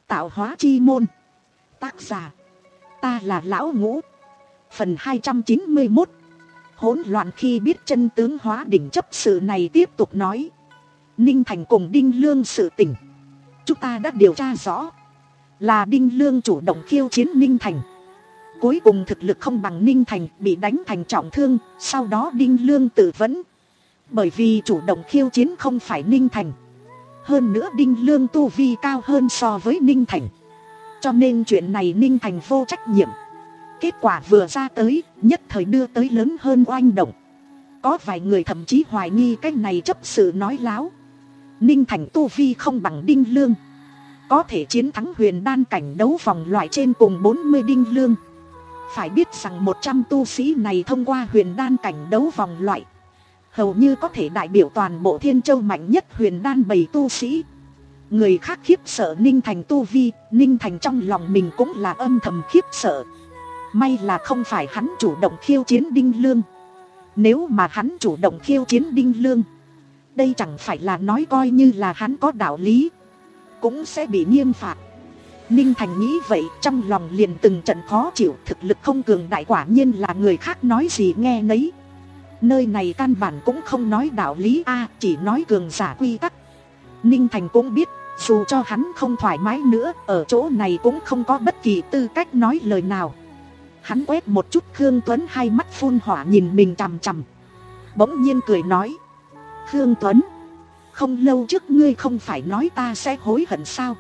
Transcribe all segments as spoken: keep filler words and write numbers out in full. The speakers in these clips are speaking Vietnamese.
Tạo hóa chi môn. Tác giả, ta là Lão Ngũ. Phần hai trăm chín mươi mốt. Hỗn loạn khi biết chân tướng. Hóa đỉnh chấp sự này tiếp tục nói. Ninh Thành cùng Đinh Lương sự tình, chúng ta đã điều tra rõ. Là Đinh Lương chủ động khiêu chiến Ninh Thành. Cuối cùng thực lực không bằng Ninh Thành, bị đánh thành trọng thương. Sau đó Đinh Lương tự vấn. Bởi vì chủ động khiêu chiến không phải Ninh Thành. Hơn nữa Đinh Lương tu vi cao hơn so với Ninh Thành, cho nên chuyện này Ninh Thành vô trách nhiệm. Kết quả vừa ra tới, nhất thời đưa tới lớn hơn oanh động. Có vài người thậm chí hoài nghi cái này chấp sự nói láo. Ninh Thành tu vi không bằng Đinh Lương, có thể chiến thắng huyền đan cảnh đấu vòng loại trên cùng bốn mươi Đinh Lương. Phải biết rằng một trăm tu sĩ này thông qua huyền đan cảnh đấu vòng loại, hầu như có thể đại biểu toàn bộ Thiên Châu mạnh nhất huyền đan bầy tu sĩ. Người khác khiếp sợ Ninh Thành tu vi, Ninh Thành trong lòng mình cũng là âm thầm khiếp sợ. May là không phải hắn chủ động khiêu chiến Đinh Lương. Nếu mà hắn chủ động khiêu chiến Đinh Lương, đây chẳng phải là nói coi như là hắn có đạo lý, cũng sẽ bị nghiêm phạt. Ninh Thành nghĩ vậy, trong lòng liền từng trận khó chịu. Thực lực không cường đại quả nhiên là người khác nói gì nghe nấy. Nơi này căn bản cũng không nói đạo lý a, chỉ nói cường giả quy tắc. Ninh Thành cũng biết, dù cho hắn không thoải mái nữa, ở chỗ này cũng không có bất kỳ tư cách nói lời nào. Hắn quét một chút Khương Tuấn, hai mắt phun hỏa nhìn mình chằm chằm. Bỗng nhiên cười nói. Khương Tuấn, không lâu trước ngươi không phải nói ta sẽ hối hận sao?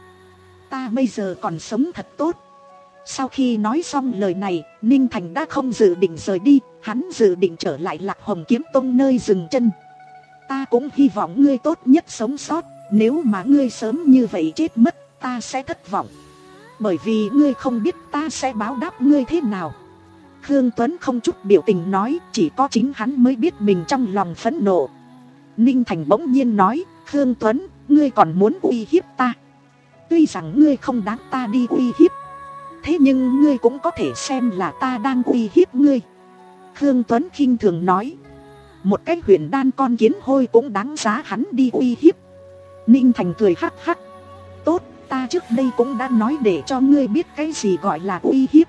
Ta bây giờ còn sống thật tốt. Sau khi nói xong lời này, Ninh Thành đã không dự định rời đi. Hắn dự định trở lại Lạc Hồng Kiếm Tông nơi dừng chân. Ta cũng hy vọng ngươi tốt nhất sống sót. Nếu mà ngươi sớm như vậy chết mất, ta sẽ thất vọng. Bởi vì ngươi không biết ta sẽ báo đáp ngươi thế nào. Khương Tuấn không chút biểu tình nói. Chỉ có chính hắn mới biết mình trong lòng phẫn nộ. Ninh Thành bỗng nhiên nói. Khương Tuấn, ngươi còn muốn uy hiếp ta? Tuy rằng ngươi không đáng ta đi uy hiếp, thế nhưng ngươi cũng có thể xem là ta đang uy hiếp ngươi. Khương Tuấn khinh thường nói. Một cái huyền đan con kiến hôi cũng đáng giá hắn đi uy hiếp. Ninh Thành cười hắc hắc. Tốt, ta trước đây cũng đã nói để cho ngươi biết cái gì gọi là uy hiếp.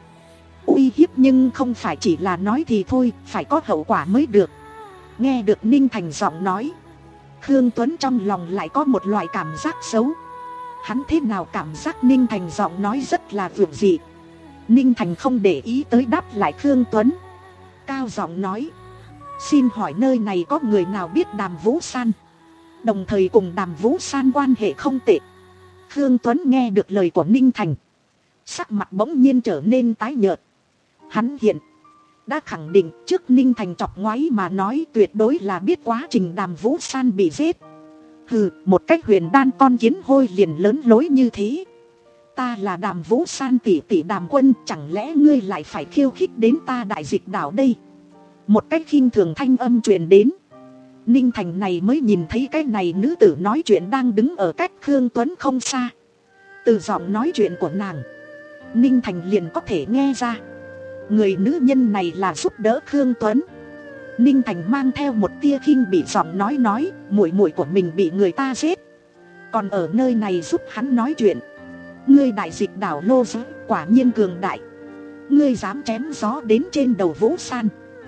Uy hiếp nhưng không phải chỉ là nói thì thôi, phải có hậu quả mới được. Nghe được Ninh Thành giọng nói, Khương Tuấn trong lòng lại có một loại cảm giác xấu. Hắn thế nào cảm giác Ninh Thành giọng nói rất là vượt dị. Ninh Thành không để ý tới đáp lại Khương Tuấn, cao giọng nói. Xin hỏi nơi này có người nào biết Đàm Vũ San, đồng thời cùng Đàm Vũ San quan hệ không tệ? Khương Tuấn nghe được lời của Ninh Thành, sắc mặt bỗng nhiên trở nên tái nhợt. Hắn hiện đã khẳng định trước Ninh Thành chọc ngoáy mà nói tuyệt đối là biết quá trình Đàm Vũ San bị giết. Hừ, một cách huyền đan con kiến hôi liền lớn lối như thế. Ta là Đàm Vũ San tỷ tỷ Đàm Quân, chẳng lẽ ngươi lại phải khiêu khích đến ta Đại Dịch Đảo đây? Một cách khinh thường thanh âm truyền đến. Ninh Thành này mới nhìn thấy cái này nữ tử nói chuyện đang đứng ở cách Khương Tuấn không xa. Từ giọng nói chuyện của nàng, Ninh Thành liền có thể nghe ra người nữ nhân này là giúp đỡ Khương Tuấn. Ninh Thành mang theo một tia khinh bị giọng nói nói. Muội muội của mình bị người ta giết, còn ở nơi này giúp hắn nói chuyện. Ngươi Đại Dịch Đảo lô giới quả nhiên cường đại. Ngươi dám chém gió đến trên đầu Vũ San,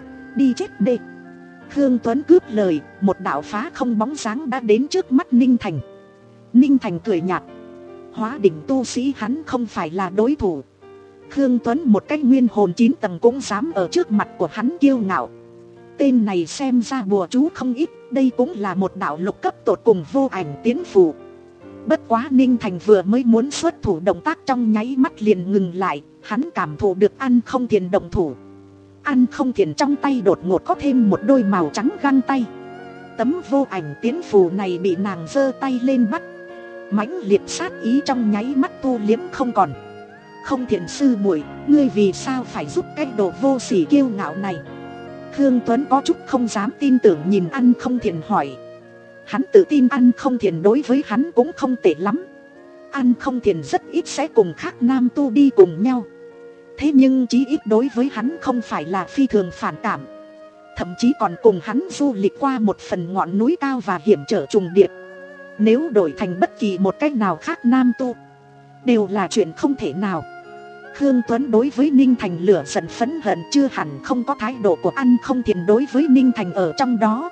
đi chết đi. Khương Tuấn cướp lời, một đạo phá không bóng dáng đã đến trước mắt Ninh Thành. Ninh Thành cười nhạt. Hóa đỉnh tu sĩ hắn không phải là đối thủ. Khương Tuấn một cái nguyên hồn chín tầng cũng dám ở trước mặt của hắn kiêu ngạo. Tên này xem ra bùa chú không ít. Đây cũng là một đạo lục cấp tột cùng vô ảnh tiến phù. Bất quá Ninh Thành vừa mới muốn xuất thủ, động tác trong nháy mắt liền ngừng lại. Hắn cảm thụ được Ăn Không Thiền động thủ. Ăn Không Thiền trong tay đột ngột có thêm một đôi màu trắng găng tay. Tấm vô ảnh tiến phù này bị nàng giơ tay lên bắt. Mãnh liệt sát ý trong nháy mắt tu liếm không còn. Không Thiền sư muội, ngươi vì sao phải giúp cái đồ vô sỉ kiêu ngạo này? Khương Tuấn có chút không dám tin tưởng nhìn Ăn Không Thiền hỏi. Hắn tự tin Ăn Không Thiền đối với hắn cũng không tệ lắm. Ăn Không Thiền rất ít sẽ cùng khác nam tu đi cùng nhau. Thế nhưng chí ít đối với hắn không phải là phi thường phản cảm. Thậm chí còn cùng hắn du lịch qua một phần ngọn núi cao và hiểm trở trùng điệp. Nếu đổi thành bất kỳ một cách nào khác nam tu, đều là chuyện không thể nào. Khương Tuấn đối với Ninh Thành lửa giận phẫn hận chưa hẳn không có thái độ của Ăn Không Thiền đối với Ninh Thành ở trong đó.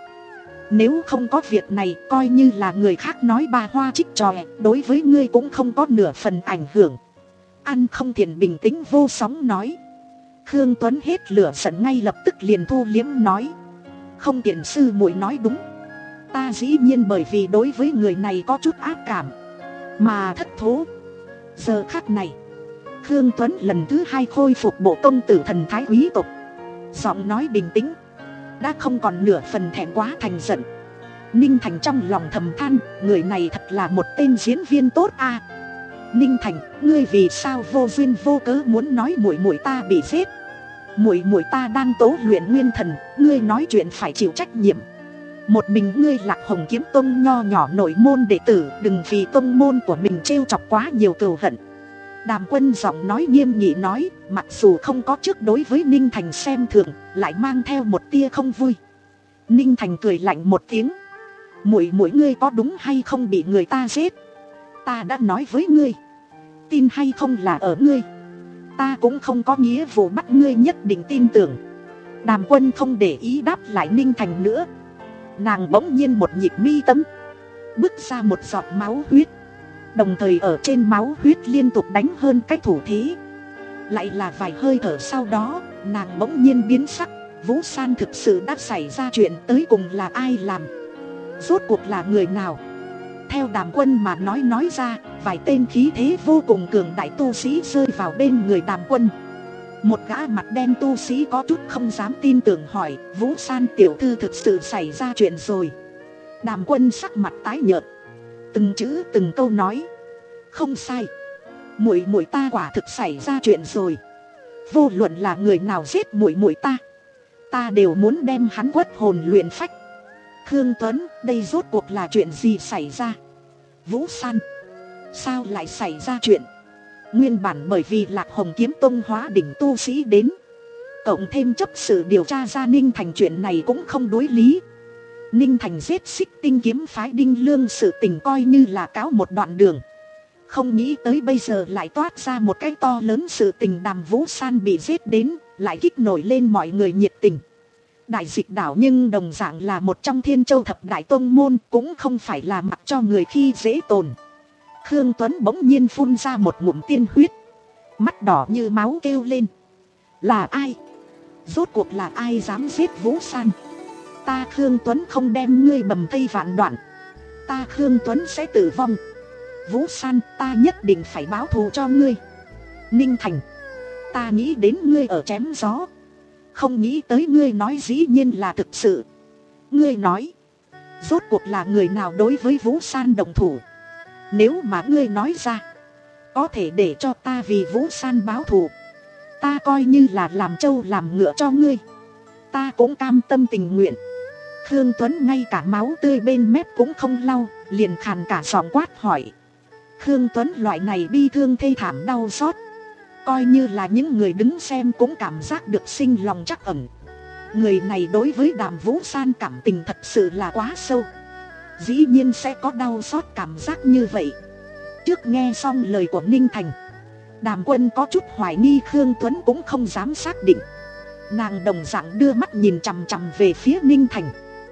Nếu không có việc này, coi như là người khác nói ba hoa trích tròe, đối với ngươi cũng không có nửa phần ảnh hưởng. Ăn Không Thiền bình tĩnh vô sóng nói. Khương Tuấn hết lửa giận ngay lập tức liền thu liếm nói. Không Thiền sư muội nói đúng. Ta dĩ nhiên bởi vì đối với người này có chút ác cảm mà thất thố. Giờ khắc này, Khương Tuấn lần thứ hai khôi phục bộ công tử thần thái quý tộc, giọng nói bình tĩnh, đã không còn nửa phần thẹn quá thành giận. Ninh Thành trong lòng thầm than, người này thật là một tên diễn viên tốt a. À, Ninh Thành, ngươi vì sao vô duyên vô cớ muốn nói muội muội ta bị giết? Muội muội ta đang tố luyện nguyên thần, ngươi nói chuyện phải chịu trách nhiệm. Một mình ngươi Lạc Hồng Kiếm Tông nho nhỏ nội môn đệ tử, đừng vì tông môn của mình trêu chọc quá nhiều cừu hận. Đàm Quân giọng nói nghiêm nghị nói, mặc dù không có trước đối với Ninh Thành xem thường, lại mang theo một tia không vui. Ninh Thành cười lạnh một tiếng. Muội muội ngươi có đúng hay không bị người ta giết? Ta đã nói với ngươi, tin hay không là ở ngươi. Ta cũng không có nghĩa vụ bắt ngươi nhất định tin tưởng. Đàm Quân không để ý đáp lại Ninh Thành nữa. Nàng bỗng nhiên một nhịp mi tâm, bước ra một giọt máu huyết, đồng thời ở trên máu huyết liên tục đánh hơn cái thủ thế. Lại là vài hơi thở sau đó, nàng bỗng nhiên biến sắc. Vũ San thực sự đã xảy ra chuyện, tới cùng là ai làm? Rốt cuộc là người nào? Theo Đàm Quân mà nói nói ra, vài tên khí thế vô cùng cường đại tu sĩ rơi vào bên người Đàm Quân. Một gã mặt đen tu sĩ có chút không dám tin tưởng hỏi, Vũ San tiểu thư thực sự xảy ra chuyện rồi? Đàm Quân sắc mặt tái nhợt, từng chữ từng câu nói. Không sai, muội muội ta quả thực xảy ra chuyện rồi. Vô luận là người nào giết muội muội ta, ta đều muốn đem hắn quất hồn luyện phách. Khương Tuấn, đây rốt cuộc là chuyện gì xảy ra? Vũ San, sao lại xảy ra chuyện? Nguyên bản bởi vì Lạc Hồng Kiếm Tông hóa đỉnh tu sĩ đến, cộng thêm chấp sự điều tra ra Ninh Thành chuyện này cũng không đối lý. Ninh Thành giết Xích Tinh kiếm phái Đinh Lương sự tình coi như là cáo một đoạn đường. Không nghĩ tới bây giờ lại toát ra một cái to lớn sự tình Đàm Vũ San bị giết đến, lại kích nổi lên mọi người nhiệt tình. Đại Dịch Đảo nhưng đồng dạng là một trong Thiên Châu thập đại tông môn, cũng không phải là mặc cho người khi dễ tồn. Khương Tuấn bỗng nhiên phun ra một ngụm tiên huyết, mắt đỏ như máu kêu lên. Là ai? Rốt cuộc là ai dám giết Vũ San? Ta Khương Tuấn không đem ngươi bầm thây vạn đoạn, ta Khương Tuấn sẽ tử vong. Vũ San, ta nhất định phải báo thù cho ngươi. Ninh Thành, ta nghĩ đến ngươi ở chém gió, không nghĩ tới ngươi nói dĩ nhiên là thực sự. Ngươi nói, rốt cuộc là người nào đối với Vũ San đồng thủ? Nếu mà ngươi nói ra, có thể để cho ta vì Vũ San báo thù, ta coi như là làm trâu làm ngựa cho ngươi, ta cũng cam tâm tình nguyện. Khương Tuấn ngay cả máu tươi bên mép cũng không lau, liền khàn cả giọng quát hỏi. Khương Tuấn loại này bi thương thê thảm đau xót, coi như là những người đứng xem cũng cảm giác được sinh lòng trắc ẩn. Người này đối với Đàm Vũ San cảm tình thật sự là quá sâu, dĩ nhiên sẽ có đau xót cảm giác như vậy. Trước nghe xong lời của Ninh Thành, Đàm Quân có chút hoài nghi Khương Tuấn cũng không dám xác định. Nàng đồng dạng đưa mắt nhìn chằm chằm về phía Ninh Thành.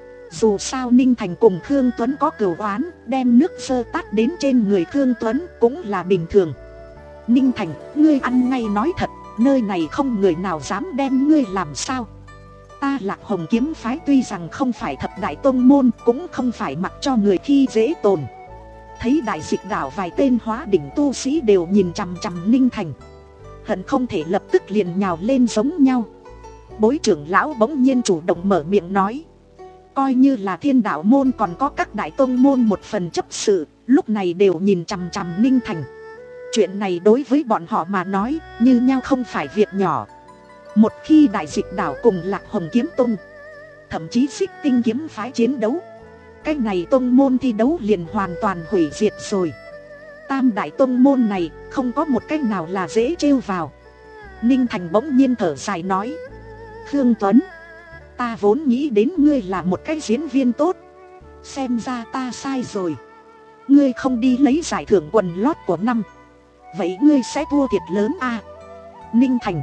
Dù sao Ninh Thành cùng Khương Tuấn có cừu oán, đem nước sơ tát đến trên người Khương Tuấn cũng là bình thường. Ninh Thành, ngươi ăn ngay nói thật, nơi này không người nào dám đem ngươi làm sao? Ta Lạc Hồng Kiếm phái tuy rằng không phải thập đại tông môn, cũng không phải mặc cho người khi dễ tồn. Thấy Đại Dịch Đảo vài tên hóa đỉnh tu sĩ đều nhìn chằm chằm Ninh Thành, hận không thể lập tức liền nhào lên giống nhau. Bối trưởng lão bỗng nhiên chủ động mở miệng nói. Coi như là Thiên Đạo môn còn có các đại tông môn một phần chấp sự, lúc này đều nhìn chằm chằm Ninh Thành. Chuyện này đối với bọn họ mà nói, như nhau không phải việc nhỏ. Một khi Đại Dịch Đảo cùng Lạc Hồng Kiếm Tông, thậm chí Xích Tinh kiếm phái chiến đấu, cái này tông môn thi đấu liền hoàn toàn hủy diệt rồi. Tam đại tông môn này không có một cách nào là dễ trêu vào. Ninh Thành bỗng nhiên thở dài nói. Khương Tuấn, ta vốn nghĩ đến ngươi là một cái diễn viên tốt, xem ra ta sai rồi. Ngươi không đi lấy giải thưởng quần lót của năm, vậy ngươi sẽ thua thiệt lớn à? Ninh Thành,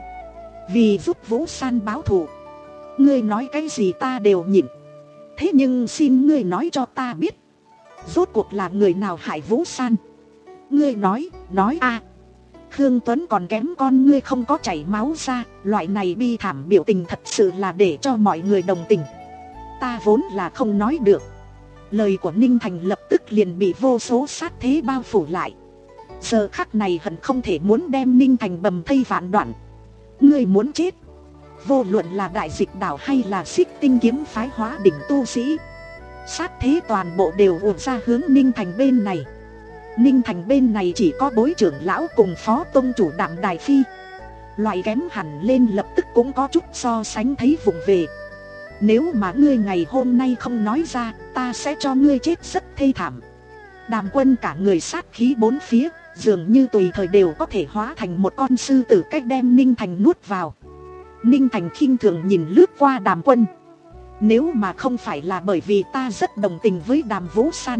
vì giúp Vũ San báo thù, ngươi nói cái gì ta đều nhịn. Thế nhưng xin ngươi nói cho ta biết, rốt cuộc là người nào hại Vũ San? Ngươi nói, nói a. Khương Tuấn còn kém con ngươi không có chảy máu ra, loại này bi thảm biểu tình thật sự là để cho mọi người đồng tình. Ta vốn là không nói được. Lời của Ninh Thành lập tức liền bị vô số sát thế bao phủ lại. Giờ khắc này hận không thể muốn đem Ninh Thành bầm thây vạn đoạn. Ngươi muốn chết, vô luận là Đại Dịch Đảo hay là Xích Tinh kiếm phái hóa đỉnh tu sĩ, sát thế toàn bộ đều ùa ra hướng Ninh Thành bên này. Ninh Thành bên này chỉ có Bối trưởng lão cùng Phó tông chủ Đạm Đài Phi. Loại kém hẳn lên lập tức cũng có chút so sánh thấy vụng về. Nếu mà ngươi ngày hôm nay không nói ra, ta sẽ cho ngươi chết rất thê thảm. Đàm Quân cả người sát khí bốn phía, dường như tùy thời đều có thể hóa thành một con sư tử cách đem Ninh Thành nuốt vào. Ninh Thành khinh thường nhìn lướt qua Đàm Quân. Nếu mà không phải là bởi vì ta rất đồng tình với Đàm Vũ San,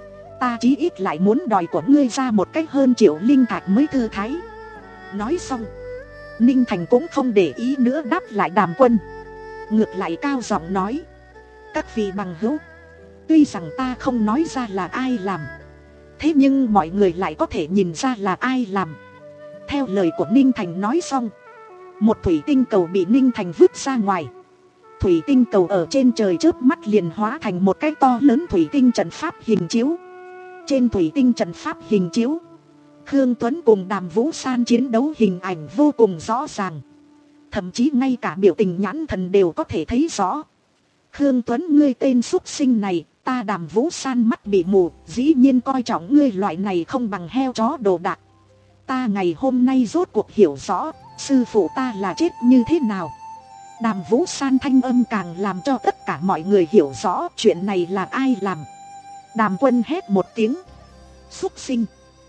ta chí ít lại muốn đòi của ngươi ra một cách hơn triệu linh thạch mới thư thái. Nói xong, Ninh Thành cũng không để ý nữa đáp lại Đàm Quân. Ngược lại cao giọng nói, các vị bằng hữu, tuy rằng ta không nói ra là ai làm, thế nhưng mọi người lại có thể nhìn ra là ai làm. Theo lời của Ninh Thành nói xong, một thủy tinh cầu bị Ninh Thành vứt ra ngoài. Thủy tinh cầu ở trên trời chớp mắt liền hóa thành một cái to lớn thủy tinh trận pháp hình chiếu. Trên thủy tinh trận pháp hình chiếu, Khương Tuấn cùng Đàm Vũ San chiến đấu hình ảnh vô cùng rõ ràng. Thậm chí ngay cả biểu tình nhãn thần đều có thể thấy rõ. Khương Tuấn, ngươi tên xuất sinh này, ta Đàm Vũ San mắt bị mù, dĩ nhiên coi trọng ngươi loại này không bằng heo chó đồ đạc. Ta ngày hôm nay rốt cuộc hiểu rõ, sư phụ ta là chết như thế nào. Đàm Vũ San thanh âm càng làm cho tất cả mọi người hiểu rõ chuyện này là ai làm. Đàm Quân hét một tiếng, xuất sinh.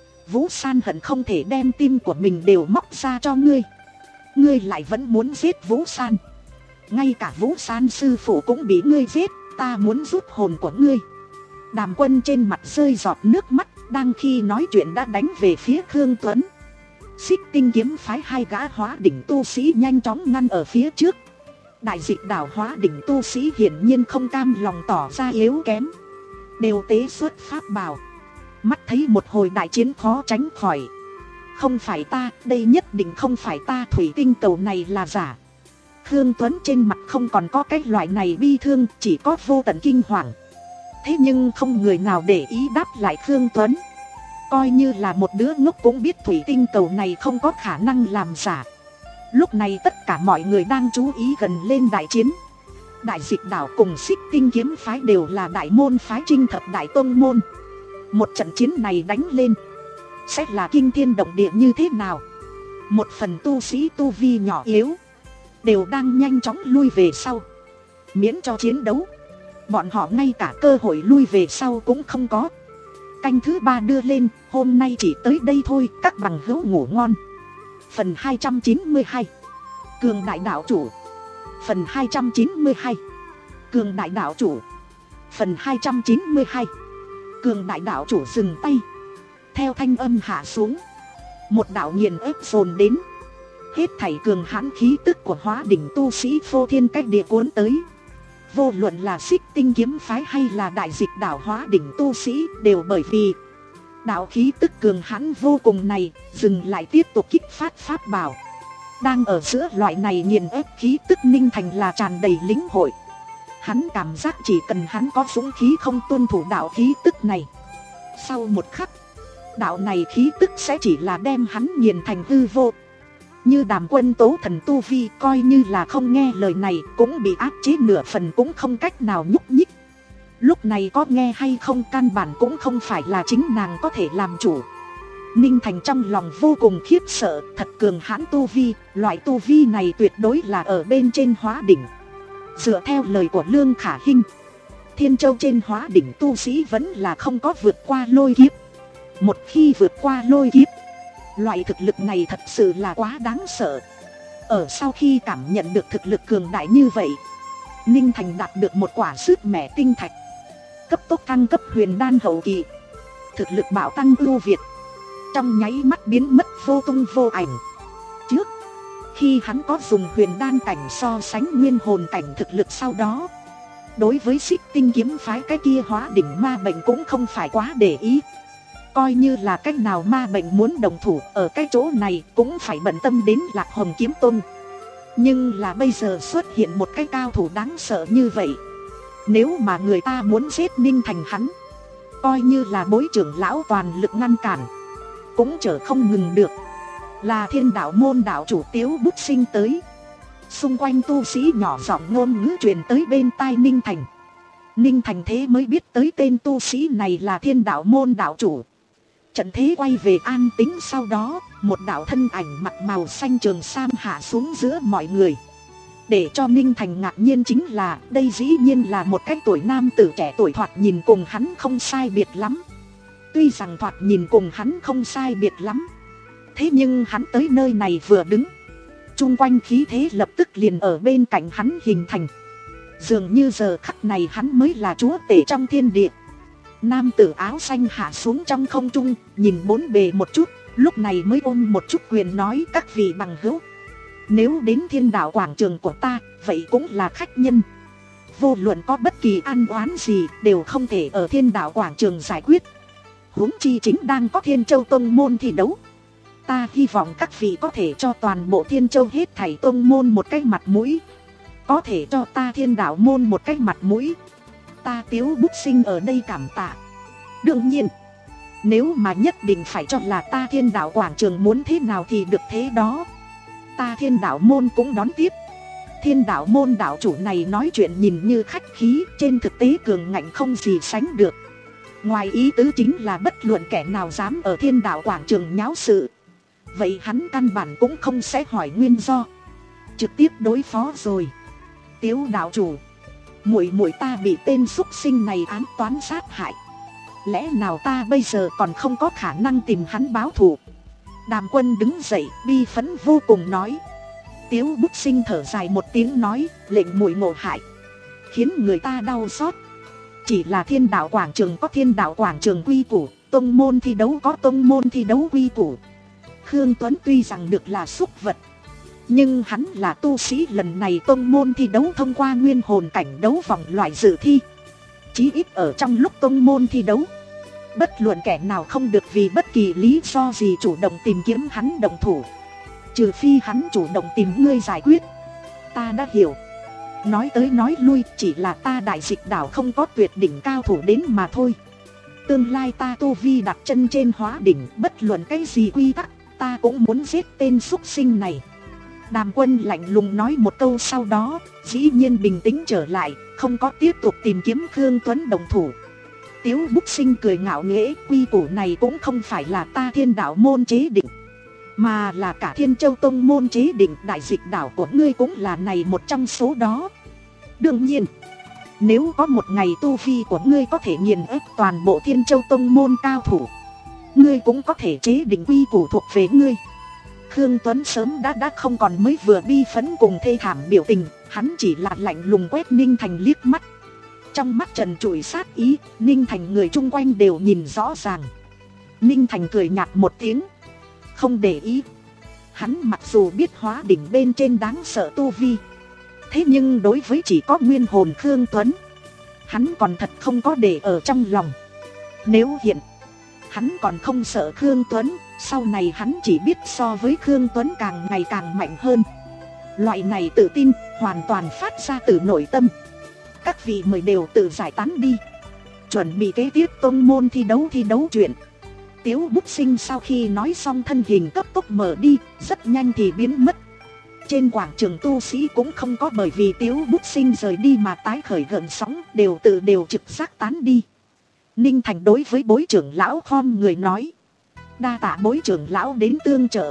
Vũ San hận không thể đem tim của mình đều móc ra cho ngươi. Ngươi lại vẫn muốn giết Vũ San. Ngay cả Vũ San sư phụ cũng bị ngươi giết, ta muốn rút hồn của ngươi. Đàm Quân trên mặt rơi giọt nước mắt, đang khi nói chuyện đã đánh về phía Khương Tuấn. Xích Tinh kiếm phái hai gã hóa đỉnh tu sĩ nhanh chóng ngăn ở phía trước. Đại Dịch Đảo hóa đỉnh tu sĩ hiển nhiên không cam lòng tỏ ra yếu kém, đều tế xuất pháp bảo. Mắt thấy một hồi đại chiến khó tránh khỏi. Không phải ta, đây nhất định không phải ta, thủy tinh cầu này là giả. Khương Tuấn trên mặt không còn có cái loại này bi thương, chỉ có vô tận kinh hoàng. Thế nhưng không người nào để ý đáp lại Khương Tuấn. Coi như là một đứa ngốc cũng biết thủy tinh cầu này không có khả năng làm giả. Lúc này tất cả mọi người đang chú ý gần lên đại chiến. Đại Dịch Đảo cùng Xích Tinh kiếm phái đều là đại môn phái trinh thập đại tông môn. Một trận chiến này đánh lên, sẽ là kinh thiên động địa như thế nào. Một phần tu sĩ tu vi nhỏ yếu đều đang nhanh chóng lui về sau. Miễn cho chiến đấu, bọn họ ngay cả cơ hội lui về sau cũng không có. Canh thứ ba đưa lên, hôm nay chỉ tới đây thôi, các bằng hữu ngủ ngon. Phần hai trăm chín mươi hai, Cường Đại Đạo Chủ. Phần hai trăm chín mươi hai, Cường Đại Đạo Chủ. Phần hai trăm chín mươi hai, Cường Đại Đạo Chủ dừng tay. Theo thanh âm hạ xuống, một đạo nghiền ép dồn đến. Hết thảy cường hãn khí tức của hóa đỉnh tu sĩ phô thiên cách địa cuốn tới. Vô luận là Xích Tinh kiếm phái hay là Đại Dịch Đảo hóa đỉnh tu sĩ, đều bởi vì đạo khí tức cường hãn vô cùng này dừng lại tiếp tục kích phát pháp bảo. Đang ở giữa loại này nghiền ép khí tức, Ninh Thành là tràn đầy lĩnh hội. Hắn cảm giác chỉ cần hắn có dũng khí không tuân thủ đạo khí tức này, sau một khắc, đạo này khí tức sẽ chỉ là đem hắn nghiền thành hư vô. Như Đàm Quân tố thần tu vi, coi như là không nghe lời này cũng bị áp chế nửa phần, cũng không cách nào nhúc nhích. Lúc này có nghe hay không căn bản cũng không phải là chính nàng có thể làm chủ. Ninh Thành trong lòng vô cùng khiếp sợ, thật cường hãn tu vi, loại tu vi này tuyệt đối là ở bên trên hóa đỉnh. Dựa theo lời của Lương Khả Hinh, Thiên Châu trên hóa đỉnh tu sĩ vẫn là không có vượt qua lôi kiếp. Một khi vượt qua lôi kiếp, loại thực lực này thật sự là quá đáng sợ. Ở sau khi cảm nhận được thực lực cường đại như vậy, Ninh Thành đạt được một quả sứt mẻ tinh thạch, cấp tốc thăng cấp huyền đan hậu kỳ. Thực lực bạo tăng ưu việt, trong nháy mắt biến mất vô tung vô ảnh. Trước khi hắn có dùng huyền đan cảnh so sánh nguyên hồn cảnh thực lực, sau đó đối với Xích Tinh kiếm phái cái kia hóa đỉnh ma bệnh cũng không phải quá để ý. Coi như là cách nào ma bệnh muốn đồng thủ ở cái chỗ này cũng phải bận tâm đến Lạc Hồng kiếm tôn. Nhưng là bây giờ xuất hiện một cái cao thủ đáng sợ như vậy, nếu mà người ta muốn giết Ninh Thành hắn, coi như là bối trưởng lão toàn lực ngăn cản cũng chở không ngừng được. Là Thiên Đạo môn đạo chủ Tiếu Bút Sinh tới. Xung quanh tu sĩ nhỏ giọng ngôn ngữ truyền tới bên tai Ninh Thành. Ninh Thành thế mới biết tới tên tu sĩ này là Thiên Đạo môn đạo chủ. Trận thế quay về an tĩnh, sau đó một đạo thân ảnh mặc màu xanh trường sam hạ xuống giữa mọi người. Để cho Ninh Thành ngạc nhiên chính là đây dĩ nhiên là một cái tuổi nam tử trẻ tuổi, thoạt nhìn cùng hắn không sai biệt lắm. Tuy rằng thoạt nhìn cùng hắn không sai biệt lắm, thế nhưng hắn tới nơi này vừa đứng, chung quanh khí thế lập tức liền ở bên cạnh hắn hình thành. Dường như giờ khắc này hắn mới là chúa tể trong thiên địa. Nam tử áo xanh hạ xuống trong không trung, nhìn bốn bề một chút, lúc này mới ôm một chút quyền nói: các vị bằng hữu, nếu đến Thiên Đạo quảng trường của ta, vậy cũng là khách nhân. Vô luận có bất kỳ an oán gì đều không thể ở Thiên Đạo quảng trường giải quyết. Huống chi chính đang có Thiên Châu tông môn thi đấu. Ta hy vọng các vị có thể cho toàn bộ Thiên Châu hết thảy tông môn một cái mặt mũi, có thể cho ta Thiên Đạo môn một cái mặt mũi. Ta Tiếu Bút Sinh ở đây cảm tạ. Đương nhiên, nếu mà nhất định phải cho là ta Thiên Đạo quảng trường muốn thế nào thì được thế đó, ta Thiên Đạo môn cũng đón tiếp. Thiên Đạo môn đạo chủ này nói chuyện nhìn như khách khí, trên thực tế cường ngạnh không gì sánh được. Ngoài ý tứ chính là bất luận kẻ nào dám ở Thiên Đạo quảng trường nháo sự, vậy hắn căn bản cũng không sẽ hỏi nguyên do, trực tiếp đối phó rồi. Tiếu đạo chủ, muội muội ta bị tên xúc sinh này ám toán sát hại, lẽ nào ta bây giờ còn không có khả năng tìm hắn báo thù? Đàm Quân đứng dậy bi phẫn vô cùng nói. Tiếu Bút Sinh thở dài một tiếng nói: lệnh muội ngộ hại, khiến người ta đau xót. Chỉ là Thiên Đạo quảng trường có Thiên Đạo quảng trường quy củ, tông môn thi đấu có tông môn thi đấu quy củ. Khương Tuấn tuy rằng được là súc vật, nhưng hắn là tu sĩ, lần này tông môn thi đấu thông qua nguyên hồn cảnh đấu vòng loại dự thi. Chí ít ở trong lúc tông môn thi đấu, bất luận kẻ nào không được vì bất kỳ lý do gì chủ động tìm kiếm hắn động thủ, trừ phi hắn chủ động tìm ngươi giải quyết. Ta đã hiểu. Nói tới nói lui chỉ là ta Đại Dịch đảo không có tuyệt đỉnh cao thủ đến mà thôi. Tương lai ta tu vi đặt chân trên hóa đỉnh, bất luận cái gì quy tắc, ta cũng muốn giết tên xúc sinh này. Đàm Quân lạnh lùng nói một câu, sau đó dĩ nhiên bình tĩnh trở lại, không có tiếp tục tìm kiếm Khương Tuấn đồng thủ. Tiếu Bút Sinh cười ngạo nghễ: quy củ này cũng không phải là ta Thiên Đạo môn chế định, mà là cả Thiên Châu tông môn chế định. Đại Dịch đảo của ngươi cũng là này một trong số đó. Đương nhiên, nếu có một ngày tu vi của ngươi có thể nghiền ép toàn bộ Thiên Châu tông môn cao thủ, ngươi cũng có thể chế định quy củ thuộc về ngươi. Khương Tuấn sớm đã đã không còn mới vừa bi phẫn cùng thê thảm biểu tình, hắn chỉ là lạnh lùng quét Ninh Thành liếc mắt. Trong mắt trần trụi sát ý, Ninh Thành người chung quanh đều nhìn rõ ràng. Ninh Thành cười nhạt một tiếng, không để ý. Hắn mặc dù biết hóa đỉnh bên trên đáng sợ tu vi, thế nhưng đối với chỉ có nguyên hồn Khương Tuấn, hắn còn thật không có để ở trong lòng. Nếu hiện hắn còn không sợ Khương Tuấn, sau này hắn chỉ biết so với Khương Tuấn càng ngày càng mạnh hơn. Loại này tự tin hoàn toàn phát ra từ nội tâm. Các vị mời đều tự giải tán đi, chuẩn bị kế tiếp tông môn thi đấu thi đấu chuyện. Tiếu Bút Sinh sau khi nói xong thân hình cấp tốc mở đi, rất nhanh thì biến mất. Trên quảng trường tu sĩ cũng không có bởi vì Tiếu Bút Sinh rời đi mà tái khởi gợn sóng, đều tự đều trực giác tán đi. Ninh Thành đối với bối trưởng lão khom người nói: đa tạ bối trưởng lão đến tương trợ,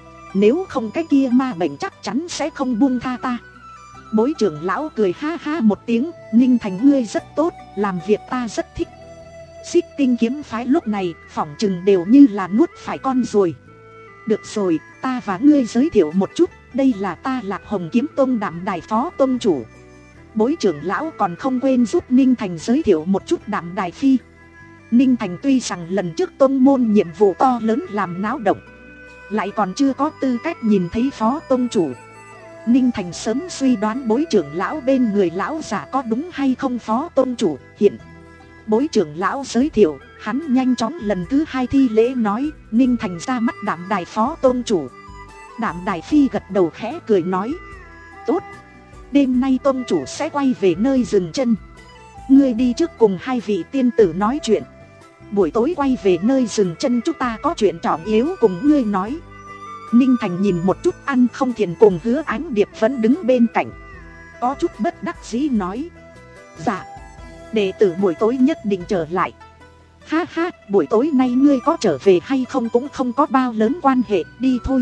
nếu không cái kia ma bệnh chắc chắn sẽ không buông tha ta. Bối trưởng lão cười ha ha một tiếng: Ninh Thành ngươi rất tốt, làm việc ta rất thích. Xích Tinh kiếm phái lúc này phỏng chừng đều như là nuốt phải con ruồi. Được rồi, ta và ngươi giới thiệu một chút, đây là ta Lạc Hồng kiếm tông Đạm Đài phó tông chủ. Bối trưởng lão còn không quên giúp Ninh Thành giới thiệu một chút Đạm Đài phi. Ninh Thành tuy rằng lần trước tông môn nhiệm vụ to lớn làm náo động, lại còn chưa có tư cách nhìn thấy phó tông chủ. Ninh Thành sớm suy đoán bối trưởng lão bên người lão giả có đúng hay không phó tông chủ. Hiện bối trưởng lão giới thiệu, hắn nhanh chóng lần thứ hai thi lễ nói, Ninh Thành ra mắt Đạm Đài phó tông chủ. Đạm Đài Phi gật đầu khẽ cười nói, tốt, đêm nay tông chủ sẽ quay về nơi dừng chân. Ngươi đi trước cùng hai vị tiên tử nói chuyện, buổi tối quay về nơi dừng chân chúng ta có chuyện trọng yếu cùng ngươi nói. Ninh Thành nhìn một chút Ăn Không Thiền cùng Hứa Ánh Điệp vẫn đứng bên cạnh, có chút bất đắc dĩ nói, dạ, đệ tử buổi tối nhất định trở lại. Ha ha, buổi tối nay ngươi có trở về hay không cũng không có bao lớn quan hệ, đi thôi.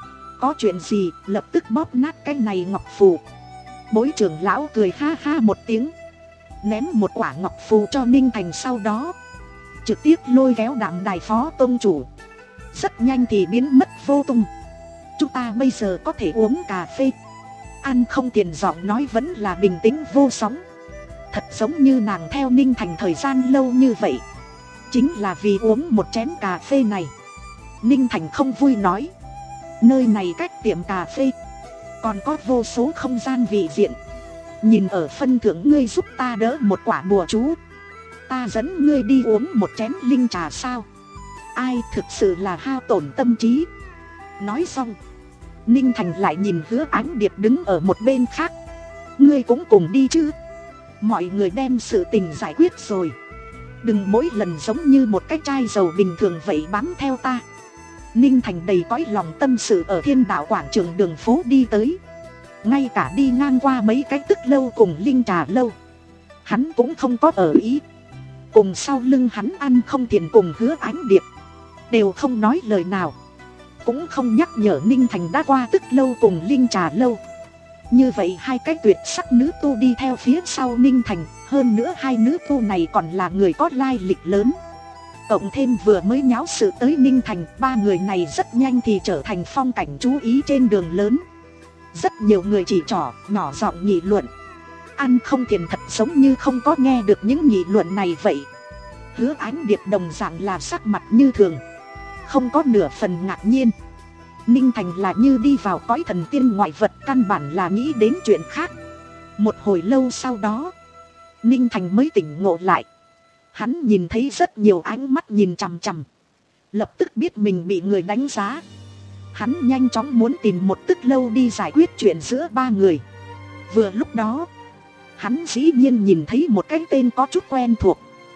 Có chuyện gì lập tức bóp nát cái này ngọc phù. Bối trưởng lão cười ha ha một tiếng, ném một quả ngọc phù cho Ninh Thành, sau đó trực tiếp lôi kéo Đạm Đài phó tông chủ, rất nhanh thì biến mất vô tung. Chúng ta bây giờ có thể uống cà phê. Ăn Không Tiền giọng nói vẫn là bình tĩnh vô sóng, thật giống như nàng theo Ninh Thành thời gian lâu như vậy chính là vì uống một chén cà phê này. Ninh Thành không vui nói, nơi này cách tiệm cà phê còn có vô số không gian vị diện, nhìn ở phân thưởng ngươi giúp ta đỡ một quả bùa chú, ta dẫn ngươi đi uống một chén linh trà sao? Ai, thực sự là hao tổn tâm trí. Nói xong, Ninh Thành lại nhìn Hứa Ánh Điệp đứng ở một bên khác, ngươi cũng cùng đi chứ? Mọi người đem sự tình giải quyết rồi, đừng mỗi lần giống như một cái chai dầu bình thường vậy bám theo ta. Ninh Thành đầy cõi lòng tâm sự ở Thiên Đạo quảng trường đường phố đi tới, ngay cả đi ngang qua mấy cái tức lâu cùng linh trà lâu, hắn cũng không có ở ý. Cùng sau lưng hắn Ăn Không Thiền cùng Hứa Ánh Điệp đều không nói lời nào, cũng không nhắc nhở Ninh Thành đã qua tức lâu cùng linh trà lâu. Như vậy hai cái tuyệt sắc nữ tu đi theo phía sau Ninh Thành, hơn nữa hai nữ tu này còn là người có lai lịch lớn, cộng thêm vừa mới nháo sự tới Ninh Thành, ba người này rất nhanh thì trở thành phong cảnh chú ý trên đường lớn. Rất nhiều người chỉ trỏ, nhỏ giọng nghị luận. Ăn Không Thiền thật giống như không có nghe được những nghị luận này vậy. Hứa Ánh Điệp đồng dạng là sắc mặt như thường, không có nửa phần ngạc nhiên. Ninh Thành là như đi vào cõi thần tiên ngoại vật, căn bản là nghĩ đến chuyện khác. Một hồi lâu sau đó, Ninh Thành mới tỉnh ngộ lại. Hắn nhìn thấy rất nhiều ánh mắt nhìn chằm chằm, lập tức biết mình bị người đánh giá. Hắn nhanh chóng muốn tìm một tức lâu đi giải quyết chuyện giữa ba người. Vừa lúc đó, hắn dĩ nhiên nhìn thấy một cái tên có chút quen thuộc,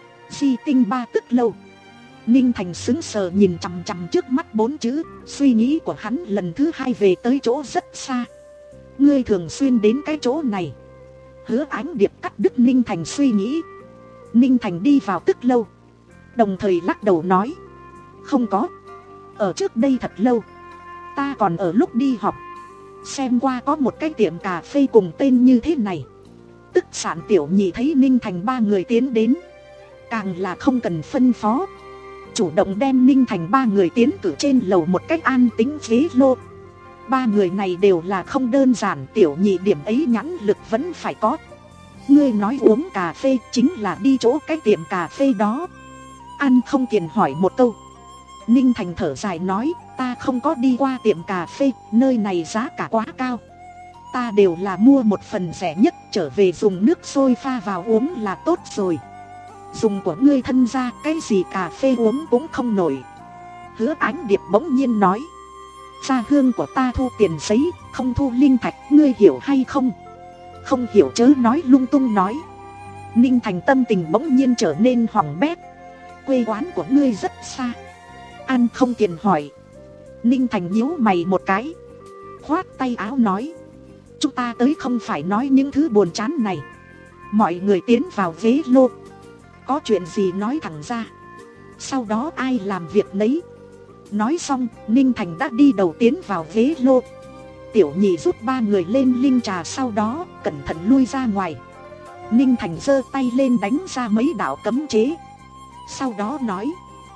Di Tinh Ba Tức Lâu. Ninh Thành sững sờ nhìn chằm chằm trước mắt bốn chữ, suy nghĩ của hắn lần thứ hai về tới chỗ rất xa. Ngươi thường xuyên đến cái chỗ này? Hứa Ánh Điệp cắt đứt Ninh Thành suy nghĩ. Ninh Thành đi vào tức lâu, đồng thời lắc đầu nói, không có, ở trước đây thật lâu, ta còn ở lúc đi học, xem qua có một cái tiệm cà phê cùng tên như thế này. Tức Sản Tiểu Nhị thấy Ninh Thành ba người tiến đến, càng là không cần phân phó, chủ động đem Ninh Thành ba người tiến cử trên lầu một cách an tính ghế lô. Ba người này đều là không đơn giản, Tiểu Nhị điểm ấy nhãn lực vẫn phải có. Ngươi nói uống cà phê chính là đi chỗ cái tiệm cà phê đó? Ăn Không Tiền hỏi một câu. Ninh Thành thở dài nói, ta không có đi qua tiệm cà phê, nơi này giá cả quá cao, ta đều là mua một phần rẻ nhất, trở về dùng nước sôi pha vào uống là tốt rồi. Dùng của ngươi thân ra, cái gì cà phê uống cũng không nổi. Hứa Ánh Điệp bỗng nhiên nói, gia hương của ta thu tiền giấy, không thu linh thạch, ngươi hiểu hay không? Không hiểu chớ nói lung tung nói. Ninh Thành tâm tình bỗng nhiên trở nên hoảng bét. Quê quán của ngươi rất xa. Ăn Không Tiền hỏi. Ninh Thành nhíu mày một cái, khoát tay áo nói, chúng ta tới không phải nói những thứ buồn chán này. Mọi người tiến vào ghế lô, có chuyện gì nói thẳng ra, sau đó ai làm việc nấy. Nói xong, Ninh Thành đã đi đầu tiến vào ghế lô. Tiểu Nhị giúp ba người lên linh trà, sau đó cẩn thận lui ra ngoài. Ninh Thành giơ tay lên đánh ra mấy đạo cấm chế, sau đó nói,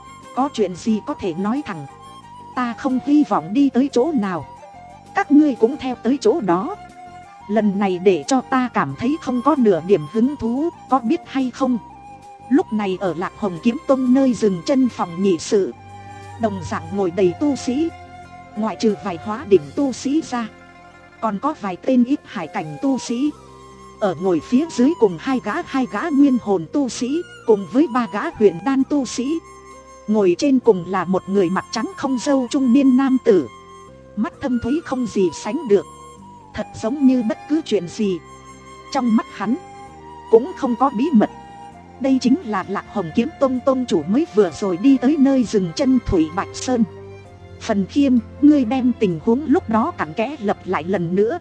có chuyện gì có thể nói thẳng, ta không hy vọng đi tới chỗ nào, các ngươi cũng theo tới chỗ đó. Lần này để cho ta cảm thấy không có nửa điểm hứng thú, có biết hay không? Lúc này ở Lạc Hồng Kiếm Tông nơi dừng chân phòng nhị sự, đồng dạng ngồi đầy tu sĩ. Ngoại trừ vài hóa đỉnh tu sĩ ra, còn có vài tên ít hải cảnh tu sĩ. Ở ngồi phía dưới cùng hai gã hai gã nguyên hồn tu sĩ, cùng với ba gã huyền đan tu sĩ. Ngồi trên cùng là một người mặt trắng không râu trung niên nam tử, mắt thâm thúy không gì sánh được, thật giống như bất cứ chuyện gì trong mắt hắn cũng không có bí mật. Đây chính là Lạc Hồng Kiếm Tông tông chủ mới vừa rồi đi tới nơi dừng chân Thủy Bạch Sơn. Phần Khiêm, ngươi đem tình huống lúc đó cặn kẽ lặp lại lần nữa.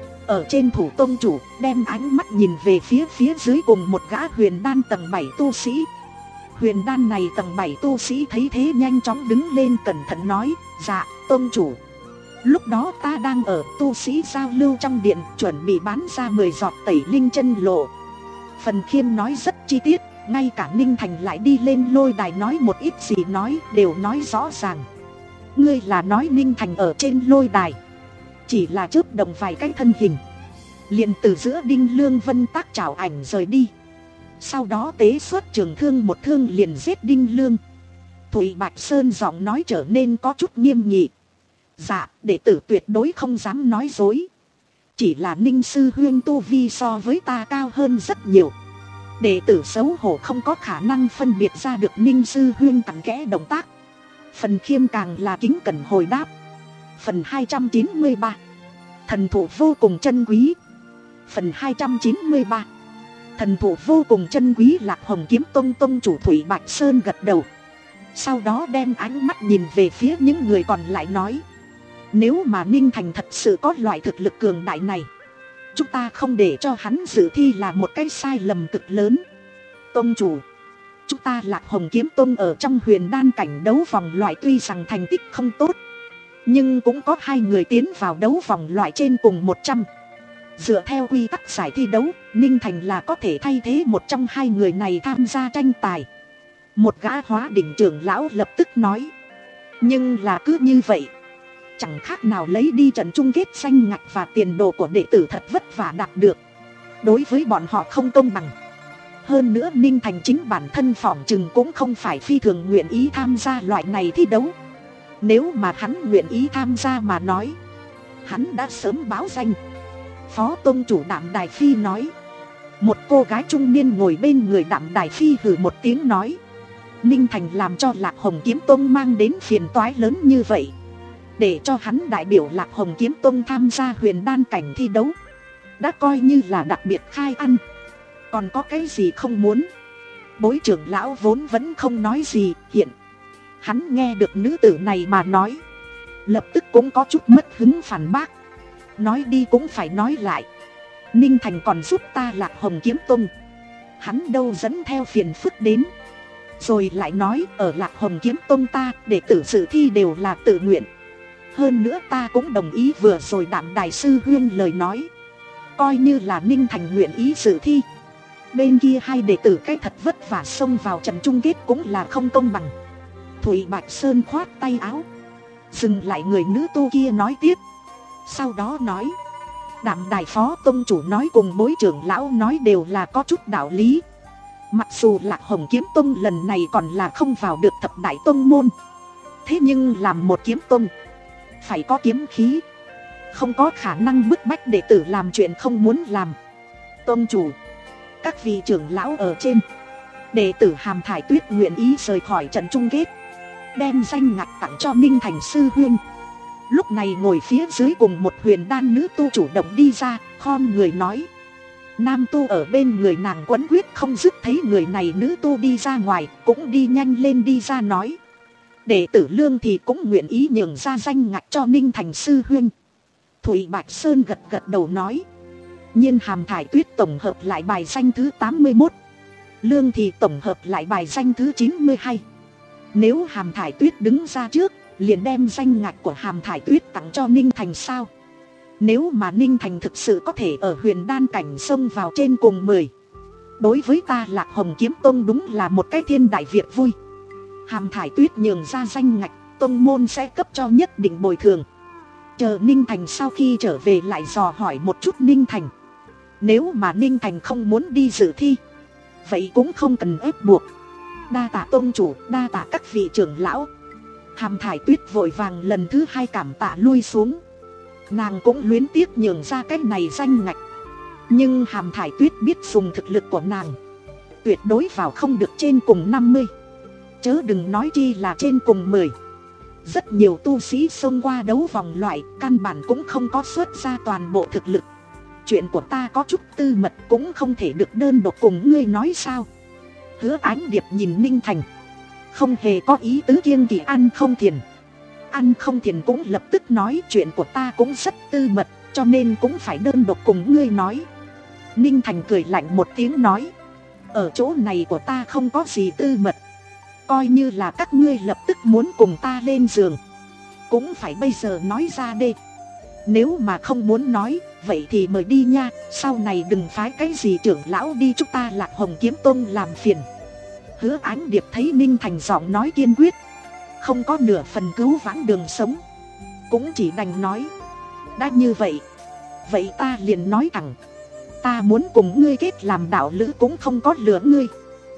Ở trên thủ tông chủ đem ánh mắt nhìn về phía phía dưới cùng một gã huyền đan tầng bảy tu sĩ. Huyền đan này tầng bảy tu sĩ thấy thế nhanh chóng đứng lên cẩn thận nói, dạ, tông chủ. Lúc đó ta đang ở tu sĩ giao lưu trong điện, chuẩn bị bán ra mười giọt tẩy linh chân lộ. Phần Khiêm nói rất chi tiết, ngay cả Ninh Thành lại đi lên lôi đài nói một ít gì nói, đều nói rõ ràng. Ngươi là nói Ninh Thành ở trên lôi đài chỉ là chớp động vài cái thân hình, liền từ giữa Đinh Lương Vân tác trảo ảnh rời đi. Sau đó tế xuất trường thương một thương liền giết Đinh Lương. Thủy Bạch Sơn giọng nói trở nên có chút nghiêm nghị. Dạ, đệ tử tuyệt đối không dám nói dối. Chỉ là Ninh sư huynh tu vi so với ta cao hơn rất nhiều. Đệ tử xấu hổ không có khả năng phân biệt ra được Ninh sư huynh cặn kẽ động tác. Phần Khiêm càng là kính cẩn hồi đáp. Phần hai trăm chín mươi ba, thần thủ vô cùng chân quý. Phần hai trăm chín mươi ba, thần thủ vô cùng chân quý. Lạc Hồng Kiếm Tông tông chủ Thủy Bạch Sơn gật đầu, sau đó đem ánh mắt nhìn về phía những người còn lại nói, nếu mà Ninh Thành thật sự có loại thực lực cường đại này, chúng ta không để cho hắn dự thi là một cái sai lầm cực lớn. Tông chủ, chúng ta Lạc Hồng Kiếm Tông ở trong huyền đan cảnh đấu vòng loại tuy rằng thành tích không tốt, nhưng cũng có hai người tiến vào đấu vòng loại trên cùng một trăm. Dựa theo quy tắc giải thi đấu, Ninh Thành là có thể thay thế một trong hai người này tham gia tranh tài. Một gã hóa đỉnh trưởng lão lập tức nói, nhưng là cứ như vậy, chẳng khác nào lấy đi trận chung kết danh ngạch và tiền đồ của đệ tử thật vất vả đạt được. Đối với bọn họ không công bằng. Hơn nữa Ninh Thành chính bản thân phỏng chừng cũng không phải phi thường nguyện ý tham gia loại này thi đấu. Nếu mà hắn nguyện ý tham gia mà nói, hắn đã sớm báo danh. Phó tông chủ Đạm Đài Phi nói. Một cô gái trung niên ngồi bên người Đạm Đài Phi hừ một tiếng nói, Ninh Thành làm cho Lạc Hồng Kiếm Tông mang đến phiền toái lớn như vậy, để cho hắn đại biểu Lạc Hồng Kiếm Tông tham gia huyền đan cảnh thi đấu, đã coi như là đặc biệt khai ăn. Còn có cái gì không muốn? Bối trưởng lão vốn vẫn không nói gì, hiện hắn nghe được nữ tử này mà nói, lập tức cũng có chút mất hứng phản bác. Nói đi cũng phải nói lại, Ninh Thành còn giúp ta Lạc Hồng Kiếm Tông, hắn đâu dẫn theo phiền phức đến. Rồi lại nói ở Lạc Hồng Kiếm Tông ta đệ tử dự thi đều là tự nguyện. Hơn nữa ta cũng đồng ý vừa rồi Đạm Đài sư huyên lời nói, coi như là Ninh Thành nguyện ý dự thi, bên kia hai đệ tử cái thật vất vả xông vào trận chung kết cũng là không công bằng. Thủy Bạch Sơn khoát tay áo, dừng lại người nữ tu kia nói tiếp. Sau đó nói, Đạm Đài phó tông chủ nói cùng bối trưởng lão nói đều là có chút đạo lý. Mặc dù Lạc Hồng Kiếm Tông lần này còn là không vào được thập đại tông môn, thế nhưng làm một kiếm tông phải có kiếm khí, không có khả năng bức bách đệ tử làm chuyện không muốn làm. Tông chủ, các vị trưởng lão ở trên, đệ tử Hàm Thải Tuyết nguyện ý rời khỏi trận chung kết, đem danh ngạch tặng cho Ninh Thành sư huynh. Lúc này ngồi phía dưới cùng một huyền đan nữ tu chủ động đi ra, khom người nói. Nam tu ở bên người nàng quấn quyết không dứt thấy người này nữ tu đi ra ngoài, cũng đi nhanh lên đi ra nói, đệ tử Lương thì cũng nguyện ý nhường ra danh ngạch cho Ninh Thành sư huynh. Thủy Bạch Sơn gật gật đầu nói, nhiên Hàm Thải Tuyết tổng hợp lại bài danh thứ tám mươi mốt, Lương thì tổng hợp lại bài danh thứ chín mươi hai. Nếu Hàm Thải Tuyết đứng ra trước, liền đem danh ngạch của Hàm Thải Tuyết tặng cho Ninh Thành sao? Nếu mà Ninh Thành thực sự có thể ở huyền đan cảnh xông vào trên cùng mười, đối với ta Lạc Hồng Kiếm Tông đúng là một cái thiên đại việc vui. Hàm Thải Tuyết nhường ra danh ngạch, tông môn sẽ cấp cho nhất định bồi thường. Chờ Ninh Thành sau khi trở về lại dò hỏi một chút Ninh Thành. Nếu mà Ninh Thành không muốn đi dự thi, vậy cũng không cần ép buộc. Đa tạ tôn chủ, đa tạ các vị trưởng lão. Hàm Thải Tuyết vội vàng lần thứ hai cảm tạ lui xuống. Nàng cũng luyến tiếc nhường ra cái này danh ngạch. Nhưng Hàm Thải Tuyết biết dùng thực lực của nàng, tuyệt đối vào không được trên cùng năm mươi, chớ đừng nói chi là trên cùng mười. Rất nhiều tu sĩ xông qua đấu vòng loại, căn bản cũng không có xuất ra toàn bộ thực lực. Chuyện của ta có chút tư mật, cũng không thể được đơn độc cùng ngươi nói sao. Hứa Ánh Điệp nhìn Ninh Thành, không hề có ý tứ kiêng kỵ Ăn Không Thiền. Ăn Không Thiền cũng lập tức nói chuyện của ta cũng rất tư mật, cho nên cũng phải đơn độc cùng ngươi nói. Ninh Thành cười lạnh một tiếng nói, ở chỗ này của ta không có gì tư mật. Coi như là các ngươi lập tức muốn cùng ta lên giường, cũng phải bây giờ nói ra đi. Nếu mà không muốn nói, vậy thì mời đi nha. Sau này đừng phái cái gì trưởng lão đi chúng ta Lạc Hồng Kiếm Tông làm phiền. Hứa Ánh Điệp thấy Ninh Thành giọng nói kiên quyết, không có nửa phần cứu vãn đường sống, cũng chỉ đành nói, đã như vậy, vậy ta liền nói thẳng, ta muốn cùng ngươi kết làm đạo lữ cũng không có lừa ngươi.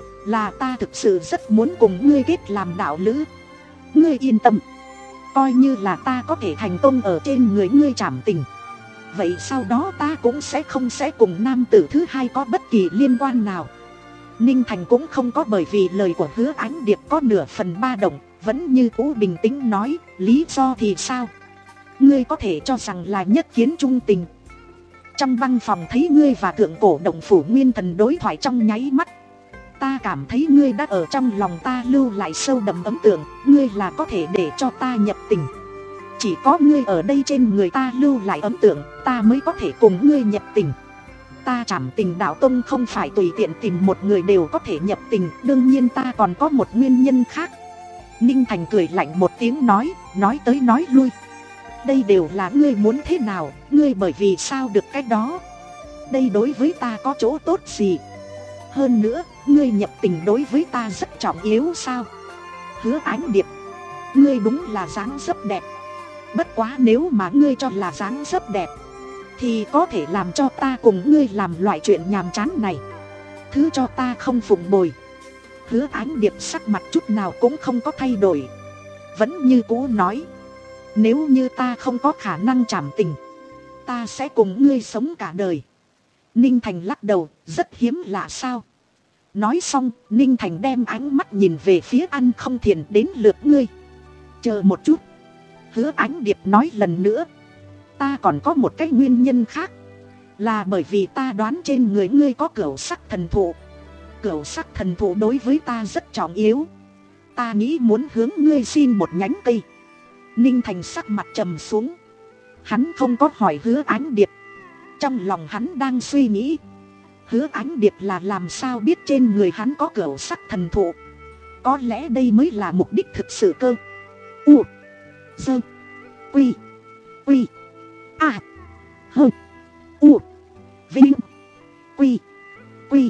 Là ta thực sự rất muốn cùng ngươi kết làm đạo lữ. Ngươi yên tâm, coi như là ta có thể thành công ở trên người ngươi trảm tình, vậy sau đó ta cũng sẽ không sẽ cùng nam tử thứ hai có bất kỳ liên quan nào. Ninh Thành cũng không có bởi vì lời của Hứa Ánh Điệp có nửa phần ba động, vẫn như cũ bình tĩnh nói, lý do thì sao? Ngươi có thể cho rằng là nhất kiến trung tình. Trong văn phòng thấy ngươi và thượng cổ động phủ nguyên thần đối thoại trong nháy mắt, ta cảm thấy ngươi đã ở trong lòng ta lưu lại sâu đậm ấn tượng. Ngươi là có thể để cho ta nhập tình. Chỉ có ngươi ở đây trên người ta lưu lại ấn tượng, ta mới có thể cùng ngươi nhập tình. Ta Trảm Tình Đạo Tông không phải tùy tiện tìm một người đều có thể nhập tình. Đương nhiên ta còn có một nguyên nhân khác. Ninh Thành cười lạnh một tiếng nói, nói tới nói lui, đây đều là ngươi muốn thế nào, ngươi bởi vì sao được cái đó. Đây đối với ta có chỗ tốt gì? Hơn nữa, ngươi nhập tình đối với ta rất trọng yếu sao? Hứa Ánh Điệp, ngươi đúng là dáng dấp đẹp. Bất quá nếu mà ngươi cho là dáng dấp đẹp, thì có thể làm cho ta cùng ngươi làm loại chuyện nhàm chán này. Thứ cho ta không phụng bồi. Hứa Ánh Điệp sắc mặt chút nào cũng không có thay đổi, vẫn như cũ nói, nếu như ta không có khả năng trảm tình, ta sẽ cùng ngươi sống cả đời. Ninh Thành lắc đầu, rất hiếm lạ sao? Nói xong, Ninh Thành đem ánh mắt nhìn về phía Ăn Không Thiền, đến lượt ngươi. Chờ một chút. Hứa Ánh Điệp nói lần nữa, ta còn có một cái nguyên nhân khác. Là bởi vì ta đoán trên người ngươi có cửu sắc thần thụ. Cửu sắc thần thụ đối với ta rất trọng yếu. Ta nghĩ muốn hướng ngươi xin một nhánh cây. Ninh Thành sắc mặt trầm xuống. Hắn không có hỏi Hứa Ánh Điệp. Trong lòng hắn đang suy nghĩ, Hứa Ánh Điệp là làm sao biết trên người hắn có cửu sắc thần thụ. Có lẽ đây mới là mục đích thực sự cơ. U Dơ Quy Quy A Hơ U Vinh Quy Quy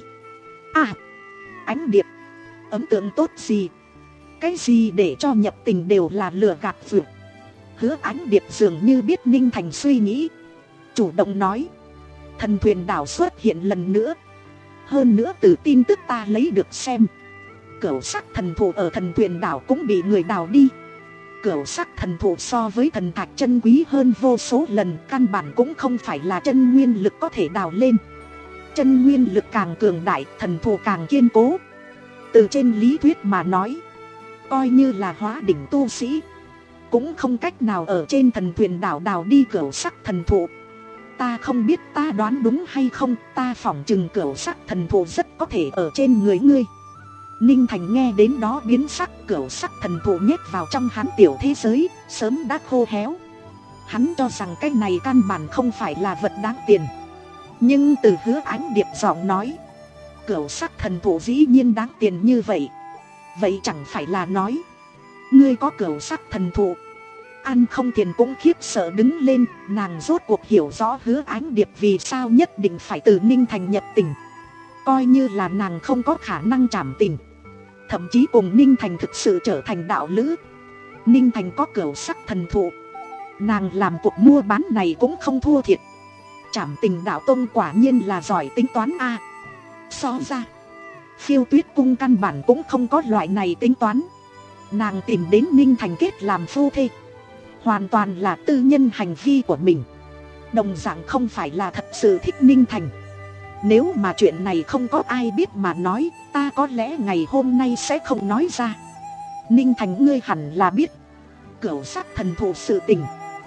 A Ánh Điệp, ấn tượng tốt gì? Cái gì để cho nhập tình đều là lừa gạt vượt. Hứa Ánh Điệp dường như biết Ninh Thành suy nghĩ, chủ động nói, thần thuyền đảo xuất hiện lần nữa. Hơn nữa từ tin tức ta lấy được xem, cửu sắc thần thụ ở thần thuyền đảo cũng bị người đào đi. Cửu sắc thần thụ so với thần thạch chân quý hơn vô số lần, căn bản cũng không phải là chân nguyên lực có thể đào lên. Chân nguyên lực càng cường đại, thần thụ càng kiên cố. Từ trên lý thuyết mà nói, coi như là hóa đỉnh tu sĩ, cũng không cách nào ở trên thần thuyền đảo đào đi cửu sắc thần thụ. Ta không biết ta đoán đúng hay không, ta phỏng chừng cửu sắc thần thụ rất có thể ở trên người ngươi. Ninh Thành nghe đến đó biến sắc, cửu sắc thần thụ nhét vào trong hắn tiểu thế giới, sớm đã khô héo. Hắn cho rằng cái này căn bản không phải là vật đáng tiền. Nhưng từ Hứa Ánh Điệp giọng nói, cửu sắc thần thụ dĩ nhiên đáng tiền như vậy. Vậy chẳng phải là nói, ngươi có cửu sắc thần thụ. Ăn Không Thiền cũng khiếp sợ đứng lên, nàng rốt cuộc hiểu rõ Hứa Ánh Điệp vì sao nhất định phải từ Ninh Thành nhập tình. Coi như là nàng không có khả năng trảm tình, thậm chí cùng Ninh Thành thực sự trở thành đạo lữ, Ninh Thành có cửu sắc thần thụ, nàng làm cuộc mua bán này cũng không thua thiệt. Trảm Tình Đạo Tông quả nhiên là giỏi tính toán a. So ra, Phiêu Tuyết cung căn bản cũng không có loại này tính toán. Nàng tìm đến Ninh Thành kết làm phu thê, hoàn toàn là tư nhân hành vi của mình. Đồng dạng không phải là thật sự thích Ninh Thành. Nếu mà chuyện này không có ai biết mà nói, ta có lẽ ngày hôm nay sẽ không nói ra. Ninh Thành, ngươi hẳn là biết Cửu Sắc thần thụ sự tình,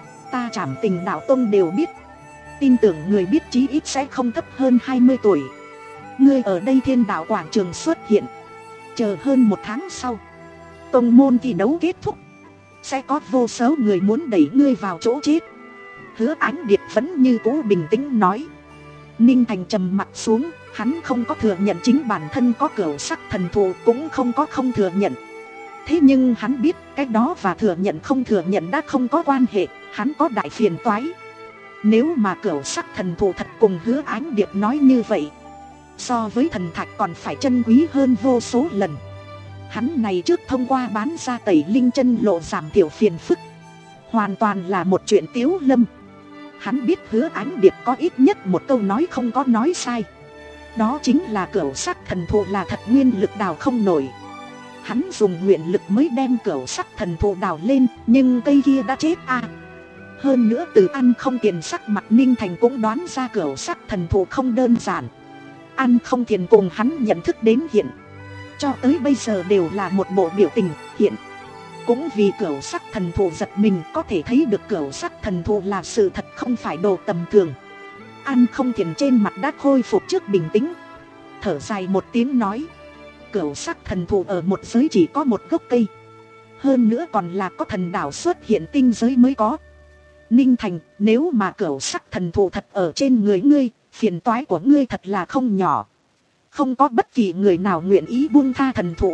ta Trảm Tình đạo tông đều biết. Tin tưởng người biết chí ít sẽ không thấp hơn hai mươi tuổi. Ngươi ở đây Thiên Đạo quảng trường xuất hiện, chờ hơn một tháng sau, tông môn thi đấu kết thúc, sẽ có vô số người muốn đẩy ngươi vào chỗ chết. Hứa Ánh Điệp vẫn như cũ bình tĩnh nói. Ninh Thành trầm mặt xuống, hắn không có thừa nhận chính bản thân có Cửu Sắc thần thụ, cũng không có không thừa nhận. Thế nhưng hắn biết cái đó và thừa nhận không thừa nhận đã không có quan hệ, hắn có đại phiền toái. Nếu mà Cửu Sắc thần thụ thật cùng Hứa Ánh Điệp nói như vậy, so với thần thạch còn phải chân quý hơn vô số lần. Hắn này trước thông qua bán ra Tẩy Linh chân lộ giảm thiểu phiền phức, hoàn toàn là một chuyện tiếu lâm. Hắn biết Hứa Ánh Điệp có ít nhất một câu nói không có nói sai, đó chính là Cửu Sắc thần thụ là thật nguyên lực đào không nổi. Hắn dùng nguyện lực mới đem Cửu Sắc thần thụ đào lên, nhưng cây kia đã chết à. Hơn nữa từ Ăn Không Tiền sắc mặt Ninh Thành cũng đoán ra Cửu Sắc thần thụ không đơn giản. Ăn Không Tiền cùng hắn nhận thức đến hiện cho tới bây giờ đều là một bộ biểu tình hiện. Cũng vì Cửu Sắc thần thụ giật mình, có thể thấy được Cửu Sắc thần thụ là sự thật, không phải đồ tầm thường. Ăn Không Tiền trên mặt đã khôi phục trước bình tĩnh, thở dài một tiếng nói. Cửu Sắc thần thụ ở một giới chỉ có một gốc cây, hơn nữa còn là có thần đảo xuất hiện tinh giới mới có. Ninh Thành, nếu mà Cửu Sắc thần thụ thật ở trên người ngươi, phiền toái của ngươi thật là không nhỏ. Không có bất kỳ người nào nguyện ý buông tha thần thụ,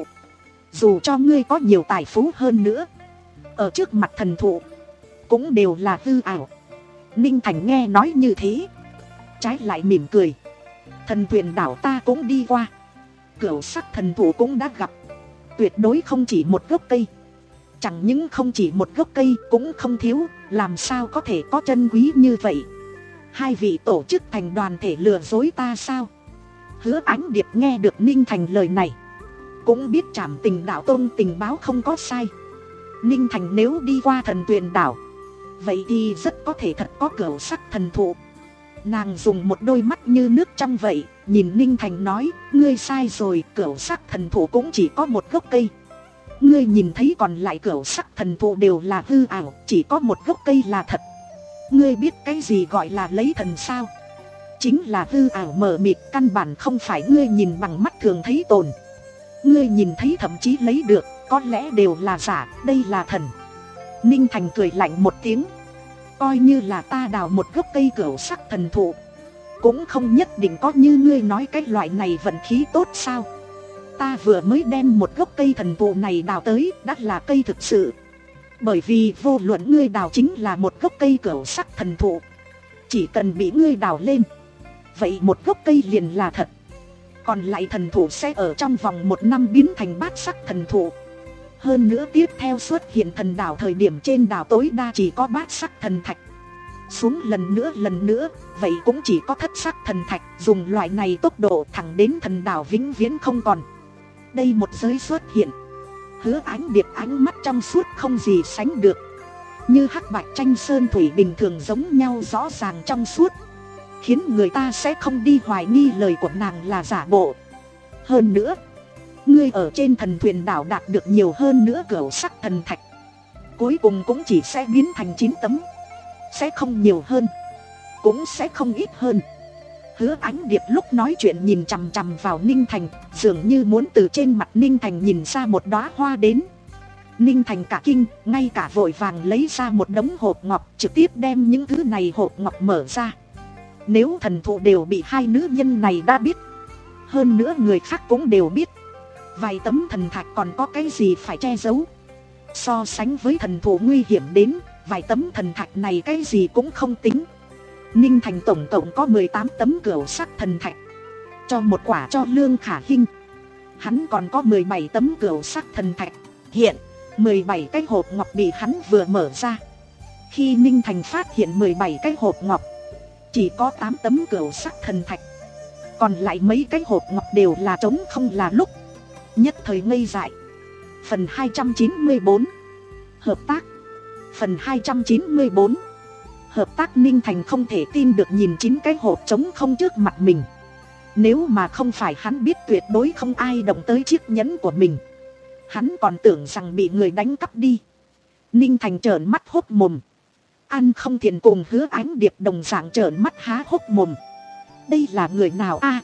dù cho ngươi có nhiều tài phú hơn nữa, ở trước mặt thần thụ cũng đều là hư ảo. Ninh Thành nghe nói như thế, trái lại mỉm cười. Thần Tuyền đảo ta cũng đi qua, Cửu Sắc thần thụ cũng đã gặp, tuyệt đối không chỉ một gốc cây. Chẳng những không chỉ một gốc cây, cũng không thiếu, làm sao có thể có chân quý như vậy. Hai vị tổ chức thành đoàn thể lừa dối ta sao? Hứa Ánh Điệp nghe được Ninh Thành lời này, cũng biết Trảm Tình đạo tông tình báo không có sai. Ninh Thành nếu đi qua Thần Tuyền đảo, vậy thì rất có thể thật có Cửu Sắc thần thụ. Nàng dùng một đôi mắt như nước trong vậy, nhìn Ninh Thành nói, ngươi sai rồi, Cửu Sắc thần thụ cũng chỉ có một gốc cây. Ngươi nhìn thấy còn lại Cửu Sắc thần thụ đều là hư ảo, chỉ có một gốc cây là thật. Ngươi biết cái gì gọi là lấy thần sao? Chính là hư ảo mờ mịt, căn bản không phải ngươi nhìn bằng mắt thường thấy tồn. Ngươi nhìn thấy thậm chí lấy được, có lẽ đều là giả, đây là thần. Ninh Thành cười lạnh một tiếng. Coi như là ta đào một gốc cây Cửu Sắc thần thụ, cũng không nhất định có như ngươi nói cái loại này vận khí tốt sao? Ta vừa mới đem một gốc cây thần thụ này đào tới, đã là cây thực sự. Bởi vì vô luận ngươi đào chính là một gốc cây Cửu Sắc thần thụ, chỉ cần bị ngươi đào lên, vậy một gốc cây liền là thật. Còn lại thần thụ sẽ ở trong vòng một năm biến thành bát sắc thần thụ. Hơn nữa tiếp theo xuất hiện thần đảo thời điểm trên đảo tối đa chỉ có bát sắc thần thạch. Xuống lần nữa lần nữa, vậy cũng chỉ có thất sắc thần thạch. Dùng loại này tốc độ thẳng đến thần đảo vĩnh viễn không còn. Đây một giới xuất hiện, Hứa Ánh Điệp ánh mắt trong suốt không gì sánh được, như hắc bạch tranh sơn thủy bình thường giống nhau, rõ ràng trong suốt, khiến người ta sẽ không đi hoài nghi lời của nàng là giả bộ. Hơn nữa, ngươi ở trên Thần Tuyền đảo đạt được nhiều hơn nữa Cửu Sắc thần thạch, cuối cùng cũng chỉ sẽ biến thành chín tấm, sẽ không nhiều hơn, cũng sẽ không ít hơn. Hứa Ánh Điệp lúc nói chuyện nhìn chằm chằm vào Ninh Thành, dường như muốn từ trên mặt Ninh Thành nhìn ra một đóa hoa đến. Ninh Thành cả kinh, ngay cả vội vàng lấy ra một đống hộp ngọc, trực tiếp đem những thứ này hộp ngọc mở ra. Nếu thần thụ đều bị hai nữ nhân này đã biết, hơn nữa người khác cũng đều biết, vài tấm thần thạch còn có cái gì phải che giấu? So sánh với thần thụ nguy hiểm đến, vài tấm thần thạch này cái gì cũng không tính. Ninh Thành tổng cộng có mười tám tấm Cửu Sắc thần thạch, cho một quả cho Lương Khả Hinh. Hắn còn có mười bảy tấm Cửu Sắc thần thạch. Hiện mười bảy cái hộp ngọc bị hắn vừa mở ra. Khi Ninh Thành phát hiện mười bảy cái hộp ngọc, chỉ có tám tấm Cửu Sắc thần thạch. Còn lại mấy cái hộp ngọc đều là trống không là lúc. Nhất thời ngây dại. Phần hai trăm chín mươi bốn. Hợp tác. Phần hai trăm chín mươi bốn. Hợp tác. Ninh Thành không thể tin được nhìn chín cái hộp trống không trước mặt mình. Nếu mà không phải hắn biết tuyệt đối không ai động tới chiếc nhẫn của mình, hắn còn tưởng rằng bị người đánh cắp đi. Ninh Thành trợn mắt hốc mồm. An Không Thiền cùng Hứa Ánh Điệp đồng dạng trợn mắt há hốc mồm. Đây là người nào a?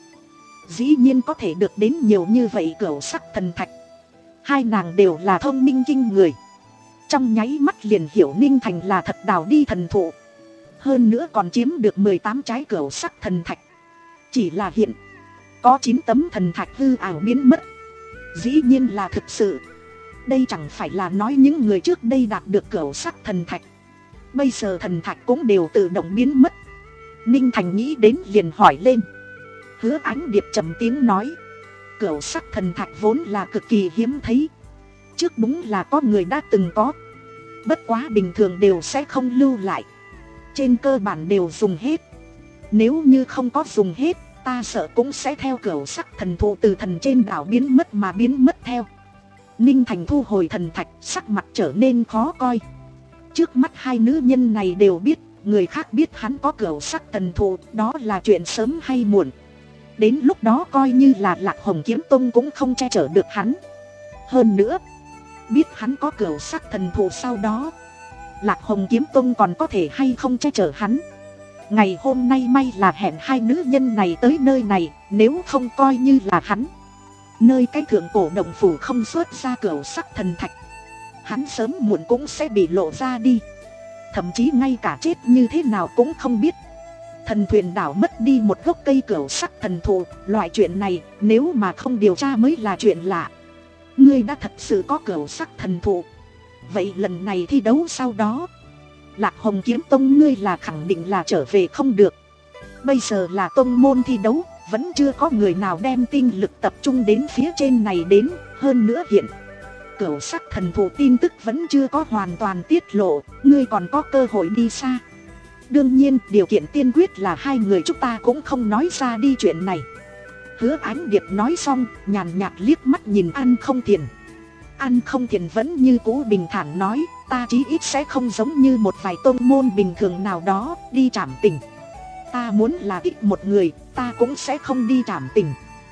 Dĩ nhiên có thể được đến nhiều như vậy cửu sắc thần thạch. Hai nàng đều là thông minh kinh người. Trong nháy mắt liền hiểu Ninh Thành là thật đào đi thần thụ. Hơn nữa còn chiếm được mười tám trái cửu sắc thần thạch. Chỉ là hiện có chín tấm thần thạch hư ảo biến mất. Dĩ nhiên là thực sự. Đây chẳng phải là nói những người trước đây đạt được cửu sắc thần thạch, bây giờ thần thạch cũng đều tự động biến mất. Ninh Thành nghĩ đến liền hỏi lên. Hứa Ánh Điệp trầm tiếng nói, cửu sắc thần thạch vốn là cực kỳ hiếm thấy. Trước đúng là có người đã từng có, bất quá bình thường đều sẽ không lưu lại. Trên cơ bản đều dùng hết. Nếu như không có dùng hết, ta sợ cũng sẽ theo cửu sắc thần thụ từ thần trên đảo biến mất mà biến mất theo. Ninh Thành thu hồi thần thạch, sắc mặt trở nên khó coi. Trước mắt hai nữ nhân này đều biết, người khác biết hắn có cửu sắc thần thụ, đó là chuyện sớm hay muộn. Đến lúc đó coi như là Lạc Hồng Kiếm Tông cũng không che chở được hắn. Hơn nữa, biết hắn có cửu sắc thần thụ sau đó, Lạc Hồng Kiếm Tông còn có thể hay không che chở hắn. Ngày hôm nay may là hẹn hai nữ nhân này tới nơi này, nếu không coi như là hắn. Nơi cái thượng cổ động phủ không xuất ra cửu sắc thần thạch, hắn sớm muộn cũng sẽ bị lộ ra đi. Thậm chí ngay cả chết như thế nào cũng không biết. Thần thuyền đảo mất đi một gốc cây cửu sắc thần thụ, loại chuyện này nếu mà không điều tra mới là chuyện lạ. Ngươi đã thật sự có cửu sắc thần thụ, vậy lần này thi đấu sau đó, Lạc Hồng Kiếm Tông ngươi là khẳng định là trở về không được. Bây giờ là tông môn thi đấu, vẫn chưa có người nào đem tinh lực tập trung đến phía trên này đến. Hơn nữa hiện cửu sắc thần thụ tin tức vẫn chưa có hoàn toàn tiết lộ, ngươi còn có cơ hội đi xa. Đương nhiên điều kiện tiên quyết là hai người chúng ta cũng không nói ra đi chuyện này. Hứa Ánh Điệp nói xong, nhàn nhạt liếc mắt nhìn An Không Thiền. An Không Thiền vẫn như cũ bình thản nói, ta chí ít sẽ không giống như một vài tôn môn bình thường nào đó đi trảm tình. Ta muốn là thích một người, ta cũng sẽ không đi trảm tình.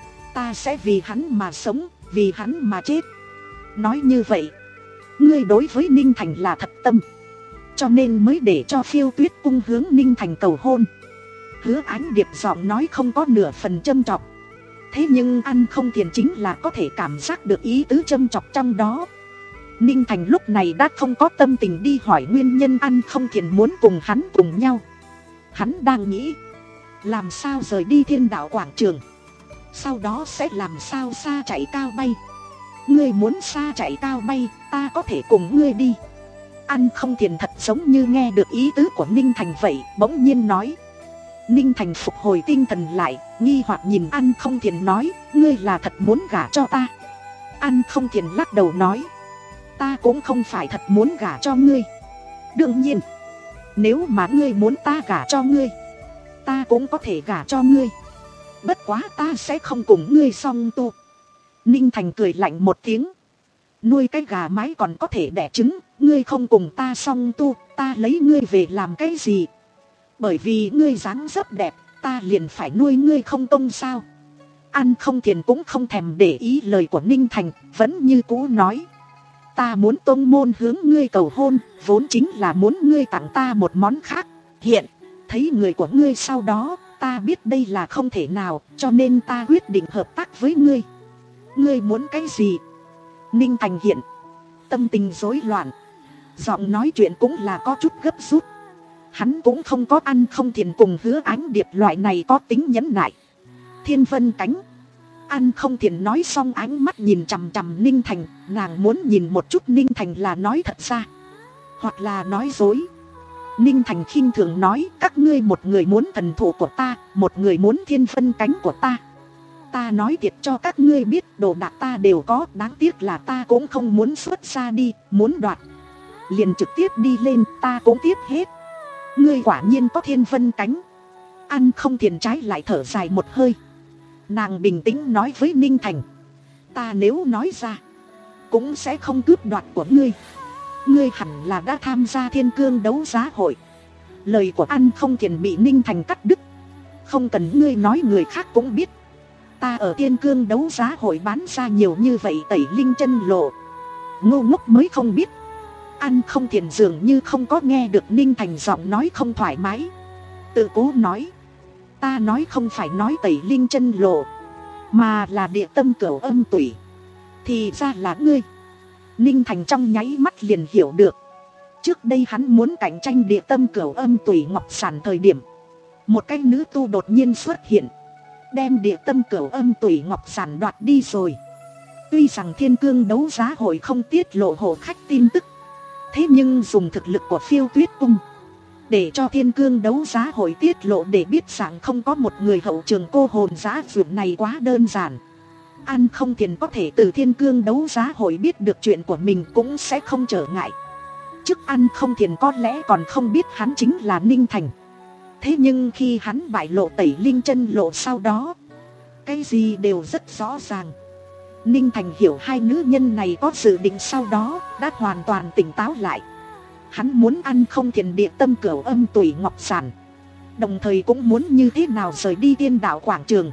Ta sẽ vì hắn mà sống, vì hắn mà chết. Nói như vậy, ngươi đối với Ninh Thành là thật tâm, cho nên mới để cho Phiêu Tuyết Cung hướng Ninh Thành cầu hôn. Hứa Ánh Điệp giọng nói không có nửa phần châm chọc. Thế nhưng An Không Thiền chính là có thể cảm giác được ý tứ châm chọc trong đó. Ninh Thành lúc này đã không có tâm tình đi hỏi nguyên nhân An Không Thiền muốn cùng hắn cùng nhau. Hắn đang nghĩ, làm sao rời đi Thiên Đạo Quảng Trường, sau đó sẽ làm sao xa chạy cao bay. Ngươi muốn xa chạy cao bay, ta có thể cùng ngươi đi. An Không Thiền thật giống như nghe được ý tứ của Ninh Thành vậy, bỗng nhiên nói. Ninh Thành phục hồi tinh thần lại, nghi hoặc nhìn An Không Thiền nói, ngươi là thật muốn gả cho ta? An Không Thiền lắc đầu nói, ta cũng không phải thật muốn gả cho ngươi. Đương nhiên, nếu mà ngươi muốn ta gả cho ngươi, ta cũng có thể gả cho ngươi. Bất quá ta sẽ không cùng ngươi song tu. Ninh Thành cười lạnh một tiếng, nuôi cái gà mái còn có thể đẻ trứng, ngươi không cùng ta song tu, ta lấy ngươi về làm cái gì? Bởi vì ngươi dáng dấp đẹp, ta liền phải nuôi ngươi không công sao? An Không Thiền cũng không thèm để ý lời của Ninh Thành, vẫn như cũ nói, ta muốn tông môn hướng ngươi cầu hôn, vốn chính là muốn ngươi tặng ta một món khác. Hiện thấy người của ngươi sau đó, ta biết đây là không thể nào, cho nên ta quyết định hợp tác với ngươi. Ngươi muốn cái gì? Ninh Thành hiện tâm tình rối loạn, giọng nói chuyện cũng là có chút gấp rút. Hắn cũng không có An Không Thiền cùng Hứa Ánh Điệp loại này có tính nhẫn nại. Thiên vân cánh. An Không Thiền nói xong ánh mắt nhìn chằm chằm Ninh Thành, nàng muốn nhìn một chút Ninh Thành là nói thật ra, hoặc là nói dối. Ninh Thành khinh thường nói, các ngươi một người muốn thần thụ của ta, một người muốn thiên vân cánh của ta. Ta nói thiệt cho các ngươi biết, đồ đạc ta đều có, đáng tiếc là ta cũng không muốn xuất ra đi, muốn đoạt liền trực tiếp đi lên, ta cũng tiếp hết. Ngươi quả nhiên có thiên vân cánh. An Không Thiền trái lại thở dài một hơi. Nàng bình tĩnh nói với Ninh Thành. Ta nếu nói ra cũng sẽ không cướp đoạt của ngươi. Ngươi hẳn là đã tham gia thiên cương đấu giá hội. Lời của An Không Thiền bị Ninh Thành cắt đứt. Không cần ngươi nói, người khác cũng biết. Ta ở thiên cương đấu giá hội bán ra nhiều như vậy tẩy linh chân lộ. Ngu ngốc mới không biết. An Không Thiền dường như không có nghe được Ninh Thành giọng nói không thoải mái, tự cố nói. Ta nói không phải nói tẩy linh chân lộ, mà là địa tâm cửu âm tủy. Thì ra là ngươi. Ninh Thành trong nháy mắt liền hiểu được. Trước đây hắn muốn cạnh tranh địa tâm cửu âm tủy ngọc sản thời điểm, một cái nữ tu đột nhiên xuất hiện, đem địa tâm cửu âm tủy ngọc sản đoạt đi rồi. Tuy rằng thiên cương đấu giá hội không tiết lộ hộ khách tin tức, thế nhưng dùng thực lực của Phiêu Tuyết Cung để cho thiên cương đấu giá hội tiết lộ để biết rằng không có một người hậu trường cô hồn giá dược này quá đơn giản. An Không Thiền có thể từ thiên cương đấu giá hội biết được chuyện của mình cũng sẽ không trở ngại. Trước An Không Thiền có lẽ còn không biết hắn chính là Ninh Thành. Thế nhưng khi hắn bại lộ tẩy linh chân lộ sau đó, cái gì đều rất rõ ràng. Ninh Thành hiểu hai nữ nhân này có dự định, sau đó đã hoàn toàn tỉnh táo lại. Hắn muốn An Không Thiền địa tâm cửu âm tủy ngọc sản, đồng thời cũng muốn như thế nào rời đi Tiên Đạo quảng trường,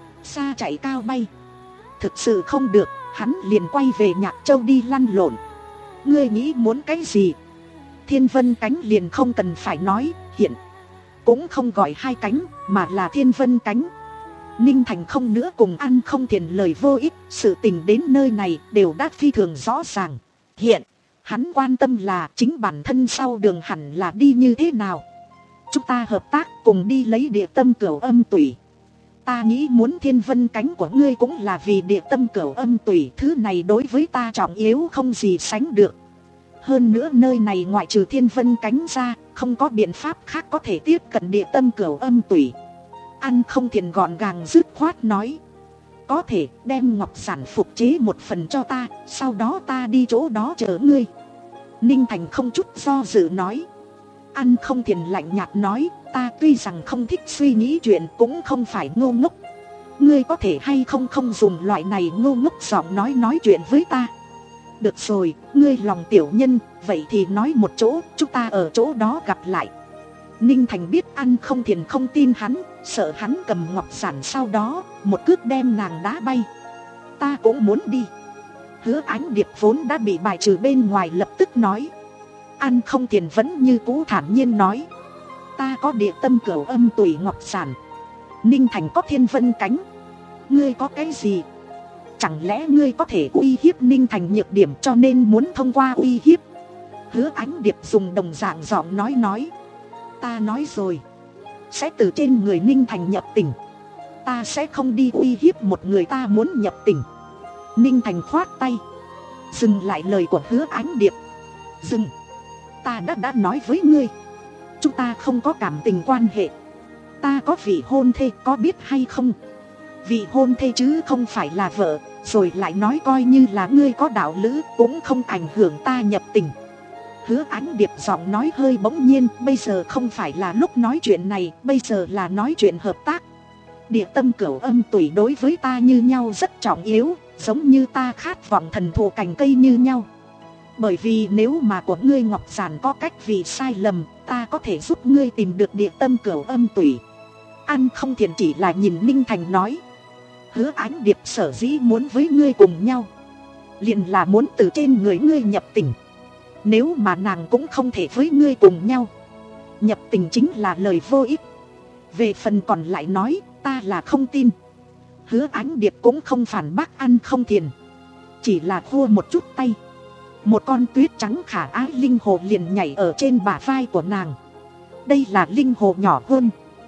xa chạy cao bay. Thực sự không được, hắn liền quay về Nhạc Châu đi lăn lộn. Ngươi nghĩ muốn cái gì? Thiên Vân Cánh liền không cần phải nói, hiện cũng không gọi hai cánh mà là Thiên Vân Cánh. Ninh Thành không nữa cùng An Không Thiền lời vô ích, sự tình đến nơi này đều đã phi thường rõ ràng. Hiện hắn quan tâm là chính bản thân sau đường hẳn là đi như thế nào. Chúng ta hợp tác cùng đi lấy địa tâm cửu âm tủy. Ta nghĩ muốn Thiên Vân Cánh của ngươi cũng là vì địa tâm cửu âm tủy, thứ này đối với ta trọng yếu không gì sánh được. Hơn nữa nơi này ngoại trừ Thiên Vân Cánh ra, không có biện pháp khác có thể tiếp cận địa tâm cửu âm tủy. An Không Thiền gọn gàng dứt khoát nói. Có thể đem ngọc sản phục chế một phần cho ta, sau đó ta đi chỗ đó chờ ngươi. Ninh Thành không chút do dự nói. An Không Thiền lạnh nhạt nói. Ta tuy rằng không thích suy nghĩ chuyện, cũng không phải ngô ngốc. Ngươi có thể hay không không dùng loại này ngô ngốc giọng nói nói chuyện với ta. Được rồi, ngươi lòng tiểu nhân, vậy thì nói một chỗ, chúng ta ở chỗ đó gặp lại. Ninh Thành biết An Không Thiền không tin hắn, sợ hắn cầm ngọc sản sau đó một cước đem nàng đá bay. Ta cũng muốn đi. Hứa Ánh Điệp vốn đã bị bài trừ bên ngoài lập tức nói. An Không Thiền vẫn như cũ thản nhiên nói. Ta có địa tâm cửu âm tủy ngọc sản, Ninh Thành có Thiên Vân Cánh. Ngươi có cái gì? Chẳng lẽ ngươi có thể uy hiếp Ninh Thành nhược điểm cho nên muốn thông qua uy hiếp? Hứa Ánh Điệp dùng đồng dạng giọng nói nói. Ta nói rồi, sẽ từ trên người Ninh Thành nhập tình. Ta sẽ không đi uy hiếp một người ta muốn nhập tình. Ninh Thành khoát tay, dừng lại lời của Hứa Ánh Điệp. Dừng. Ta đã đã nói với ngươi, chúng ta không có cảm tình quan hệ. Ta có vị hôn thê, có biết hay không? Vị hôn thê chứ không phải là vợ. Rồi lại nói coi như là ngươi có đạo lữ, cũng không ảnh hưởng ta nhập tình. Hứa Ánh Điệp giọng nói hơi bỗng nhiên. Bây giờ không phải là lúc nói chuyện này, bây giờ là nói chuyện hợp tác. Địa tâm cửu âm tủy đối với ta như nhau rất trọng yếu, giống như ta khát vọng thần thụ cành cây như nhau. Bởi vì nếu mà của ngươi ngọc giản có cách vì sai lầm, ta có thể giúp ngươi tìm được địa tâm cửu âm tủy. An Không Thiền chỉ là nhìn Ninh Thành nói. Hứa Ánh Điệp sở dĩ muốn với ngươi cùng nhau, liền là muốn từ trên người ngươi nhập tình. Nếu mà nàng cũng không thể với ngươi cùng nhau, nhập tình chính là lời vô ích. Về phần còn lại nói, ta là không tin. Hứa Ánh Điệp cũng không phản bác An Không Thiền, chỉ là khua một chút tay. Một con tuyết trắng khả ái linh hồ liền nhảy ở trên bả vai của nàng. Đây là linh hồ nhỏ hơn.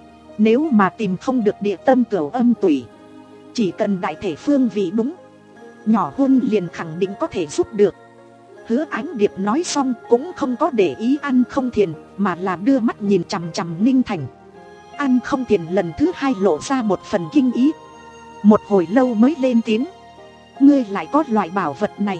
Nếu mà tìm không được địa tâm cửu âm tủy, chỉ cần đại thể phương vị đúng, nhỏ hơn liền khẳng định có thể giúp được. Hứa Ánh Điệp nói xong cũng không có để ý An Không Thiền, mà là đưa mắt nhìn chằm chằm Ninh Thành. An Không Thiền lần thứ hai lộ ra một phần kinh ý. Một hồi lâu mới lên tiếng. Ngươi lại có loại bảo vật này,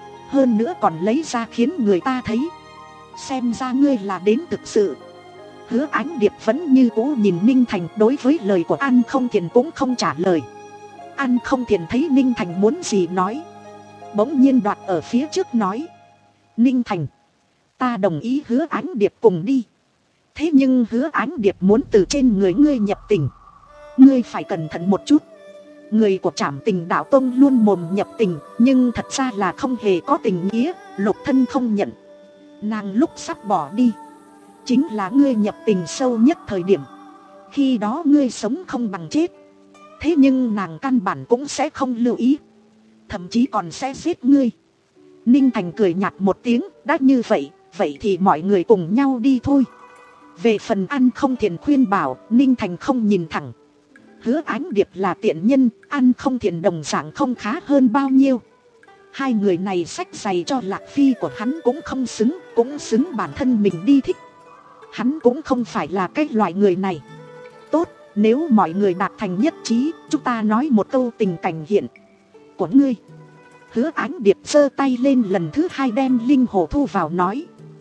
hơn nữa còn lấy ra khiến người ta thấy, xem ra ngươi là đến thực sự. Hứa Ánh Điệp vẫn như cũ nhìn Ninh Thành, đối với lời của An Không Thiền cũng không trả lời. An Không Thiền thấy Ninh Thành muốn gì nói, bỗng nhiên đoạt ở phía trước nói, Ninh Thành, ta đồng ý Hứa Ánh Điệp cùng đi. Thế nhưng Hứa Ánh Điệp muốn từ trên người ngươi nhập tình, ngươi phải cẩn thận một chút. Người của Trảm Tình Đạo Tông luôn mồm nhập tình, nhưng thật ra là không hề có tình nghĩa. Lục Thân không nhận. Nàng lúc sắp bỏ đi, chính là ngươi nhập tình sâu nhất thời điểm. Khi đó ngươi sống không bằng chết. Thế nhưng nàng căn bản cũng sẽ không lưu ý, thậm chí còn sẽ giết ngươi. Ninh Thành cười nhạt một tiếng, đã như vậy, vậy thì mọi người cùng nhau đi thôi. Về phần An Không Thiền khuyên bảo, Ninh Thành không nhìn thẳng. Hứa Ánh Điệp là tiện nhân, An Không Thiền đồng dạng không khá hơn bao nhiêu. Hai người này xách giày cho Lạc Phi của hắn cũng không xứng, cũng xứng bản thân mình đi thích. Hắn cũng không phải là cái loại người này. Tốt, nếu mọi người đạt thành nhất trí, chúng ta nói một câu tình cảnh hiện của ngươi. Hứa Ánh Điệp giơ tay lên lần thứ hai đem linh hồ thu vào nói,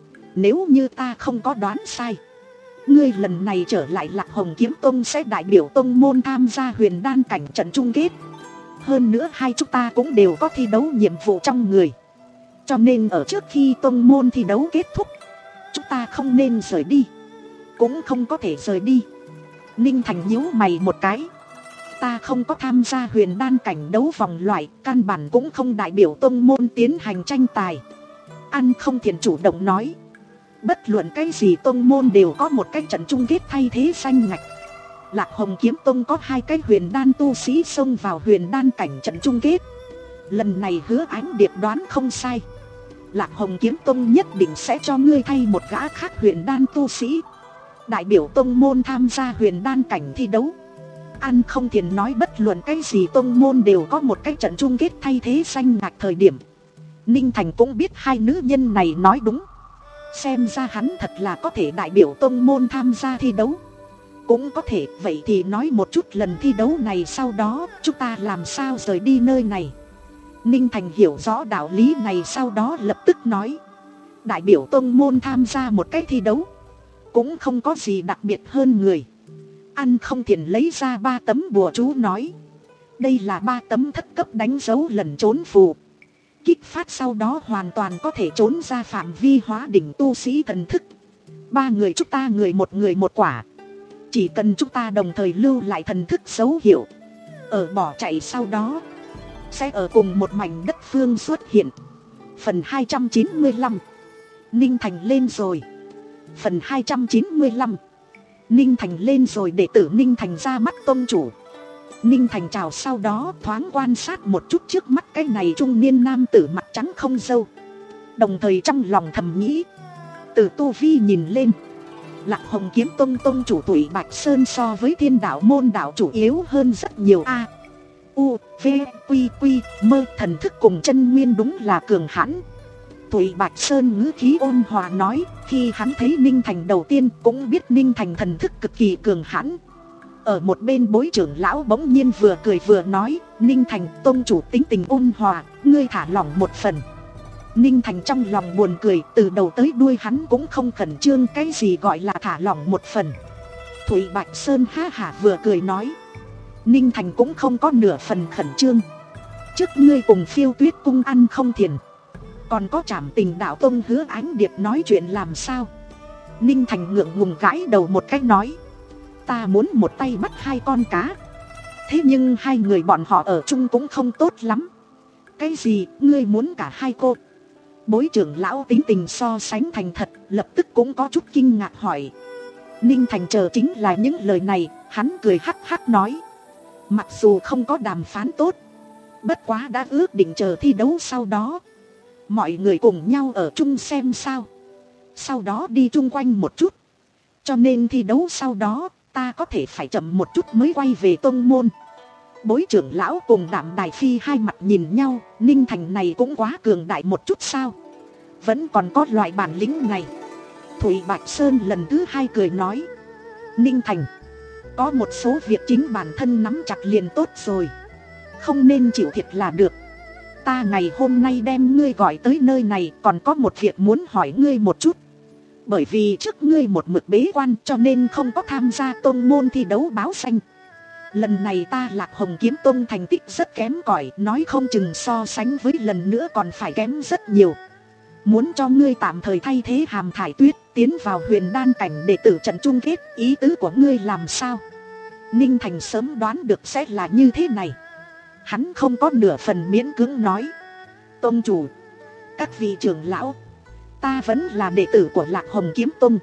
nếu như ta không có đoán sai, ngươi lần này trở lại Lạc Hồng Kiếm Tông sẽ đại biểu tông môn tham gia Huyền Đan cảnh trận chung kết. Hơn nữa hai chúng ta cũng đều có thi đấu nhiệm vụ trong người, cho nên ở trước khi tông môn thi đấu kết thúc, chúng ta không nên rời đi, cũng không có thể rời đi. Ninh Thành nhíu mày một cái, ta không có tham gia Huyền Đan cảnh đấu vòng loại, căn bản cũng không đại biểu tông môn tiến hành tranh tài. An Không Thiền chủ động nói, bất luận cái gì tông môn đều có một cái trận chung kết thay thế danh ngạch. Lạc Hồng Kiếm Tông có hai cái Huyền Đan tu sĩ xông vào Huyền Đan cảnh trận chung kết. Lần này Hứa Ánh Điệp đoán không sai, Lạc Hồng Kiếm Tông nhất định sẽ cho ngươi thay một gã khác Huyền Đan tu sĩ, đại biểu tông môn tham gia Huyền Đan cảnh thi đấu. An Không Thiền nói bất luận cái gì tông môn đều có một cái trận chung kết thay thế danh ngạch thời điểm, Ninh Thành cũng biết hai nữ nhân này nói đúng. Xem ra hắn thật là có thể đại biểu tông môn tham gia thi đấu. Cũng có thể, vậy thì nói một chút lần thi đấu này sau đó chúng ta làm sao rời đi nơi này. Ninh Thành hiểu rõ đạo lý này, sau đó lập tức nói, đại biểu tông môn tham gia một cái thi đấu cũng không có gì đặc biệt hơn người. An Không Thiền lấy ra ba tấm bùa chú nói, đây là ba tấm thất cấp đánh dấu lần trốn phù, kích phát sau đó hoàn toàn có thể trốn ra phạm vi hóa đỉnh tu sĩ thần thức. Ba người chúng ta người một người một quả, chỉ cần chúng ta đồng thời lưu lại thần thức dấu hiệu, ở bỏ chạy sau đó sẽ ở cùng một mảnh đất phương xuất hiện. Phần hai trăm chín mươi lăm, Ninh Thành lên rồi. Phần hai trăm chín mươi lăm, Ninh Thành lên rồi. Đệ tử Ninh Thành ra mắt tông chủ. Ninh Thành chào, sau đó thoáng quan sát một chút trước mắt cái này trung niên nam tử mặt trắng không râu, đồng thời trong lòng thầm nghĩ, từ tu vi nhìn lên, Lạc Hồng Kiếm Tông tông chủ Thủy Bạch Sơn so với Thiên Đạo môn đạo chủ yếu hơn rất nhiều. A U V Quy Quy Mơ thần thức cùng chân nguyên đúng là cường hãn. Thủy Bạch Sơn ngữ khí ôn hòa nói, khi hắn thấy Ninh Thành đầu tiên cũng biết Ninh Thành thần thức cực kỳ cường hãn. Ở một bên Bối trưởng lão bỗng nhiên vừa cười vừa nói, Ninh Thành tông chủ tính tình ôn hòa, ngươi thả lỏng một phần. Ninh Thành trong lòng buồn cười, từ đầu tới đuôi hắn cũng không khẩn trương, cái gì gọi là thả lỏng một phần. Thủy Bạch Sơn ha hả vừa cười nói, Ninh Thành cũng không có nửa phần khẩn trương. Trước ngươi cùng Phiêu Tuyết cung Ăn Không Thiền, còn có Trảm Tình Đạo Tông Hứa Ánh Điệp nói chuyện làm sao? Ninh Thành ngượng ngùng gãi đầu một cách nói, ta muốn một tay bắt hai con cá, thế nhưng hai người bọn họ ở chung cũng không tốt lắm. Cái gì, ngươi muốn cả hai cô? Bối trưởng lão tính tình so sánh thành thật, lập tức cũng có chút kinh ngạc hỏi. Ninh Thành chờ chính là những lời này, hắn cười hắc hắc nói, mặc dù không có đàm phán tốt, bất quá đã ước định chờ thi đấu sau đó mọi người cùng nhau ở chung xem sao, sau đó đi chung quanh một chút, cho nên thi đấu sau đó ta có thể phải chậm một chút mới quay về tông môn. Bối trưởng lão cùng Đạm Đài Phi hai mặt nhìn nhau, Ninh Thành này cũng quá cường đại một chút sao, vẫn còn có loại bản lĩnh này. Thủy Bạch Sơn lần thứ hai cười nói, Ninh Thành, có một số việc chính bản thân nắm chặt liền tốt rồi, không nên chịu thiệt là được. Ta ngày hôm nay đem ngươi gọi tới nơi này còn có một việc muốn hỏi ngươi một chút. Bởi vì trước ngươi một mực bế quan cho nên không có tham gia tông môn thi đấu báo danh. Lần này ta Lạc Hồng Kiếm Tông thành tích rất kém cỏi, nói không chừng so sánh với lần nữa còn phải kém rất nhiều. Muốn cho ngươi tạm thời thay thế Hàm Thải Tuyết tiến vào huyền đan cảnh để tử trận chung kết, ý tứ của ngươi làm sao? Ninh Thành sớm đoán được sẽ là như thế này. Hắn không có nửa phần miễn cưỡng nói. Tông chủ, các vị trưởng lão, ta vẫn là đệ tử của Lạc Hồng Kiếm Tông.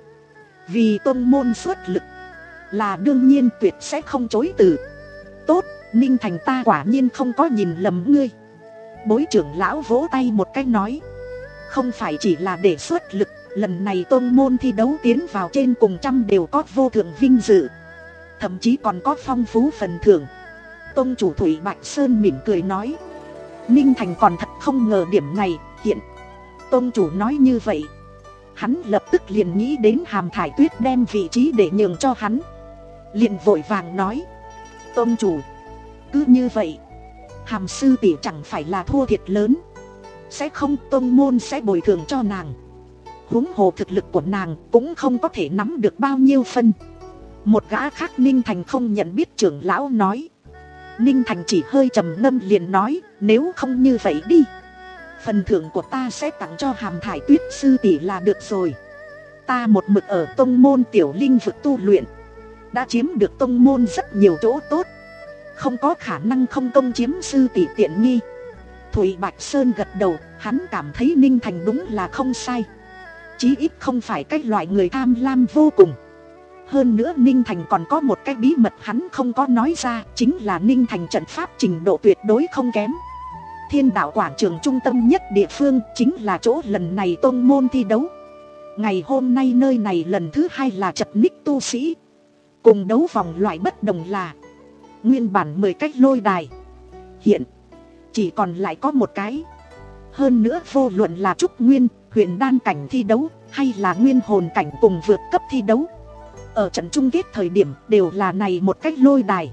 Vì tông môn xuất lực là đương nhiên tuyệt sẽ không chối từ. Tốt, Ninh Thành ta quả nhiên không có nhìn lầm ngươi. Bối trưởng lão vỗ tay một cái nói. Không phải chỉ là để xuất lực, lần này tông môn thi đấu tiến vào trên cùng trăm đều có vô thượng vinh dự, thậm chí còn có phong phú phần thưởng. Tông chủ Thủy Bạch Sơn mỉm cười nói. Ninh Thành còn thật không ngờ điểm này. Hiện tông chủ nói như vậy, hắn lập tức liền nghĩ đến Hàm Thải Tuyết đem vị trí để nhường cho hắn, liền vội vàng nói. Tông chủ, cứ như vậy Hàm sư tỷ chẳng phải là thua thiệt lớn. Sẽ không, tông môn sẽ bồi thường cho nàng. Huống hồ thực lực của nàng cũng không có thể nắm được bao nhiêu phân. Một gã khác Ninh Thành không nhận biết trưởng lão nói. Ninh Thành chỉ hơi trầm ngâm liền nói. Nếu không như vậy đi, phần thưởng của ta sẽ tặng cho Hàm Thải Tuyết sư tỷ là được rồi. Ta một mực ở tông môn tiểu linh vực tu luyện, đã chiếm được tông môn rất nhiều chỗ tốt, không có khả năng không công chiếm sư tỷ tiện nghi. Thủy Bạch Sơn gật đầu, hắn cảm thấy Ninh Thành đúng là không sai. Chí ít không phải cái loại người tham lam vô cùng. Hơn nữa Ninh Thành còn có một cái bí mật hắn không có nói ra, chính là Ninh Thành trận pháp trình độ tuyệt đối không kém. Thiên đạo quảng trường trung tâm nhất địa phương chính là chỗ lần này tông môn thi đấu. Ngày hôm nay nơi này lần thứ hai là chật ních tu sĩ. Cùng đấu vòng loại bất đồng là nguyên bản mười cái lôi đài, hiện chỉ còn lại có một cái. Hơn nữa vô luận là trúc nguyên, huyền đan cảnh thi đấu, hay là nguyên hồn cảnh cùng vượt cấp thi đấu, ở trận chung kết thời điểm đều là này một cái lôi đài.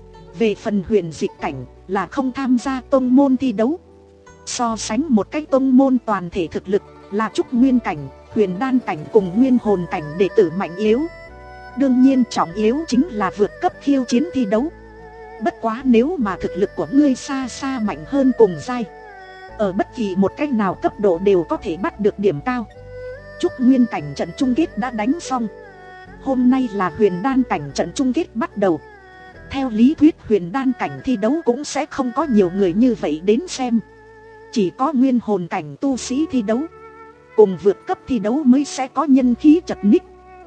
Về phần huyền dịch cảnh là không tham gia tông môn thi đấu. So sánh một cái tông môn toàn thể thực lực là trúc nguyên cảnh, huyền đan cảnh cùng nguyên hồn cảnh đệ tử mạnh yếu. Đương nhiên trọng yếu chính là vượt cấp khiêu chiến thi đấu. Bất quá nếu mà thực lực của ngươi xa xa mạnh hơn cùng giai, ở bất kỳ một cách nào cấp độ đều có thể bắt được điểm cao. Trúc nguyên cảnh trận chung kết đã đánh xong. Hôm nay là huyền đan cảnh trận chung kết bắt đầu. Theo lý thuyết huyền đan cảnh thi đấu cũng sẽ không có nhiều người như vậy đến xem. Chỉ có nguyên hồn cảnh tu sĩ thi đấu cùng vượt cấp thi đấu mới sẽ có nhân khí chật ních.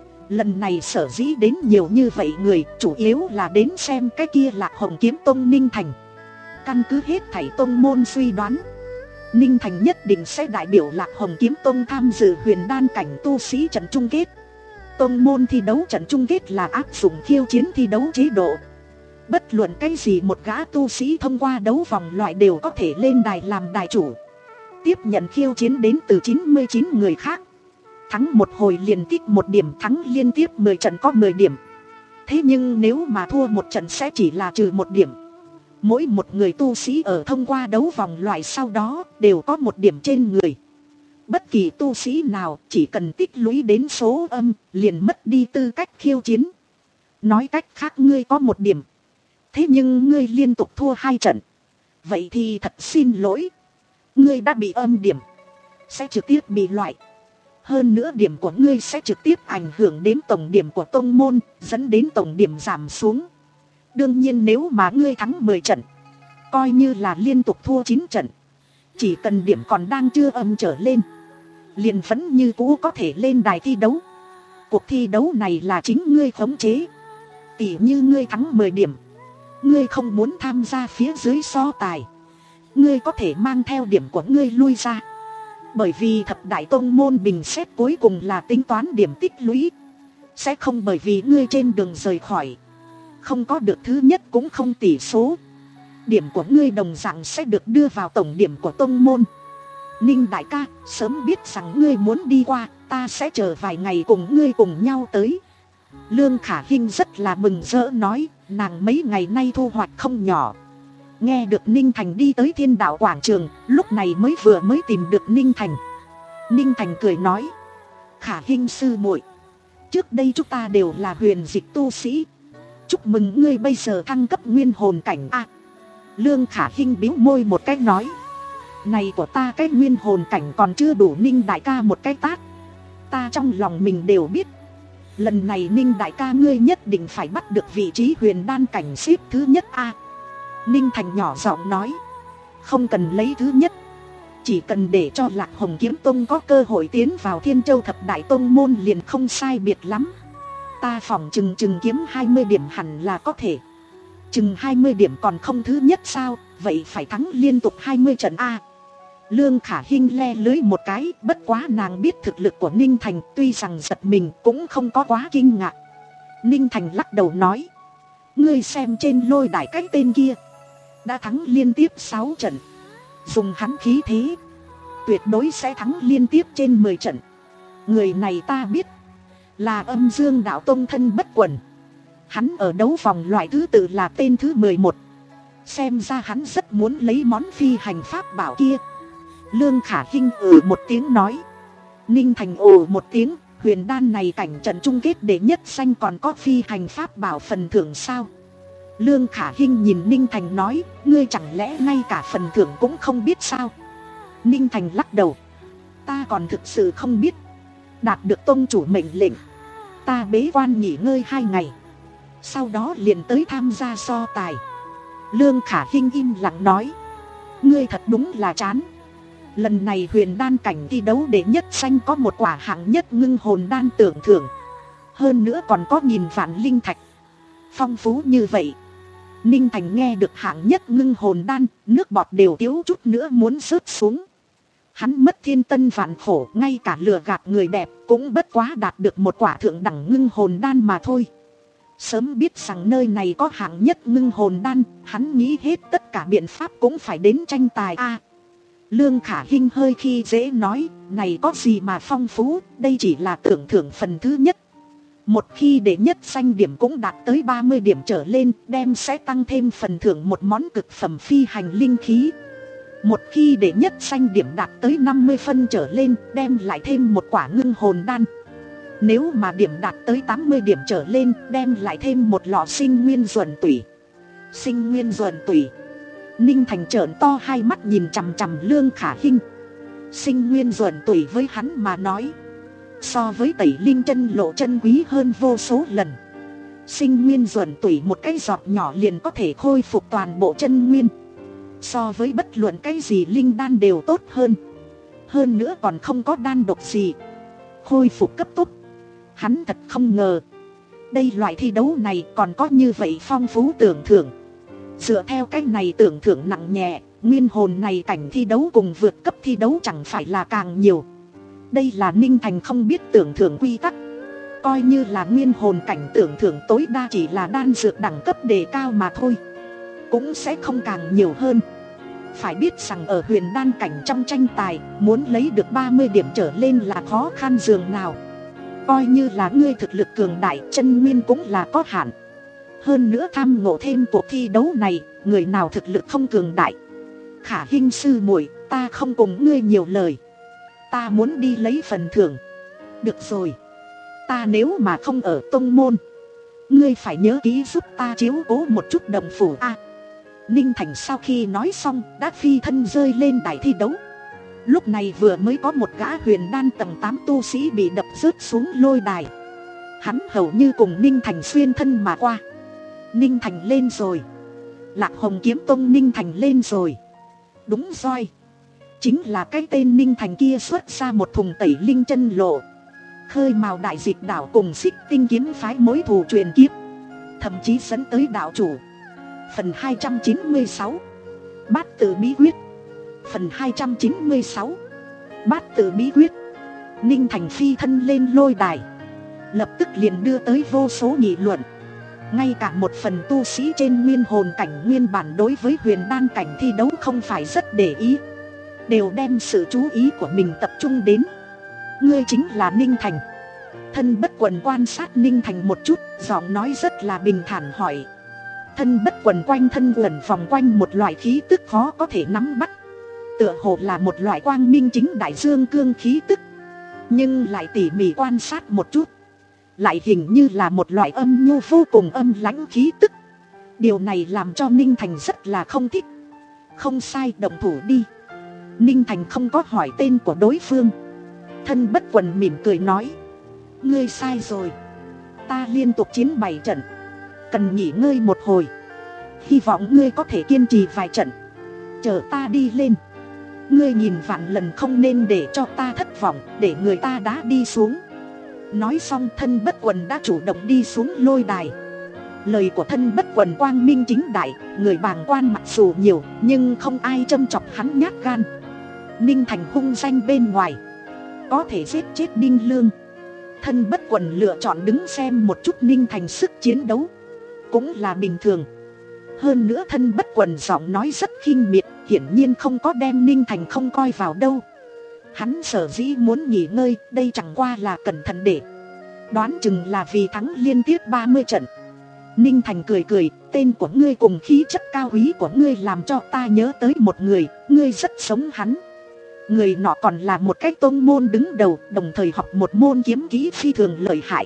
Lần này sở dĩ đến nhiều như vậy người, chủ yếu là đến xem cái kia Lạc Hồng Kiếm Tông Ninh Thành. Căn cứ hết thảy tông môn suy đoán, Ninh Thành nhất định sẽ đại biểu Lạc Hồng Kiếm Tông tham dự huyền đan cảnh tu sĩ trận chung kết. Tông môn thi đấu trận chung kết là áp dụng khiêu chiến thi đấu chế độ. Bất luận cái gì một gã tu sĩ thông qua đấu vòng loại đều có thể lên đài làm đài chủ, tiếp nhận khiêu chiến đến từ chín mươi chín người khác. Thắng một hồi liền tích một điểm, thắng liên tiếp mười trận có mười điểm. Thế nhưng nếu mà thua một trận sẽ chỉ là trừ một điểm. Mỗi một người tu sĩ ở thông qua đấu vòng loại sau đó đều có một điểm trên người. Bất kỳ tu sĩ nào chỉ cần tích lũy đến số âm liền mất đi tư cách khiêu chiến. Nói cách khác, ngươi có một điểm, thế nhưng ngươi liên tục thua hai trận, vậy thì thật xin lỗi, ngươi đã bị âm điểm, sẽ trực tiếp bị loại. Hơn nữa điểm của ngươi sẽ trực tiếp ảnh hưởng đến tổng điểm của tông môn, dẫn đến tổng điểm giảm xuống. Đương nhiên nếu mà ngươi thắng mười trận, coi như là liên tục thua chín trận, chỉ cần điểm còn đang chưa âm trở lên, liền vẫn như cũ có thể lên đài thi đấu. Cuộc thi đấu này là chính ngươi khống chế. Tỉ như ngươi thắng mười điểm, ngươi không muốn tham gia phía dưới so tài, ngươi có thể mang theo điểm của ngươi lui ra. Bởi vì thập đại tông môn bình xét cuối cùng là tính toán điểm tích lũy, sẽ không bởi vì ngươi trên đường rời khỏi không có được thứ nhất cũng không tỷ số, điểm của ngươi đồng dạng sẽ được đưa vào tổng điểm của tông môn. Ninh đại ca, sớm biết rằng ngươi muốn đi qua, ta sẽ chờ vài ngày cùng ngươi cùng nhau tới. Lương Khả Hinh rất là mừng rỡ nói, nàng mấy ngày nay thu hoạch không nhỏ. Nghe được Ninh Thành đi tới Thiên Đạo quảng trường, lúc này mới vừa mới tìm được Ninh Thành. Ninh Thành cười nói, Khả Hinh sư muội, trước đây chúng ta đều là huyền dịch tu sĩ, Chúc mừng ngươi bây giờ thăng cấp nguyên hồn cảnh a. Lương Khả Hinh bĩu môi một cách nói. Này của ta cái nguyên hồn cảnh còn chưa đủ. Ninh đại ca một cái tát. Ta trong lòng mình đều biết. Lần này Ninh đại ca ngươi nhất định phải bắt được vị trí huyền đan cảnh xếp thứ nhất a. Ninh Thành nhỏ giọng nói. Không cần lấy thứ nhất. Chỉ cần để cho Lạc Hồng Kiếm Tông có cơ hội tiến vào Thiên Châu Thập Đại Tông môn liền không sai biệt lắm. Ta phỏng chừng chừng kiếm hai mươi điểm hẳn là có thể. Chừng hai mươi điểm còn không thứ nhất sao? Vậy phải thắng liên tục hai mươi trận a. Lương Khả Hinh le lưới một cái. Bất quá nàng biết thực lực của Ninh Thành. Tuy rằng giật mình cũng không có quá kinh ngạc. Ninh Thành lắc đầu nói. Ngươi xem trên lôi đài cái tên kia đã thắng liên tiếp sáu trận. Dùng hắn khí thế tuyệt đối sẽ thắng liên tiếp trên mười trận. Người này ta biết là Âm Dương Đạo Tông thân Bất Quần. Hắn ở đấu vòng loại thứ tự là tên thứ mười một. Xem ra hắn rất muốn lấy món phi hành pháp bảo kia. Lương Khả Hinh ừ một tiếng nói. Ninh Thành ồ một tiếng. Huyền đan này cảnh trận chung kết đệ nhất danh còn có phi hành pháp bảo phần thưởng sao? Lương Khả Hinh nhìn Ninh Thành nói. Ngươi chẳng lẽ ngay cả phần thưởng cũng không biết sao? Ninh Thành lắc đầu. Ta còn thực sự không biết. Đạt được tông chủ mệnh lệnh, ta bế quan nghỉ ngơi hai ngày. Sau đó liền tới tham gia so tài. Lương Khả Hinh im lặng nói. Ngươi thật đúng là chán. Lần này huyền đan cảnh thi đấu đệ nhất danh có một quả hạng nhất ngưng hồn đan tưởng thưởng. Hơn nữa còn có nghìn vạn linh thạch. Phong phú như vậy. Ninh Thành nghe được hạng nhất ngưng hồn đan, nước bọt đều thiếu chút nữa muốn rớt xuống. Hắn mất thiên tân vạn khổ, ngay cả lừa gạt người đẹp cũng bất quá đạt được một quả thượng đẳng ngưng hồn đan mà thôi. Sớm biết rằng nơi này có hạng nhất ngưng hồn đan, hắn nghĩ hết tất cả biện pháp cũng phải đến tranh tài a. À, Lương Khả Hinh hơi khi dễ nói, này có gì mà phong phú, đây chỉ là tưởng thưởng phần thứ nhất. Một khi đệ nhất danh điểm cũng đạt tới ba mươi điểm trở lên, đem sẽ tăng thêm phần thưởng một món cực phẩm phi hành linh khí. Một khi đệ nhất danh điểm đạt tới năm mươi phân trở lên, đem lại thêm một quả ngưng hồn đan. Nếu mà điểm đạt tới tám mươi điểm trở lên, đem lại thêm một lọ sinh nguyên duẩn tủy. Sinh nguyên duẩn tủy. Ninh Thành trợn to hai mắt nhìn chằm chằm Lương Khả Hinh. Sinh nguyên duẩn tủy với hắn mà nói, so với tẩy linh chân lộ chân quý hơn vô số lần. Sinh nguyên duẩn tủy một cái giọt nhỏ liền có thể khôi phục toàn bộ chân nguyên. So với bất luận cái gì linh đan đều tốt hơn. Hơn nữa còn không có đan độc gì. Khôi phục cấp tốc. Hắn thật không ngờ đây loại thi đấu này còn có như vậy phong phú tưởng thưởng. Dựa theo cách này tưởng thưởng nặng nhẹ, nguyên hồn này cảnh thi đấu cùng vượt cấp thi đấu chẳng phải là càng nhiều. Đây là Ninh Thành không biết tưởng thưởng quy tắc. Coi như là nguyên hồn cảnh tưởng thưởng tối đa chỉ là đan dược đẳng cấp đề cao mà thôi, cũng sẽ không càng nhiều hơn. Phải biết rằng ở huyền đan cảnh trong tranh tài, muốn lấy được ba mươi điểm trở lên là khó khăn dường nào. Coi như là ngươi thực lực cường đại, chân nguyên cũng là có hạn. Hơn nữa tham ngộ thêm cuộc thi đấu này, người nào thực lực không cường đại. Khả Hinh sư muội, ta không cùng ngươi nhiều lời. Ta muốn đi lấy phần thưởng. Được rồi, ta nếu mà không ở tông môn, ngươi phải nhớ kỹ giúp ta chiếu cố một chút đồng phủ a. À, Ninh Thành sau khi nói xong đã phi thân rơi lên đài thi đấu. Lúc này vừa mới có một gã huyền đan tầng tám tu sĩ bị đập rớt xuống lôi đài. Hắn hầu như cùng Ninh Thành xuyên thân mà qua. Ninh Thành lên rồi. Lạc Hồng Kiếm Tông Ninh Thành lên rồi. Đúng rồi, chính là cái tên Ninh Thành kia xuất ra một thùng tẩy linh chân lộ, khơi mào đại dịch đảo cùng Xích Tinh kiếm phái mối thù truyền kiếp, thậm chí dẫn tới đạo chủ. Phần hai trăm chín mươi sáu, Bát tự bí quyết. Phần hai trăm chín mươi sáu, Bát tự bí quyết. Ninh Thành phi thân lên lôi đài, lập tức liền đưa tới vô số nghị luận. Ngay cả một phần tu sĩ trên nguyên hồn cảnh nguyên bản đối với huyền đan cảnh thi đấu không phải rất để ý, đều đem sự chú ý của mình tập trung đến. Ngươi chính là Ninh Thành. Thân Bất Quần quan sát Ninh Thành một chút, giọng nói rất là bình thản hỏi. Thân Bất Quần quanh thân quẩn vòng quanh một loại khí tức khó có thể nắm bắt, tựa hồ là một loại quang minh chính đại dương cương khí tức. Nhưng lại tỉ mỉ quan sát một chút, lại hình như là một loại âm nhu vô cùng âm lãnh khí tức. Điều này làm cho Ninh Thành rất là không thích. Không sai, động thủ đi. Ninh Thành không có hỏi tên của đối phương. Thân Bất Quần mỉm cười nói, ngươi sai rồi. Ta liên tục chiến bảy trận, cần nghỉ ngơi một hồi. Hy vọng ngươi có thể kiên trì vài trận, chờ ta đi lên. Ngươi nhìn vạn lần không nên để cho ta thất vọng, để người ta đá đi xuống. Nói xong Thân Bất Quần đã chủ động đi xuống lôi đài. Lời của Thân Bất Quần quang minh chính đại, người bàng quan mặc dù nhiều nhưng không ai châm chọc hắn nhát gan. Ninh Thành hung danh bên ngoài, có thể giết chết Đinh Lương. Thân Bất Quần lựa chọn đứng xem một chút Ninh Thành sức chiến đấu, cũng là bình thường. Hơn nữa Thân Bất Quần giọng nói rất khinh miệt, hiển nhiên không có đem Ninh Thành không coi vào đâu. Hắn sở dĩ muốn nghỉ ngơi, đây chẳng qua là cẩn thận để đoán chừng là vì thắng liên tiếp ba mươi trận. Ninh Thành cười cười, tên của ngươi cùng khí chất cao quý của ngươi làm cho ta nhớ tới một người, ngươi rất giống hắn. Người nọ còn là một cái tôn môn đứng đầu, đồng thời học một môn kiếm kỹ phi thường lợi hại.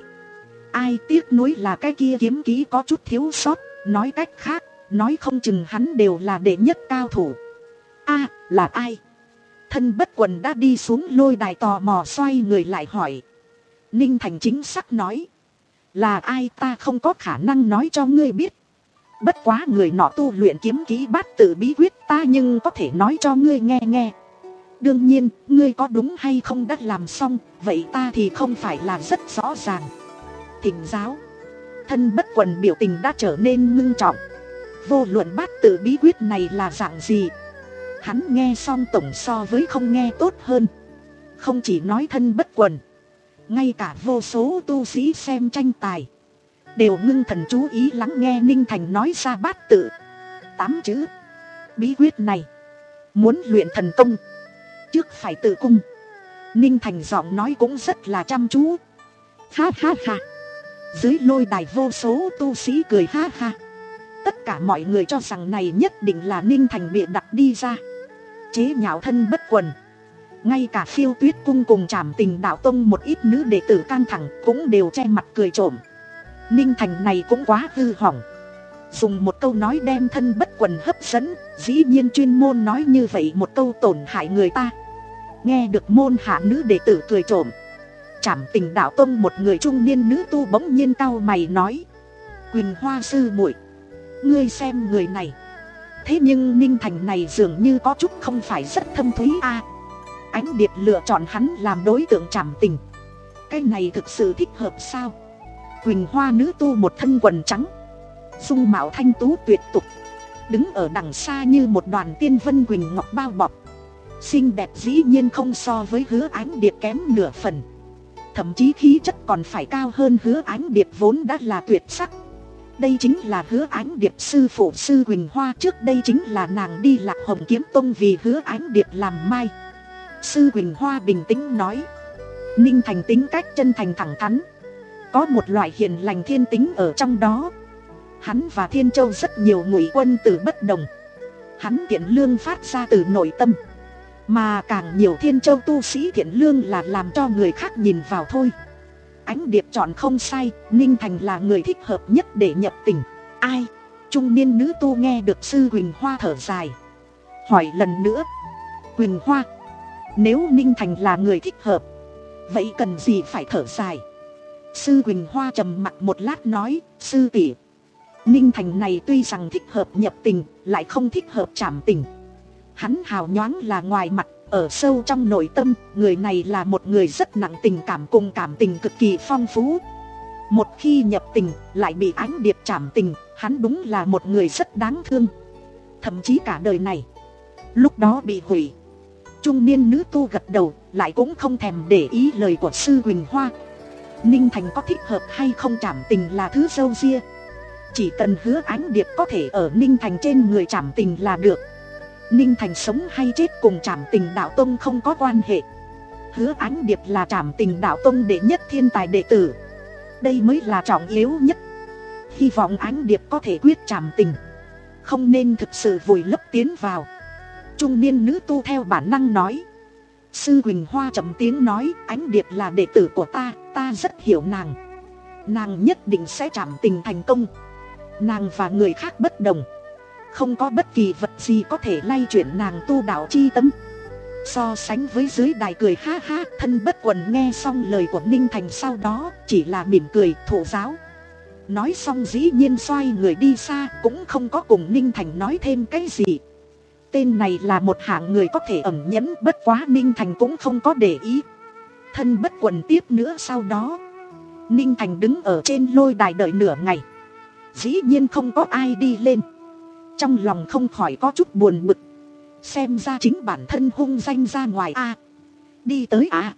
Ai tiếc nuối là cái kia kiếm kỹ có chút thiếu sót, nói cách khác, nói không chừng hắn đều là đệ nhất cao thủ. A, là ai? Thân Bất Quần đã đi xuống lôi đài tò mò xoay người lại hỏi. Ninh Thành chính xác nói, là ai ta không có khả năng nói cho ngươi biết. Bất quá người nọ tu luyện kiếm kỹ bát tự bí quyết ta nhưng có thể nói cho ngươi nghe nghe. Đương nhiên, ngươi có đúng hay không đã làm xong, vậy ta thì không phải là rất rõ ràng. Thỉnh giáo. Thân Bất Quần biểu tình đã trở nên ngưng trọng. Vô luận bát tự bí quyết này là dạng gì, hắn nghe xong tổng so với không nghe tốt hơn. Không chỉ nói Thân Bất Quần, ngay cả vô số tu sĩ xem tranh tài đều ngưng thần chú ý lắng nghe Ninh Thành nói ra bát tự tám chữ. Bí quyết này muốn luyện thần công, trước phải tự cung. Ninh Thành giọng nói cũng rất là chăm chú. Ha ha ha. Dưới lôi đài vô số tu sĩ cười ha ha. Tất cả mọi người cho rằng này nhất định là Ninh Thành bịa đặt đi ra, chế nhạo Thân Bất Quần. Ngay cả Phiêu Tuyết Cung cùng Trảm Tình Đạo Tông một ít nữ đệ tử căng thẳng cũng đều che mặt cười trộm. Ninh Thành này cũng quá hư hỏng, dùng một câu nói đem Thân Bất Quần hấp dẫn, dĩ nhiên chuyên môn nói như vậy một câu tổn hại người ta. Nghe được môn hạ nữ đệ tử cười trộm, Trảm Tình Đạo Tông một người trung niên nữ tu bỗng nhiên cau mày nói, Quỳnh Hoa sư muội, ngươi xem người này. Thế nhưng Ninh Thành này dường như có chút không phải rất thâm thúy a. Ánh Điệp lựa chọn hắn làm đối tượng Trảm Tình, cái này thực sự thích hợp sao? Quỳnh Hoa nữ tu một thân quần trắng, dung mạo thanh tú tuyệt tục, đứng ở đằng xa như một đoàn tiên vân quỳnh ngọc bao bọc, xinh đẹp dĩ nhiên không so với Hứa Ánh Điệp kém nửa phần. Thậm chí khí chất còn phải cao hơn Hứa Ánh Điệp vốn đã là tuyệt sắc. Đây chính là Hứa Ánh Điệp sư phụ sư Quỳnh Hoa, trước đây chính là nàng đi Lạc Hồng Kiếm Tông vì Hứa Ánh Điệp làm mai. Sư Quỳnh Hoa bình tĩnh nói, Ninh Thành tính cách chân thành thẳng thắn, có một loại hiền lành thiên tính ở trong đó. Hắn và Thiên Châu rất nhiều ngụy quân tử bất đồng, hắn thiện lương phát ra từ nội tâm, mà càng nhiều Thiên Châu tu sĩ thiện lương là làm cho người khác nhìn vào thôi. Ánh Điệp chọn không sai, Ninh Thành là người thích hợp nhất để nhập tình. Ai? Trung niên nữ tu nghe được sư Quỳnh Hoa thở dài, hỏi lần nữa, Quỳnh Hoa, nếu Ninh Thành là người thích hợp, vậy cần gì phải thở dài? Sư Quỳnh Hoa trầm mặc một lát nói, sư tỷ, Ninh Thành này tuy rằng thích hợp nhập tình, lại không thích hợp trảm tình. Hắn hào nhoáng là ngoài mặt, ở sâu trong nội tâm, người này là một người rất nặng tình cảm cùng cảm tình cực kỳ phong phú. Một khi nhập tình, lại bị Ánh Điệp trảm tình, hắn đúng là một người rất đáng thương. Thậm chí cả đời này, lúc đó bị hủy. Trung niên nữ tu gật đầu, lại cũng không thèm để ý lời của sư Quỳnh Hoa. Ninh Thành có thích hợp hay không trảm tình là thứ râu ria, chỉ cần Hứa Ánh Điệp có thể ở Ninh Thành trên người trảm tình là được. Ninh Thành sống hay chết cùng Trảm Tình Đạo Tông không có quan hệ. Hứa Ánh Điệp là Trảm Tình Đạo Tông đệ nhất thiên tài đệ tử, đây mới là trọng yếu nhất. Hy vọng Ánh Điệp có thể quyết trảm tình, không nên thực sự vùi lấp tiến vào. Trung niên nữ tu theo bản năng nói. Sư Quỳnh Hoa trầm tiếng nói, Ánh Điệp là đệ tử của ta, ta rất hiểu nàng. nàng nhất định sẽ trảm tình thành công. Nàng và người khác bất đồng, không có bất kỳ vật gì có thể lay chuyển nàng tu đạo chi tâm. So sánh với dưới đài cười ha ha, Thân Bất Quần nghe xong lời của Ninh Thành sau đó chỉ là mỉm cười thụ giáo. Nói xong dĩ nhiên xoay người đi xa, cũng không có cùng Ninh Thành nói thêm cái gì. Tên này là một hạng người có thể ẩn nhẫn, bất quá Ninh Thành cũng không có để ý. Thân Bất Quần tiếp nữa sau đó, Ninh Thành đứng ở trên lôi đài đợi nửa ngày, dĩ nhiên không có ai đi lên. Trong lòng không khỏi có chút buồn bực. Xem ra chính bản thân hung danh ra ngoài a. Đi tới à?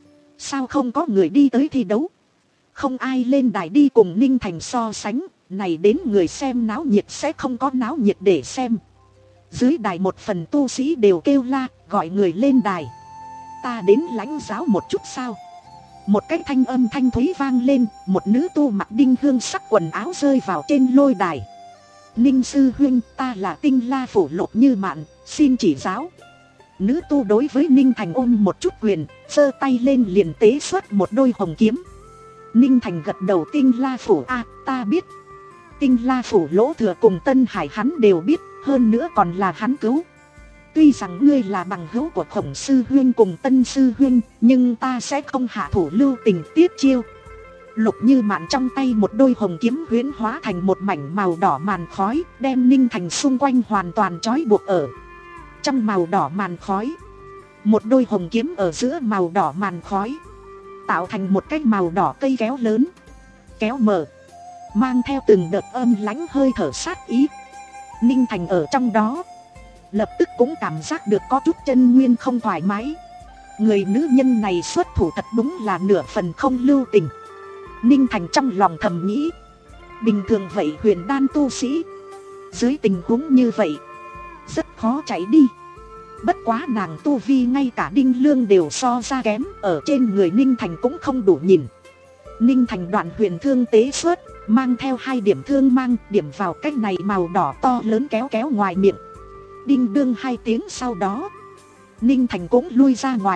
Sao không có người đi tới thi đấu? Không ai lên đài đi cùng Ninh Thành so sánh, này đến người xem náo nhiệt sẽ không có náo nhiệt để xem. Dưới đài một phần tu sĩ đều kêu la, gọi người lên đài. Ta đến lãnh giáo một chút sao? Một cái thanh âm thanh thúy vang lên, một nữ tu mặc đinh hương sắc quần áo rơi vào trên lôi đài. Ninh sư huynh, ta là Tinh La Phủ Lục Như Mạn, xin chỉ giáo. Nữ tu đối với Ninh Thành ôm một chút quyền, giơ tay lên liền tế xuất một đôi hồng kiếm. Ninh Thành gật đầu. Tinh La Phủ a, à, ta biết. Tinh La Phủ Lỗ Thừa cùng Tân Hải hắn đều biết, hơn nữa còn là hắn cứu. Tuy rằng ngươi là bằng hữu của Khổng sư huynh cùng Tân sư huynh, nhưng ta sẽ không hạ thủ lưu tình tiếp chiêu. Lục Như Mạn trong tay một đôi hồng kiếm huyễn hóa thành một mảnh màu đỏ màn khói, đem Ninh Thành xung quanh hoàn toàn trói buộc ở trong màu đỏ màn khói. Một đôi hồng kiếm ở giữa màu đỏ màn khói, tạo thành một cái màu đỏ cây kéo lớn, kéo mở, mang theo từng đợt âm lãnh hơi thở sát ý. Ninh Thành ở trong đó, lập tức cũng cảm giác được có chút chân nguyên không thoải mái. Người nữ nhân này xuất thủ thật đúng là nửa phần không lưu tình. Ninh Thành trong lòng thầm nghĩ, bình thường vậy huyền đan tu sĩ, dưới tình huống như vậy, rất khó chạy đi. Bất quá nàng tu vi ngay cả đinh lương đều so ra kém, ở trên người Ninh Thành cũng không đủ nhìn. Ninh Thành đoạn huyền thương tế xuất, mang theo hai điểm thương mang, điểm vào cái này màu đỏ to lớn kéo kéo ngoài miệng. Đinh đương hai tiếng sau đó, Ninh Thành cũng lui ra ngoài,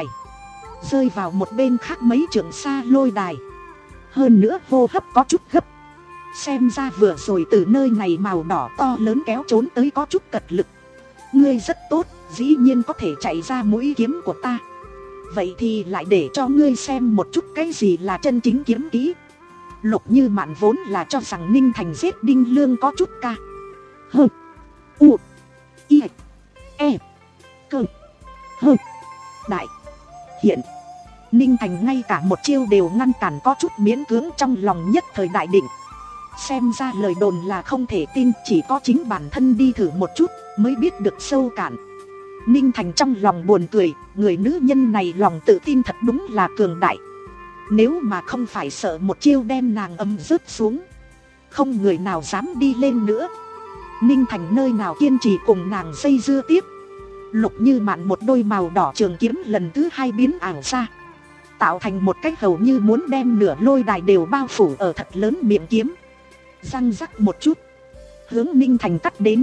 rơi vào một bên khác mấy trượng xa lôi đài. Hơn nữa hô hấp có chút gấp, xem ra vừa rồi từ nơi này màu đỏ to lớn kéo trốn tới có chút cật lực. Ngươi rất tốt, dĩ nhiên có thể chạy ra mũi kiếm của ta. Vậy thì lại để cho ngươi xem một chút cái gì là chân chính kiếm kỹ. Lục Như Mạn vốn là cho rằng Ninh Thành giết đinh lương có chút ca hơ u i e cơ hơ đại hiện. Ninh Thành ngay cả một chiêu đều ngăn cản có chút miễn cưỡng, trong lòng nhất thời đại định. Xem ra lời đồn là không thể tin, chỉ có chính bản thân đi thử một chút mới biết được sâu cạn. Ninh Thành trong lòng buồn cười, người nữ nhân này lòng tự tin thật đúng là cường đại. Nếu mà không phải sợ một chiêu đem nàng âm rớt xuống, không người nào dám đi lên nữa. Ninh Thành nơi nào kiên trì cùng nàng dây dưa tiếp. Lục Như Mạn một đôi màu đỏ trường kiếm lần thứ hai biến ảo ra, tạo thành một cách hầu như muốn đem nửa lôi đài đều bao phủ ở thật lớn miệng kiếm. Răng rắc một chút, hướng Ninh Thành cắt đến.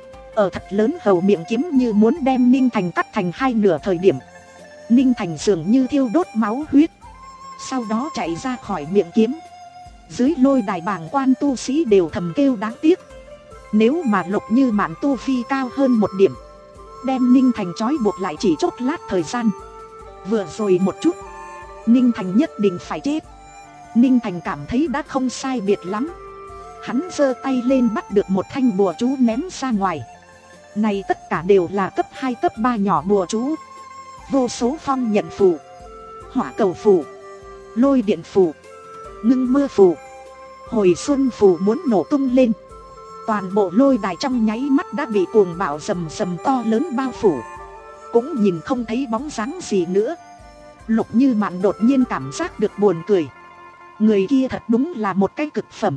Ở thật lớn hầu miệng kiếm như muốn đem Ninh Thành cắt thành hai nửa thời điểm, Ninh Thành dường như thiêu đốt máu huyết, sau đó chạy ra khỏi miệng kiếm. Dưới lôi đài bàng quan tu sĩ đều thầm kêu đáng tiếc. Nếu mà Lục Như Mạn tu vi cao hơn một điểm, đem Ninh Thành trói buộc lại chỉ chốc lát thời gian. Vừa rồi một chút, Ninh Thành nhất định phải chết. Ninh Thành cảm thấy đã không sai biệt lắm. Hắn giơ tay lên bắt được một thanh bùa chú ném ra ngoài. Này tất cả đều là cấp hai cấp ba nhỏ bùa chú. Vô số phong nhận phù, hỏa cầu phù, lôi điện phù, ngưng mưa phù, hồi xuân phù muốn nổ tung lên. Toàn bộ lôi đài trong nháy mắt đã bị cuồng bạo rầm rầm to lớn bao phủ, cũng nhìn không thấy bóng dáng gì nữa. Lục Như Mạn đột nhiên cảm giác được buồn cười. Người kia thật đúng là một cái cực phẩm,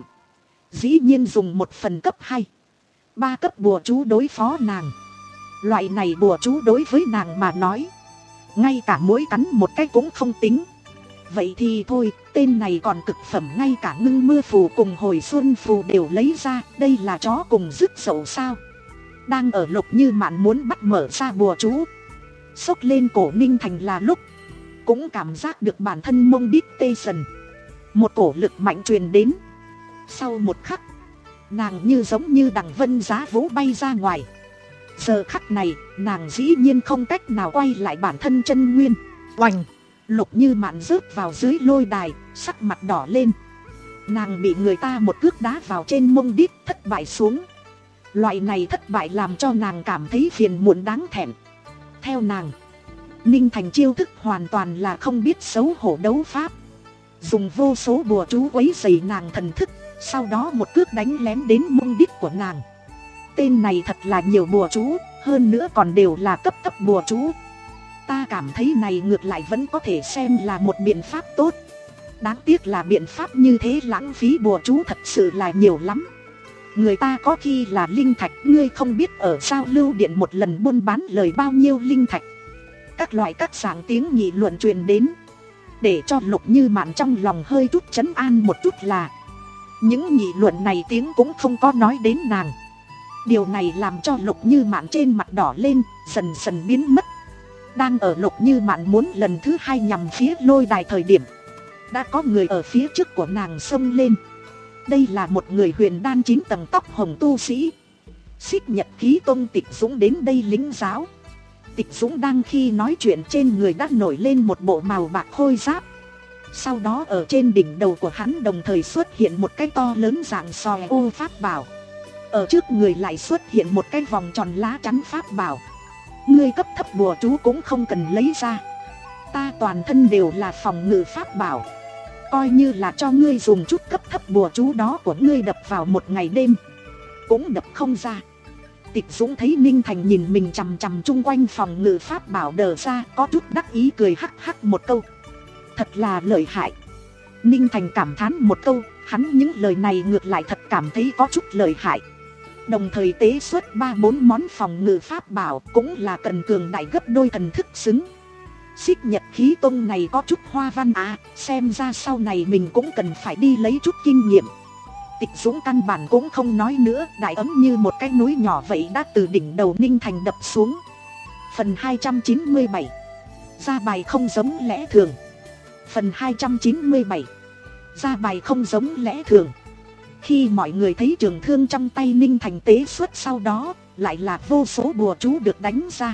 dĩ nhiên dùng một phần cấp hai, ba cấp bùa chú đối phó nàng. Loại này bùa chú đối với nàng mà nói, ngay cả mũi cắn một cái cũng không tính. Vậy thì thôi, tên này còn cực phẩm, ngay cả ngưng mưa phù cùng hồi xuân phù đều lấy ra, đây là chó cùng rứt dậu sao? Đang ở Lục Như Mạn muốn bắt mở ra bùa chú, xốc lên cổ Ninh Thành là lúc cũng cảm giác được bản thân mông đít tê dần. Một cổ lực mạnh truyền đến. Sau một khắc, nàng như giống như đằng vân giá vũ bay ra ngoài. Giờ khắc này, nàng dĩ nhiên không cách nào quay lại bản thân chân nguyên. Oành! Lục Như Mạn rớt vào dưới lôi đài, sắc mặt đỏ lên. Nàng bị người ta một cước đá vào trên mông đít, thất bại xuống. Loại này thất bại làm cho nàng cảm thấy phiền muộn đáng thẹn. Theo nàng, Ninh Thành chiêu thức hoàn toàn là không biết xấu hổ đấu pháp, dùng vô số bùa chú quấy rầy nàng thần thức, sau đó một cước đánh lén đến mông đít của nàng. Tên này thật là nhiều bùa chú, hơn nữa còn đều là cấp thấp bùa chú. Ta cảm thấy này ngược lại vẫn có thể xem là một biện pháp tốt. Đáng tiếc là biện pháp như thế lãng phí bùa chú thật sự là nhiều lắm. Người ta có khi là linh thạch, ngươi không biết ở sao lưu điện một lần buôn bán lời bao nhiêu linh thạch. Các loại các dạng tiếng nghị luận truyền đến, để cho Lục Như Mạn trong lòng hơi chút trấn an một chút là những nghị luận này tiếng cũng không có nói đến nàng. Điều này làm cho Lục Như Mạn trên mặt đỏ lên, dần dần biến mất. Đang ở Lục Như Mạn muốn lần thứ hai nhằm phía lôi đài thời điểm, đã có người ở phía trước của nàng xông lên. Đây là một người huyền đan chín tầng tóc hồng tu sĩ. Xích Nhật Khí Tông Tịch Dũng đến đây lính giáo. Tịch Dũng đang khi nói chuyện, trên người đã nổi lên một bộ màu bạc khôi giáp. Sau đó ở trên đỉnh đầu của hắn đồng thời xuất hiện một cái to lớn dạng sòi ô pháp bảo. Ở trước người lại xuất hiện một cái vòng tròn lá chắn pháp bảo. Ngươi cấp thấp bùa chú cũng không cần lấy ra, ta toàn thân đều là phòng ngự pháp bảo, coi như là cho ngươi dùng chút cấp thấp bùa chú đó của ngươi đập vào một ngày đêm cũng đập không ra. Tịch Dũng thấy Ninh Thành nhìn mình chằm chằm chung quanh phòng ngự pháp bảo đờ ra, có chút đắc ý cười hắc hắc một câu. Thật là lợi hại. Ninh Thành cảm thán một câu, hắn những lời này ngược lại thật cảm thấy có chút lợi hại. Đồng thời tế xuất ba bốn món phòng ngự pháp bảo, cũng là cần cường đại gấp đôi thần thức xứng. Xích Nhật Khí Tông này có chút hoa văn à, xem ra sau này mình cũng cần phải đi lấy chút kinh nghiệm. Tịch Dũng căn bản cũng không nói nữa, đại ấm như một cái núi nhỏ vậy đã từ đỉnh đầu Ninh Thành đập xuống. Phần hai trăm chín mươi bảy, ra bài không giống lẽ thường. Phần hai trăm chín mươi bảy, ra bài không giống lẽ thường. Khi mọi người thấy trường thương trong tay Ninh Thành tế xuất, sau đó lại là vô số bùa chú được đánh ra.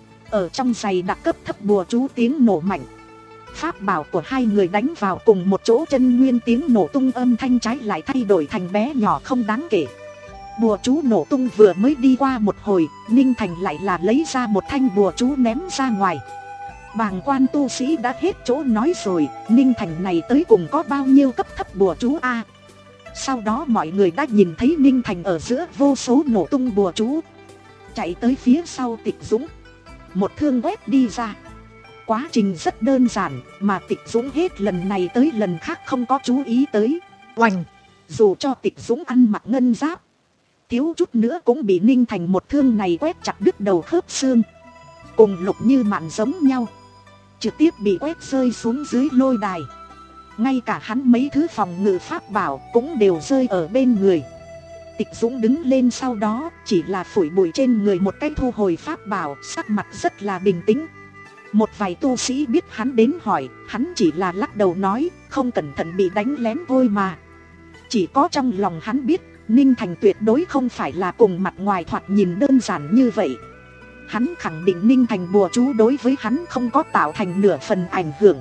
Ở trong giày đặc cấp thấp bùa chú tiếng nổ mạnh. Pháp bảo của hai người đánh vào cùng một chỗ, chân nguyên tiếng nổ tung âm thanh trái lại thay đổi thành bé nhỏ không đáng kể. Bùa chú nổ tung vừa mới đi qua một hồi, Ninh Thành lại là lấy ra một thanh bùa chú ném ra ngoài. Bàng quan tu sĩ đã hết chỗ nói rồi, Ninh Thành này tới cùng có bao nhiêu cấp thấp bùa chú a? À, sau đó mọi người đã nhìn thấy Ninh Thành ở giữa vô số nổ tung bùa chú, chạy tới phía sau Tịch Dũng, một thương quét đi ra. Quá trình rất đơn giản, mà Tịch Dũng hết lần này tới lần khác không có chú ý tới. Oành! Dù cho Tịch Dũng ăn mặc ngân giáp, thiếu chút nữa cũng bị Ninh Thành một thương này quét chặt đứt đầu khớp xương. Cùng Lục Như Mạn giống nhau, trực tiếp bị quét rơi xuống dưới lôi đài. Ngay cả hắn mấy thứ phòng ngự pháp bảo cũng đều rơi ở bên người. Tịch Dũng đứng lên, sau đó chỉ là phủi bụi trên người một cái, thu hồi pháp bảo, sắc mặt rất là bình tĩnh. Một vài tu sĩ biết hắn đến hỏi, hắn chỉ là lắc đầu nói, không cẩn thận bị đánh lén thôi mà. Chỉ có trong lòng hắn biết, Ninh Thành tuyệt đối không phải là cùng mặt ngoài thoạt nhìn đơn giản như vậy. Hắn khẳng định Ninh Thành bùa chú đối với hắn không có tạo thành nửa phần ảnh hưởng.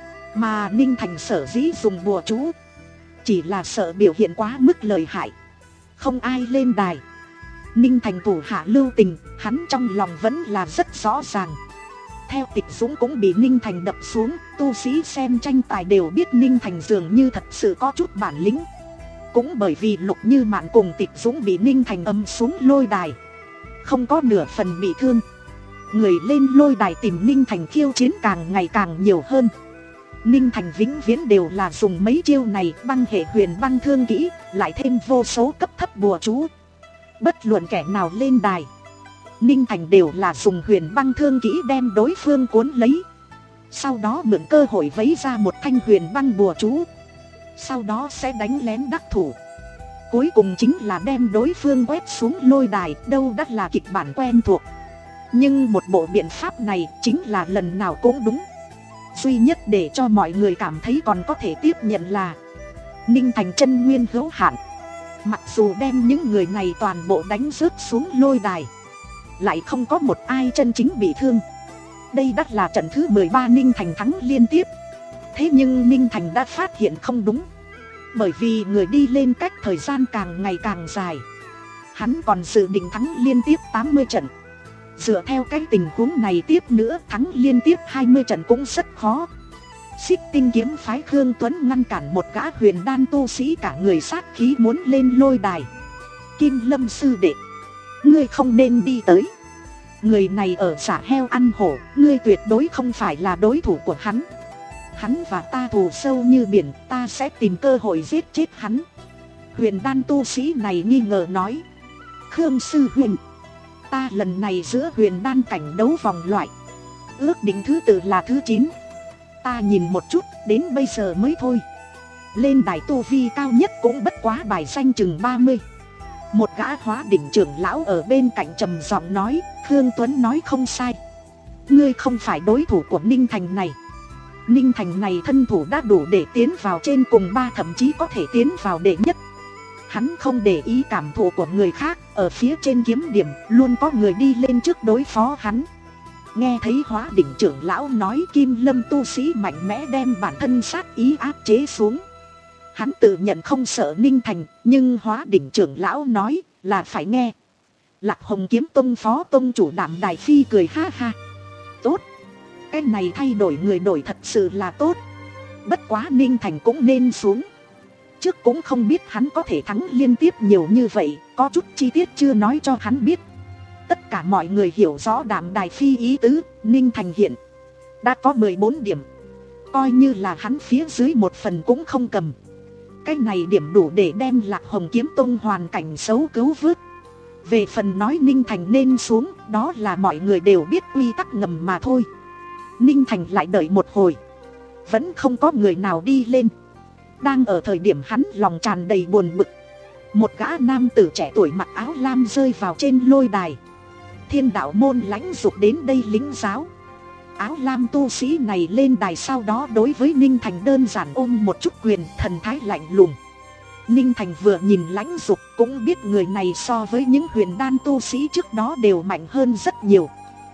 Mà Ninh Thành sở dĩ dùng bùa chú, chỉ là sợ biểu hiện quá mức lợi hại, không ai lên đài. Ninh Thành thủ hạ lưu tình, hắn trong lòng vẫn là rất rõ ràng. Theo Tịch Dũng cũng bị Ninh Thành đập xuống, tu sĩ xem tranh tài đều biết Ninh Thành dường như thật sự có chút bản lĩnh. Cũng bởi vì Lục Như Mạn cùng Tịch Dũng bị Ninh Thành ầm xuống lôi đài, không có nửa phần bị thương. Người lên lôi đài tìm Ninh Thành khiêu chiến càng ngày càng nhiều hơn. Ninh Thành vĩnh viễn đều là dùng mấy chiêu này, băng hệ huyền băng thương kỹ, lại thêm vô số cấp thấp bùa chú. Bất luận kẻ nào lên đài, Ninh Thành đều là dùng huyền băng thương kỹ đem đối phương cuốn lấy, sau đó mượn cơ hội vấy ra một thanh huyền băng bùa chú, sau đó sẽ đánh lén đắc thủ. Cuối cùng chính là đem đối phương quét xuống lôi đài, đâu đắt là kịch bản quen thuộc. Nhưng một bộ biện pháp này chính là lần nào cũng đúng. Duy nhất để cho mọi người cảm thấy còn có thể tiếp nhận là Ninh Thành chân nguyên hữu hạn, mặc dù đem những người này toàn bộ đánh rớt xuống lôi đài, lại không có một ai chân chính bị thương. Đây đã là trận thứ mười ba Ninh Thành thắng liên tiếp. Thế nhưng Ninh Thành đã phát hiện không đúng, bởi vì người đi lên cách thời gian càng ngày càng dài. Hắn còn dự định thắng liên tiếp tám mươi trận. Dựa theo cái tình huống này tiếp nữa, thắng liên tiếp hai mươi trận cũng rất khó. Xích Tinh kiếm phái Khương Tuấn ngăn cản một gã huyền đan tu sĩ cả người sát khí muốn lên lôi đài. Kim Lâm sư đệ, ngươi không nên đi tới. Người này ở xả heo ăn hổ, ngươi tuyệt đối không phải là đối thủ của hắn. Hắn và ta thù sâu như biển, ta sẽ tìm cơ hội giết chết hắn. Huyền đan tu sĩ này nghi ngờ nói. Khương sư huyền, ta lần này giữa huyền đan cảnh đấu vòng loại, ước định thứ tự là thứ chín. Ta nhìn một chút, đến bây giờ mới thôi. Lên đài tu vi cao nhất cũng bất quá bài danh chừng ba mươi. Một gã hóa đỉnh trưởng lão ở bên cạnh trầm giọng nói. Khương Tuấn nói không sai, ngươi không phải đối thủ của Ninh Thành này. Ninh Thành này thân thủ đã đủ để tiến vào trên cùng ba, thậm chí có thể tiến vào đệ nhất. Hắn không để ý cảm thụ của người khác, ở phía trên kiếm điểm luôn có người đi lên trước đối phó hắn. Nghe thấy hóa đỉnh trưởng lão nói, Kim Lâm tu sĩ mạnh mẽ đem bản thân sát ý áp chế xuống. Hắn tự nhận không sợ Ninh Thành, nhưng hóa đỉnh trưởng lão nói là phải nghe. Lạc Hồng kiếm tông phó tông chủ Đạm Đài Phi cười ha ha. Tốt, cái này thay đổi người đổi thật sự là tốt. Bất quá Ninh Thành cũng nên xuống. Trước cũng không biết hắn có thể thắng liên tiếp nhiều như vậy, có chút chi tiết chưa nói cho hắn biết. Tất cả mọi người hiểu rõ Đạm Đài Phi ý tứ. Ninh Thành hiện đã có mười bốn điểm, coi như là hắn phía dưới một phần cũng không cầm. Cái này điểm đủ để đem Lạc Hồng kiếm tông hoàn cảnh xấu cứu vớt. Về phần nói Ninh Thành nên xuống, đó là mọi người đều biết quy tắc ngầm mà thôi. Ninh Thành lại đợi một hồi, vẫn không có người nào đi lên. Đang ở thời điểm hắn lòng tràn đầy buồn bực, một gã nam tử trẻ tuổi mặc áo lam rơi vào trên lôi đài. Thiên đạo môn lãnh dục đến đây lĩnh giáo. Áo lam tu sĩ này lên đài, sau đó đối với Ninh Thành đơn giản ôm một chút quyền, thần thái lạnh lùng. Ninh Thành vừa nhìn lãnh dục cũng biết người này so với những huyền đan tu sĩ trước đó đều mạnh hơn rất nhiều.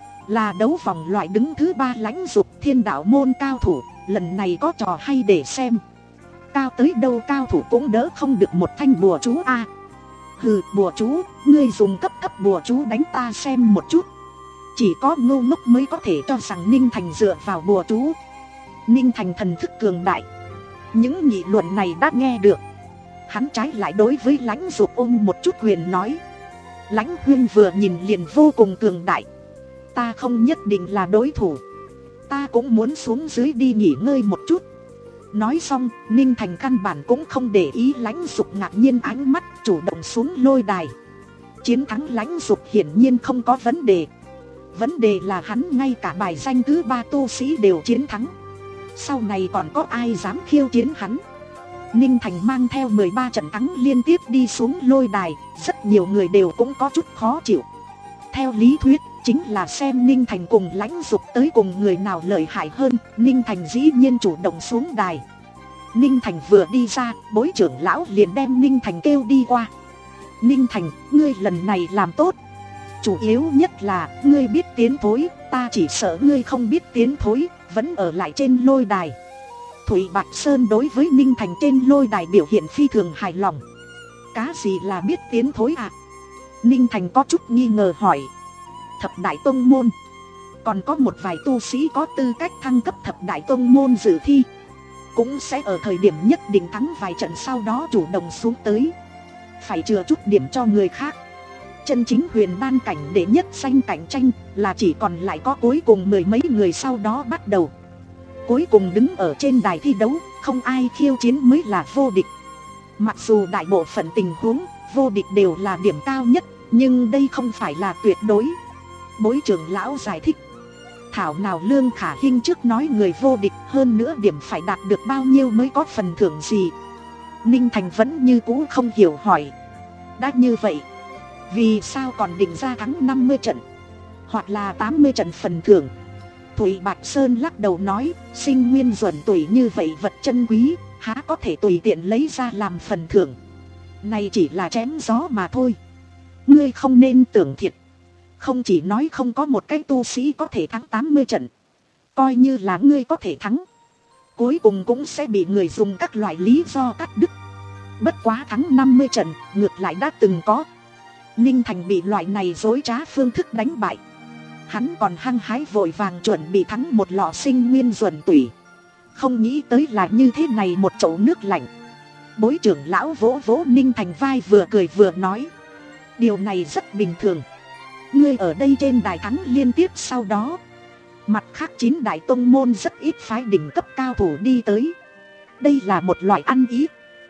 Là đấu vòng loại đứng thứ ba lãnh dục, thiên đạo môn cao thủ, lần này có trò hay để xem. Cao tới đâu cao thủ cũng đỡ không được một thanh bùa chú a. À, hừ, bùa chú, ngươi dùng cấp cấp bùa chú đánh ta xem một chút. Chỉ có ngu ngốc mới có thể cho rằng Ninh Thành dựa vào bùa chú. Ninh Thành thần thức cường đại, những nghị luận này đã nghe được. Hắn trái lại đối với lãnh dục ôm một chút quyền nói. Lãnh huyên vừa nhìn liền vô cùng cường đại, ta không nhất định là đối thủ, ta cũng muốn xuống dưới đi nghỉ ngơi một chút. Nói xong, Ninh Thành căn bản cũng không để ý lãnh dục ngạc nhiên ánh mắt, chủ động xuống lôi đài. Chiến thắng lãnh dục hiển nhiên không có vấn đề. Vấn đề là hắn ngay cả bài danh thứ ba tu sĩ đều chiến thắng, sau này còn có ai dám khiêu chiến hắn. Ninh Thành mang theo mười ba trận thắng liên tiếp đi xuống lôi đài, rất nhiều người đều cũng có chút khó chịu. Theo lý thuyết, chính là xem Ninh Thành cùng lãnh dục tới cùng người nào lợi hại hơn. Ninh Thành dĩ nhiên chủ động xuống đài. Ninh Thành vừa đi ra, bối trưởng lão liền đem Ninh Thành kêu đi qua. Ninh Thành, ngươi lần này làm tốt. Chủ yếu nhất là, ngươi biết tiến thối, ta chỉ sợ ngươi không biết tiến thối, vẫn ở lại trên lôi đài. Thủy Bạch Sơn đối với Ninh Thành trên lôi đài biểu hiện phi thường hài lòng. Cá gì là biết tiến thối à? Ninh Thành có chút nghi ngờ hỏi. Thập đại tông môn, còn có một vài tu sĩ có tư cách thăng cấp thập đại tông môn dự thi, cũng sẽ ở thời điểm nhất định thắng vài trận sau đó chủ động xuống tới. Phải chừa chút điểm cho người khác. Chân chính huyền đan cảnh đệ nhất danh cạnh tranh là chỉ còn lại có cuối cùng mười mấy người sau đó bắt đầu. Cuối cùng đứng ở trên đài thi đấu, không ai khiêu chiến mới là vô địch. Mặc dù đại bộ phận tình huống, vô địch đều là điểm cao nhất, nhưng đây không phải là tuyệt đối. Bối trưởng lão giải thích. Thảo nào Lương Khả Hinh trước nói người vô địch, hơn nữa điểm phải đạt được bao nhiêu mới có phần thưởng gì. Ninh Thành vẫn như cũ không hiểu hỏi. Đã như vậy, vì sao còn định ra thắng năm mươi trận, hoặc là tám mươi trận phần thưởng? Thủy Bạch Sơn lắc đầu nói, sinh nguyên duẩn tuổi như vậy vật chân quý, há có thể tùy tiện lấy ra làm phần thưởng. Này chỉ là chém gió mà thôi. Ngươi không nên tưởng thiệt. Không chỉ nói không có một cái tu sĩ có thể thắng tám mươi trận, coi như là ngươi có thể thắng, cuối cùng cũng sẽ bị người dùng các loại lý do cắt đứt. Bất quá thắng năm mươi trận, ngược lại đã từng có. Ninh Thành bị loại này dối trá phương thức đánh bại. Hắn còn hăng hái vội vàng chuẩn bị thắng một lọ sinh nguyên duẩn tủy. Không nghĩ tới là như thế này một chậu nước lạnh. Bối trưởng lão vỗ vỗ Ninh Thành vai, vừa cười vừa nói: điều này rất bình thường. Ngươi ở đây trên đài thắng liên tiếp, sau đó mặt khác chín đại tông môn rất ít phái đỉnh cấp cao thủ đi tới. Đây là một loại ăn ý.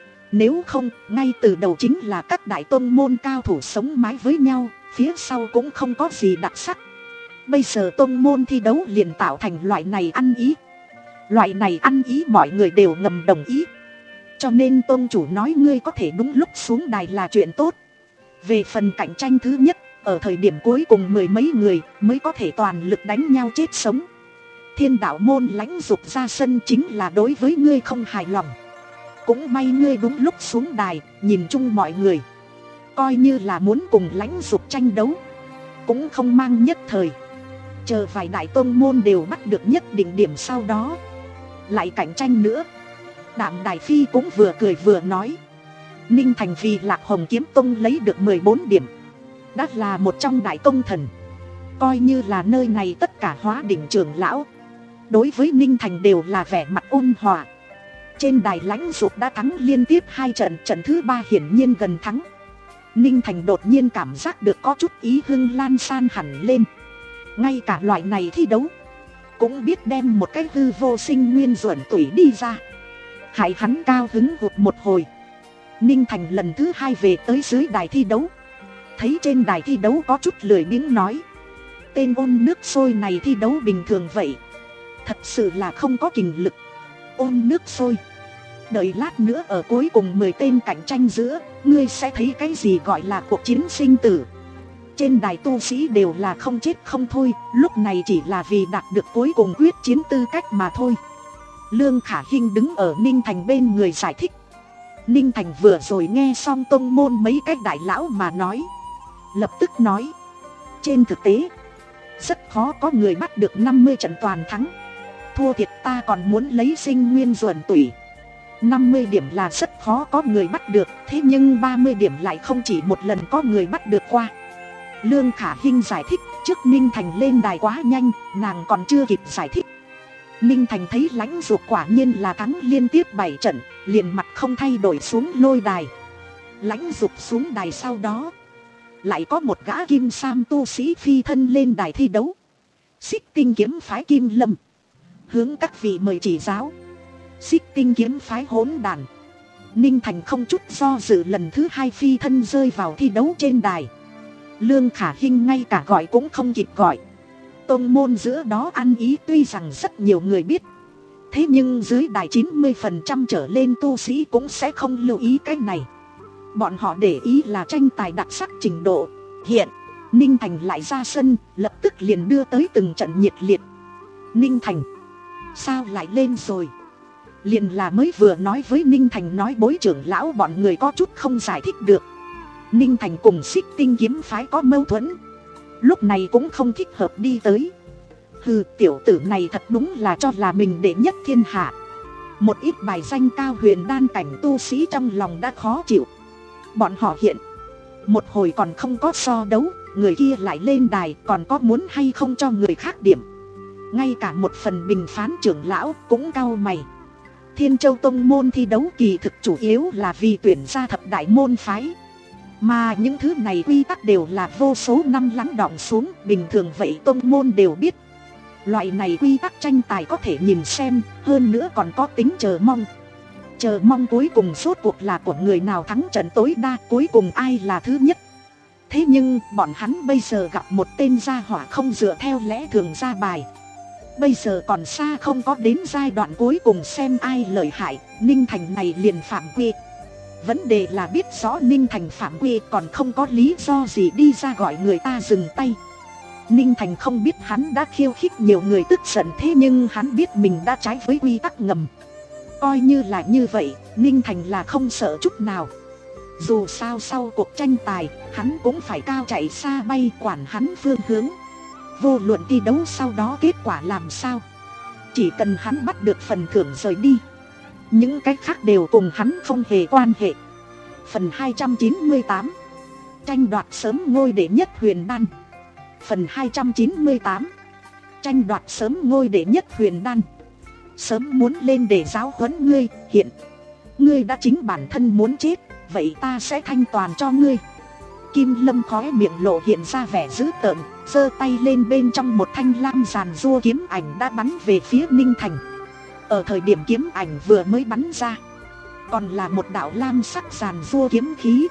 Nếu không, ngay từ đầu chính là các đại tông môn cao thủ sống mái với nhau, phía sau cũng không có gì đặc sắc. Bây giờ tông môn thi đấu liền tạo thành loại này ăn ý. Loại này ăn ý mọi người đều ngầm đồng ý. Cho nên tôn chủ nói ngươi có thể đúng lúc xuống đài là chuyện tốt. Về phần cạnh tranh thứ nhất, ở thời điểm cuối cùng mười mấy người mới có thể toàn lực đánh nhau chết sống. Thiên đạo môn lãnh dục ra sân chính là đối với ngươi không hài lòng. Cũng may ngươi đúng lúc xuống đài, nhìn chung mọi người, coi như là muốn cùng lãnh dục tranh đấu, cũng không mang nhất thời. Chờ vài đại tôn môn đều bắt được nhất định điểm, sau đó lại cạnh tranh nữa. Đạm Đài Phi cũng vừa cười vừa nói: Ninh Thành vì Lạc Hồng Kiếm Tông lấy được mười bốn điểm, đã là một trong đại công thần. Coi như là nơi này tất cả hóa đỉnh trưởng lão, đối với Ninh Thành đều là vẻ mặt ôn hòa. Trên đài lãnh dục đã thắng liên tiếp hai trận, trận thứ ba hiển nhiên gần thắng. Ninh Thành đột nhiên cảm giác được có chút ý hưng lan san hẳn lên. Ngay cả loại này thi đấu cũng biết đem một cái hư vô sinh nguyên duẩn tủy đi ra, hại hắn cao hứng hụt một hồi. Ninh Thành lần thứ hai về tới dưới đài thi đấu, thấy trên đài thi đấu có chút lười biếng nói: tên ôn nước sôi này thi đấu bình thường vậy, thật sự là không có kình lực. Ôn nước sôi, đợi lát nữa ở cuối cùng mười tên cạnh tranh giữa, ngươi sẽ thấy cái gì gọi là cuộc chiến sinh tử. Trên đài tu sĩ đều là không chết không thôi, lúc này chỉ là vì đạt được cuối cùng quyết chiến tư cách mà thôi. Lương Khả Hinh đứng ở Ninh Thành bên người giải thích. Ninh Thành vừa rồi nghe xong tông môn mấy cái đại lão mà nói, lập tức nói: trên thực tế rất khó có người bắt được năm mươi trận toàn thắng. Thua thiệt ta còn muốn lấy sinh nguyên duẩn tủy. Năm mươi điểm là rất khó có người bắt được, thế nhưng ba mươi điểm lại không chỉ một lần có người bắt được qua. Lương Khả Hinh giải thích, trước Ninh Thành lên đài quá nhanh, nàng còn chưa kịp giải thích. Ninh Thành thấy lãnh dục quả nhiên là thắng liên tiếp bảy trận, liền mặt không thay đổi xuống lôi đài. Lãnh dục xuống đài sau đó, lại có một gã kim sam tu sĩ phi thân lên đài thi đấu. Xích Tinh kiếm phái Kim Lâm, hướng các vị mời chỉ giáo. Xích Tinh kiếm phái hỗn đàn. Ninh Thành không chút do dự lần thứ hai phi thân rơi vào thi đấu trên đài. Lương Khả Hinh ngay cả gọi cũng không kịp gọi. Tông môn giữa đó ăn ý tuy rằng rất nhiều người biết, thế nhưng dưới đài chín mươi phần trăm trở lên tu sĩ cũng sẽ không lưu ý cái này. Bọn họ để ý là tranh tài đặc sắc trình độ. Hiện Ninh Thành lại ra sân, lập tức liền đưa tới từng trận nhiệt liệt. Ninh Thành, sao lại lên rồi? Liền là mới vừa nói với Ninh Thành nói bối trưởng lão bọn người có chút không giải thích được. Ninh Thành cùng Xích Tinh kiếm phái có mâu thuẫn, lúc này cũng không thích hợp đi tới. Hừ, tiểu tử này thật đúng là cho là mình đệ nhất thiên hạ. Một ít bài danh cao huyền đan cảnh tu sĩ trong lòng đã khó chịu. Bọn họ hiện một hồi còn không có so đấu, người kia lại lên đài, còn có muốn hay không cho người khác điểm. Ngay cả một phần bình phán trưởng lão cũng cau mày. Thiên Châu Tông môn thi đấu kỳ thực chủ yếu là vì tuyển ra thập đại môn phái, mà những thứ này quy tắc đều là vô số năm lắng đọng xuống, bình thường vậy tông môn đều biết. Loại này quy tắc tranh tài có thể nhìn xem, hơn nữa còn có tính chờ mong. Chờ mong cuối cùng rốt cuộc là của người nào thắng trận tối đa, cuối cùng ai là thứ nhất. Thế nhưng bọn hắn bây giờ gặp một tên gia hỏa không dựa theo lẽ thường ra bài. Bây giờ còn xa không có đến giai đoạn cuối cùng xem ai lợi hại. Ninh Thành này liền phạm quy. Vấn đề là biết rõ Ninh Thành phạm quy còn không có lý do gì đi ra gọi người ta dừng tay. Ninh Thành không biết hắn đã khiêu khích nhiều người tức giận, thế nhưng hắn biết mình đã trái với quy tắc ngầm. Coi như là như vậy, Ninh Thành là không sợ chút nào. Dù sao sau cuộc tranh tài, hắn cũng phải cao chạy xa bay, quản hắn phương hướng. Vô luận thi đấu sau đó kết quả làm sao, chỉ cần hắn bắt được phần thưởng rời đi, những cái khác đều cùng hắn không hề quan hệ. Phần hai trăm chín mươi tám, tranh đoạt sớm ngôi đệ nhất huyền đan. Phần hai trăm chín mươi tám, tranh đoạt sớm ngôi đệ nhất huyền đan. Sớm muốn lên để giáo huấn ngươi, hiện ngươi đã chính bản thân muốn chết, vậy ta sẽ thanh toàn cho ngươi. Kim Lâm khóe miệng lộ hiện ra vẻ dữ tợn, giơ tay lên, bên trong một thanh lam giàn rua kiếm ảnh đã bắn về phía Ninh Thành. Ở thời điểm kiếm ảnh vừa mới bắn ra, còn là một đạo lam sắc giàn rua kiếm khí.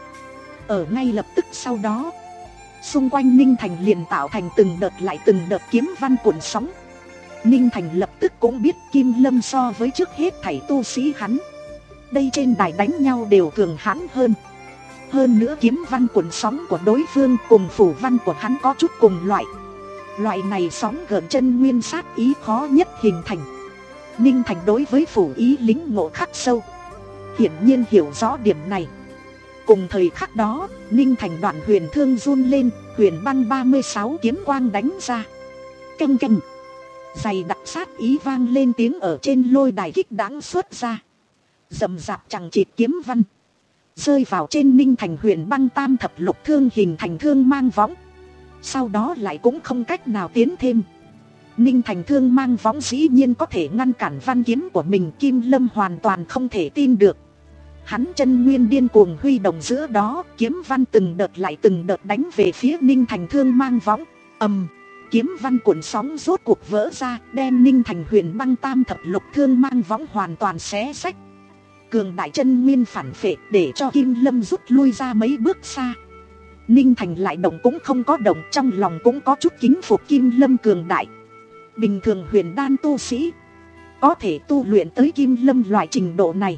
Ở ngay lập tức sau đó, xung quanh Ninh Thành liền tạo thành từng đợt lại từng đợt kiếm văn cuộn sóng. Ninh Thành lập tức cũng biết Kim Lâm so với trước hết thảy tu sĩ hắn, đây trên đài đánh nhau đều cường hãn hơn. Hơn nữa kiếm văn cuộn sóng của đối phương cùng phủ văn của hắn có chút cùng loại. Loại này sóng gợn chân nguyên sát ý khó nhất hình thành. Ninh Thành đối với phủ ý lính ngộ khắc sâu, hiển nhiên hiểu rõ điểm này. Cùng thời khắc đó, Ninh Thành đoạn huyền thương run lên, huyền băng ba mươi sáu kiếm quang đánh ra. Canh canh, dày đặc sát ý vang lên, tiếng ở trên lôi đài kích đãng xuất ra. Rầm rạp chẳng chịt kiếm văn rơi vào trên Ninh Thành huyền băng tam thập lục thương, hình thành thương mang võng. Sau đó lại cũng không cách nào tiến thêm. Ninh Thành thương mang võng dĩ nhiên có thể ngăn cản văn kiếm của mình, Kim Lâm hoàn toàn không thể tin được. Hắn chân nguyên điên cuồng huy động giữa đó, kiếm văn từng đợt lại từng đợt đánh về phía Ninh Thành thương mang võng. Ầm, kiếm văn cuộn sóng rốt cuộc vỡ ra, đem Ninh Thành huyền băng tam thập lục thương mang võng hoàn toàn xé rách. Cường đại chân nguyên phản phệ để cho Kim Lâm rút lui ra mấy bước xa. Ninh Thành lại động cũng không có động, trong lòng cũng có chút kính phục Kim Lâm cường đại. Bình thường huyền đan tu sĩ có thể tu luyện tới Kim Lâm loại trình độ này,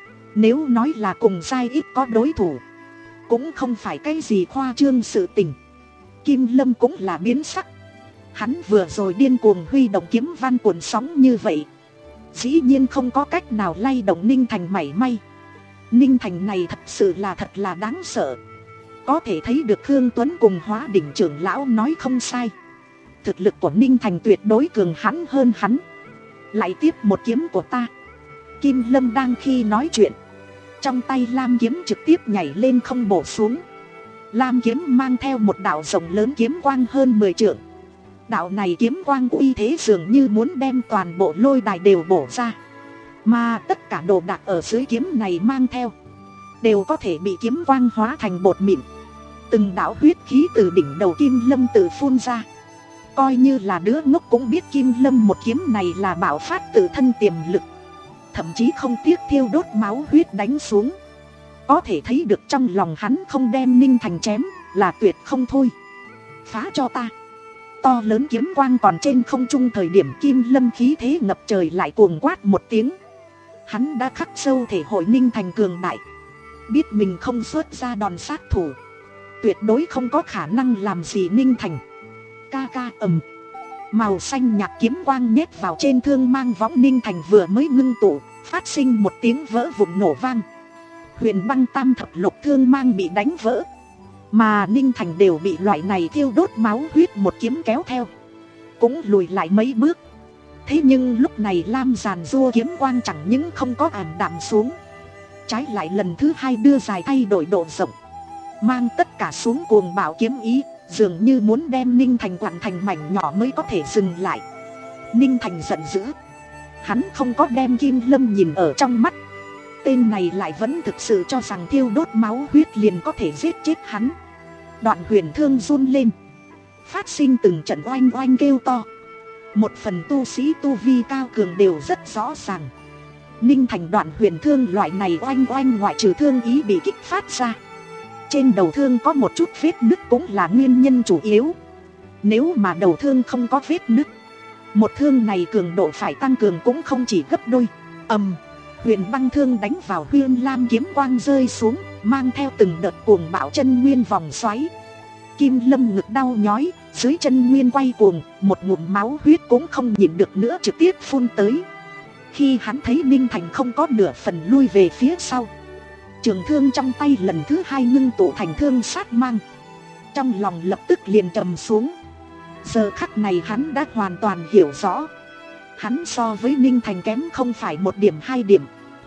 nếu nói là cùng giai ít có đối thủ, cũng không phải cái gì khoa trương sự tình. Kim Lâm cũng là biến sắc. Hắn vừa rồi điên cuồng huy động kiếm văn cuộn sóng như vậy, dĩ nhiên không có cách nào lay động Ninh Thành mảy may. Ninh Thành này thật sự là thật là đáng sợ. Có thể thấy được Khương Tuấn cùng Hóa Đỉnh trưởng lão nói không sai. Thực lực của Ninh Thành tuyệt đối cường hãn hơn hắn. Lại tiếp một kiếm của ta. Kim Lâm đang khi nói chuyện, trong tay lam kiếm trực tiếp nhảy lên không bổ xuống. Lam kiếm mang theo một đạo rộng lớn kiếm quang hơn mười trượng. Đạo này kiếm quang uy thế dường như muốn đem toàn bộ lôi đài đều bổ ra. Mà tất cả đồ đạc ở dưới kiếm này mang theo đều có thể bị kiếm quang hóa thành bột mịn. Từng đạo huyết khí từ đỉnh đầu Kim Lâm tự phun ra. Coi như là đứa ngốc cũng biết Kim Lâm một kiếm này là bạo phát tự thân tiềm lực, thậm chí không tiếc thiêu đốt máu huyết đánh xuống. Có thể thấy được trong lòng hắn không đem Ninh Thành chém là tuyệt không thôi. Phá cho ta. To lớn kiếm quang còn trên không trung thời điểm, Kim Lâm khí thế ngập trời lại cuồng quát một tiếng. Hắn đã khắc sâu thể hội Ninh Thành cường đại, biết mình không xuất ra đòn sát thủ, tuyệt đối không có khả năng làm gì Ninh Thành. Ca ca ầm, màu xanh nhạt kiếm quang nhét vào trên thương mang võng Ninh Thành vừa mới ngưng tụ, phát sinh một tiếng vỡ vụn nổ vang. Huyền băng tam thập lục thương mang bị đánh vỡ, mà Ninh Thành đều bị loại này thiêu đốt máu huyết một kiếm kéo theo, cũng lùi lại mấy bước. Thế nhưng lúc này lam giàn rua kiếm quang chẳng những không có ảm đạm xuống, trái lại lần thứ hai đưa dài thay đổi độ rộng, mang tất cả xuống cuồng bạo kiếm ý, dường như muốn đem Ninh Thành quặn thành mảnh nhỏ mới có thể dừng lại. Ninh Thành giận dữ, hắn không có đem Kim Lâm nhìn ở trong mắt. Tên này lại vẫn thực sự cho rằng thiêu đốt máu huyết liền có thể giết chết hắn. Đoạn huyền thương run lên, phát sinh từng trận oanh oanh kêu to. Một phần tu sĩ tu vi cao cường đều rất rõ ràng, Ninh Thành đoạn huyền thương loại này oanh oanh ngoại trừ thương ý bị kích phát ra, trên đầu thương có một chút vết nứt cũng là nguyên nhân chủ yếu. Nếu mà đầu thương không có vết nứt, một thương này cường độ phải tăng cường cũng không chỉ gấp đôi. Ầm, huyền băng thương đánh vào huyên lam kiếm quang rơi xuống, mang theo từng đợt cuồng bạo chân nguyên vòng xoáy. Kim Lâm ngực đau nhói, dưới chân nguyên quay cuồng, một ngụm máu huyết cũng không nhịn được nữa trực tiếp phun tới. khi hắn thấy Ninh Thành không có nửa phần lui về phía sau, trường thương trong tay lần thứ hai ngưng tụ thành thương sát mang, trong lòng lập tức liền trầm xuống. Giờ khắc này hắn đã hoàn toàn hiểu rõ, hắn so với Ninh Thành kém không phải một điểm hai điểm,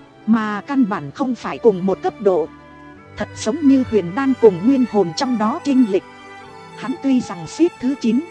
mà căn bản không phải cùng một cấp độ. Thật giống như huyền đan cùng nguyên hồn trong đó chênh lệch. Hắn tuy rằng xếp thứ chín,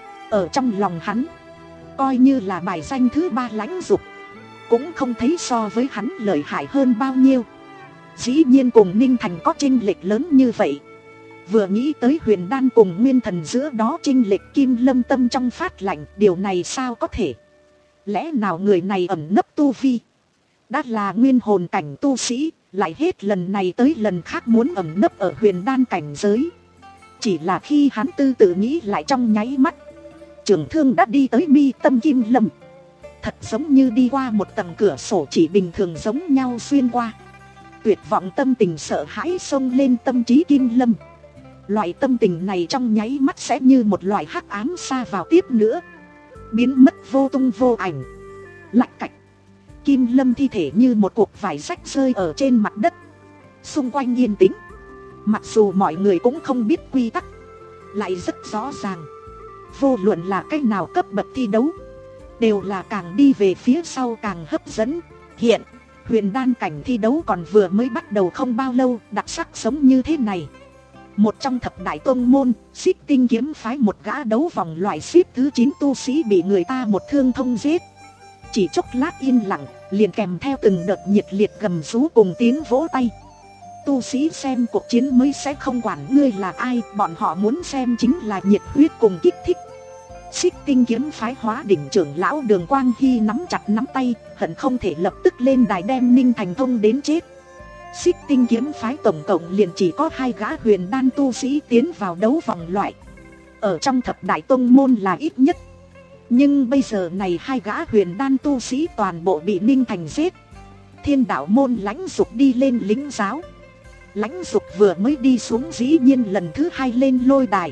ở trong lòng hắn coi như là bài danh thứ ba Lãnh Dục, cũng không thấy so với hắn lợi hại hơn bao nhiêu. Dĩ nhiên cùng Ninh Thành có chênh lệch lớn như vậy. Vừa nghĩ tới huyền đan cùng nguyên thần giữa đó chênh lệch, Kim Lâm tâm trong phát lạnh. Điều này sao có thể? Lẽ nào người này ẩn nấp tu vi, đã là nguyên hồn cảnh tu sĩ, lại hết lần này tới lần khác muốn ẩn nấp ở huyền đan cảnh giới? Chỉ là khi hắn tư tự nghĩ lại, trong nháy mắt trường thương đã đi tới mi tâm Kim Lâm, thật giống như đi qua một tầng cửa sổ chỉ bình thường giống nhau xuyên qua. Tuyệt vọng tâm tình sợ hãi xông lên tâm trí Kim Lâm. Loại tâm tình này trong nháy mắt sẽ như một loại hắc ám xa vào tiếp nữa, biến mất vô tung vô ảnh. Lạch cạch, Kim Lâm thi thể như một cục vải rách rơi ở trên mặt đất. Xung quanh yên tĩnh, mặc dù mọi người cũng không biết quy tắc, lại rất rõ ràng. Vô luận là cách nào cấp bậc thi đấu, đều là càng đi về phía sau càng hấp dẫn. Hiện huyền đan cảnh thi đấu còn vừa mới bắt đầu không bao lâu, đặc sắc sống như thế này. Một trong thập đại tông môn, Xích Tinh kiếm phái, một gã đấu vòng loại xếp thứ chín tu sĩ bị người ta một thương thông giết. Chỉ chốc lát yên lặng, liền kèm theo từng đợt nhiệt liệt gầm rú cùng tiếng vỗ tay. Tu sĩ xem cuộc chiến mới sẽ không quản ngươi là ai, bọn họ muốn xem chính là nhiệt huyết cùng kích thích. Xích Tinh kiếm phái Hóa Đỉnh trưởng lão Đường Quang Hy nắm chặt nắm tay, hận không thể lập tức lên đài đem Ninh Thành thông đến chết. Xích Tinh kiếm phái tổng cộng liền chỉ có hai gã huyền đan tu sĩ tiến vào đấu vòng loại, ở trong thập đại tông môn là ít nhất. Nhưng bây giờ này hai gã huyền đan tu sĩ toàn bộ bị Ninh Thành giết. Thiên đạo môn Lãnh Dục đi lên lĩnh giáo. Lãnh Dục vừa mới đi xuống dĩ nhiên lần thứ hai lên lôi đài.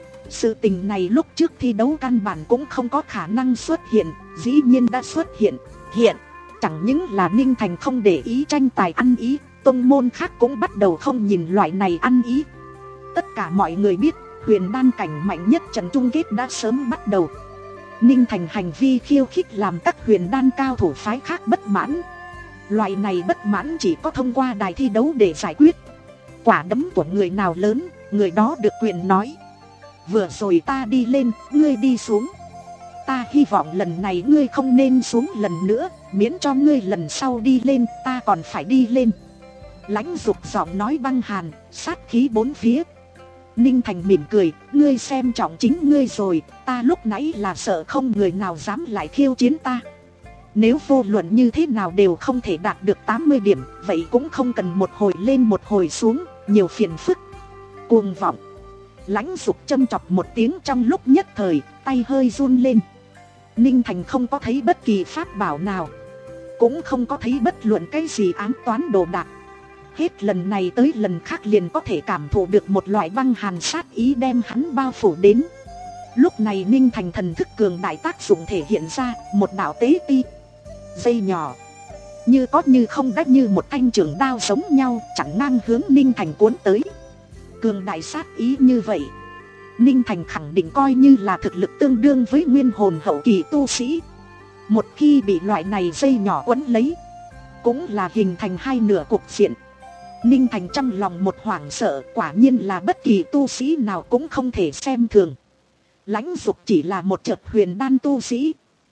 Sự tình này lúc trước thi đấu căn bản cũng không có khả năng xuất hiện, dĩ nhiên đã xuất hiện. Hiện, chẳng những là Ninh Thành không để ý tranh tài ăn ý, tông môn khác cũng bắt đầu không nhìn loại này ăn ý. Tất cả mọi người biết, huyền đan cảnh mạnh nhất trận chung kết đã sớm bắt đầu. Ninh Thành hành vi khiêu khích làm các huyền đan cao thủ phái khác bất mãn. Loại này bất mãn chỉ có thông qua đài thi đấu để giải quyết. Quả đấm của người nào lớn, người đó được quyền nói: vừa rồi ta đi lên, ngươi đi xuống. Ta hy vọng lần này ngươi không nên xuống lần nữa, miễn cho ngươi lần sau đi lên, ta còn phải đi lên. Lãnh Dục giọng nói băng hàn, sát khí bốn phía. Ninh Thành mỉm cười: ngươi xem trọng chính ngươi rồi, ta lúc nãy là sợ không người nào dám lại khiêu chiến ta. Nếu vô luận như thế nào đều không thể đạt được tám mươi điểm, vậy cũng không cần một hồi lên một hồi xuống, nhiều phiền phức. Cuồng vọng. Lãnh Dục châm chọc một tiếng, trong lúc nhất thời, tay hơi run lên. Ninh Thành không có thấy bất kỳ pháp bảo nào, cũng không có thấy bất luận cái gì ám toán đồ đạc. Hết lần này tới lần khác liền có thể cảm thụ được một loại băng hàn sát ý đem hắn bao phủ đến. Lúc này Ninh Thành thần thức cường đại tác dụng thể hiện ra, một đạo tế ti dây nhỏ như có như không, đắt như một thanh trường đao giống nhau chặn ngang hướng Ninh Thành cuốn tới. Cường đại sát ý như vậy, Ninh Thành khẳng định coi như là thực lực tương đương với nguyên hồn hậu kỳ tu sĩ. Một khi bị loại này dây nhỏ quấn lấy, cũng là hình thành hai nửa cục diện. Ninh Thành trong lòng một hoảng sợ, quả nhiên là bất kỳ tu sĩ nào cũng không thể xem thường. Lãnh Dục chỉ là một chợt huyền đan tu sĩ,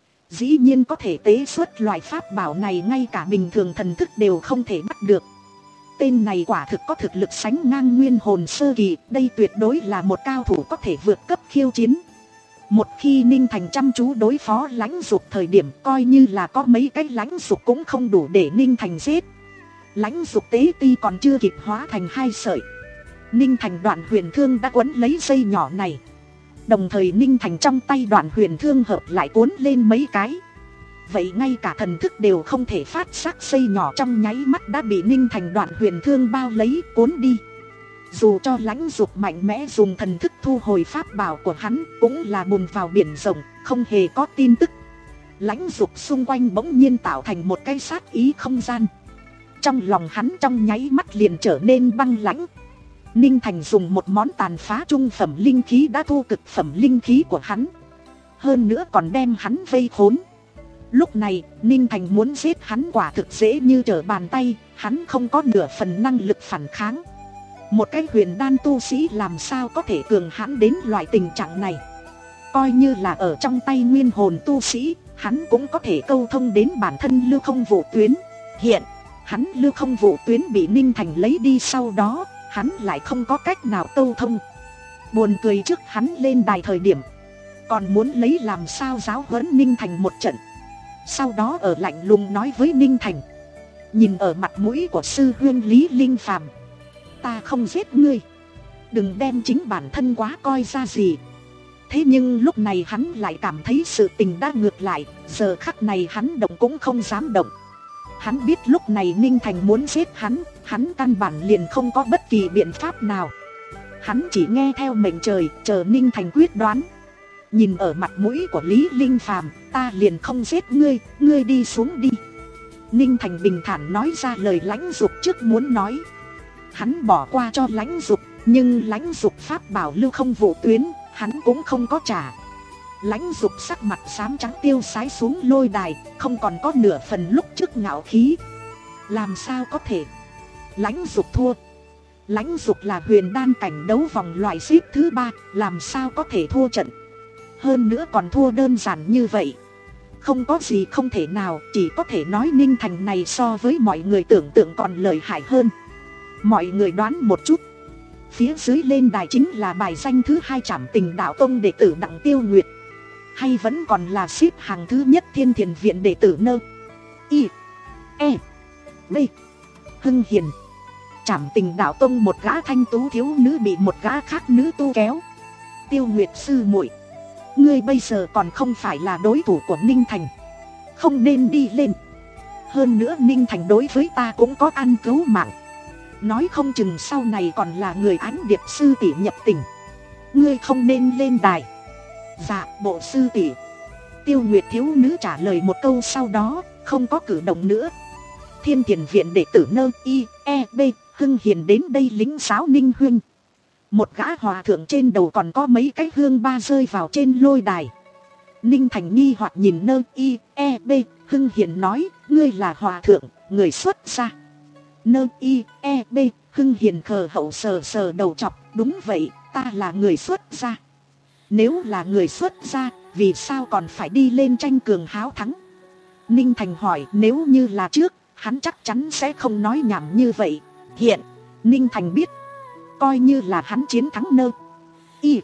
dĩ nhiên có thể tế xuất loại pháp bảo này, ngay cả bình thường thần thức đều không thể bắt được. Tên này quả thực có thực lực sánh ngang nguyên hồn sơ kỳ, đây tuyệt đối là một cao thủ có thể vượt cấp khiêu chiến. Một khi Ninh Thành chăm chú đối phó Lãnh Dục thời điểm, coi như là có mấy cái Lãnh Dục cũng không đủ để Ninh Thành giết. Lãnh Dục tế ti còn chưa kịp hóa thành hai sợi, Ninh Thành đoạn huyền thương đã quấn lấy dây nhỏ này. Đồng thời Ninh Thành trong tay đoạn huyền thương hợp lại cuốn lên mấy cái. Vậy ngay cả thần thức đều không thể phát sắc, dây nhỏ trong nháy mắt đã bị Ninh Thành đoạn huyền thương bao lấy cuốn đi. Dù cho Lãnh Dục mạnh mẽ dùng thần thức thu hồi pháp bảo của hắn, cũng là bùn vào biển rộng, không hề có tin tức. Lãnh Dục xung quanh bỗng nhiên tạo thành một cái sát ý không gian. Trong lòng hắn trong nháy mắt liền trở nên băng lãnh. Ninh Thành dùng một món tàn phá trung phẩm linh khí đã thu cực phẩm linh khí của hắn, hơn nữa còn đem hắn vây khốn. Lúc này Ninh Thành muốn giết hắn quả thực dễ như trở bàn tay. Hắn không có nửa phần năng lực phản kháng. Một cái huyền đan tu sĩ làm sao có thể cường hãn đến loại tình trạng này. Coi như là ở trong tay nguyên hồn tu sĩ, hắn cũng có thể câu thông đến bản thân Lưu Không Vụ Tuyến. Hiện hắn Lưu Không Vụ Tuyến bị Ninh Thành lấy đi, sau đó hắn lại không có cách nào câu thông. Buồn cười, trước hắn lên đài thời điểm còn muốn lấy làm sao giáo huấn Ninh Thành một trận, sau đó ở lạnh lùng nói với Ninh Thành: nhìn ở mặt mũi của sư huynh Lý Linh Phàm, ta không giết ngươi, đừng đem chính bản thân quá coi ra gì. Thế nhưng lúc này hắn lại cảm thấy sự tình đã ngược lại. Giờ khắc này hắn động cũng không dám động. Hắn biết lúc này Ninh Thành muốn giết hắn, hắn căn bản liền không có bất kỳ biện pháp nào. Hắn chỉ nghe theo mệnh trời, chờ Ninh Thành quyết đoán. Nhìn ở mặt mũi của Lý Linh Phàm, ta liền không giết ngươi, ngươi đi xuống đi. Ninh Thành bình thản nói ra lời Lãnh Dục trước muốn nói. Hắn bỏ qua cho Lãnh Dục, nhưng Lãnh Dục pháp bảo Lưu Không Vụ Tuyến hắn cũng không có trả. Lãnh Dục sắc mặt xám trắng tiêu sái xuống lôi đài, không còn có nửa phần lúc trước ngạo khí. Làm sao có thể? Lãnh Dục thua. Lãnh Dục là huyền đan cảnh đấu vòng loại xếp thứ ba, làm sao có thể thua trận? Hơn nữa còn thua đơn giản như vậy. Không có gì không thể nào, chỉ có thể nói Ninh Thành này so với mọi người tưởng tượng còn lợi hại hơn. Mọi người đoán một chút. Phía dưới lên đài chính là bài danh thứ hai Trảm Tình Đạo Tông đệ tử Đặng Tiêu Nguyệt, hay vẫn còn là xếp hàng thứ nhất Thiên Thiền Viện đệ tử Nơ I E B Hưng Hiền. Trảm Tình Đạo Tông một gã thanh tú thiếu nữ bị một gã khác nữ tu kéo. Tiêu Nguyệt sư muội, ngươi bây giờ còn không phải là đối thủ của Ninh Thành, không nên đi lên. Hơn nữa Ninh Thành đối với ta cũng có ăn cứu mạng, nói không chừng sau này còn là người Ánh Điệp sư tỷ nhập tình, ngươi không nên lên đài. Dạ bộ sư tỷ. Tiêu Nguyệt thiếu nữ trả lời một câu, sau đó không có cử động nữa. Thiên Thiền Viện đệ tử Nơ I E B Hưng Hiền đến đây lính giáo Ninh huynh. Một gã hòa thượng trên đầu còn có mấy cái hương ba rơi vào trên lôi đài. Ninh Thành nghi hoặc nhìn Nơ I E B Hưng Hiền nói: ngươi là hòa thượng, người xuất gia. Nơ I E B Hưng Hiền khờ hậu sờ sờ đầu chọc: đúng vậy, ta là người xuất gia. Nếu là người xuất gia, vì sao còn phải đi lên tranh cường háo thắng? Ninh Thành hỏi. Nếu như là trước, hắn chắc chắn sẽ không nói nhảm như vậy. Hiện Ninh Thành biết, coi như là hắn chiến thắng Nơ I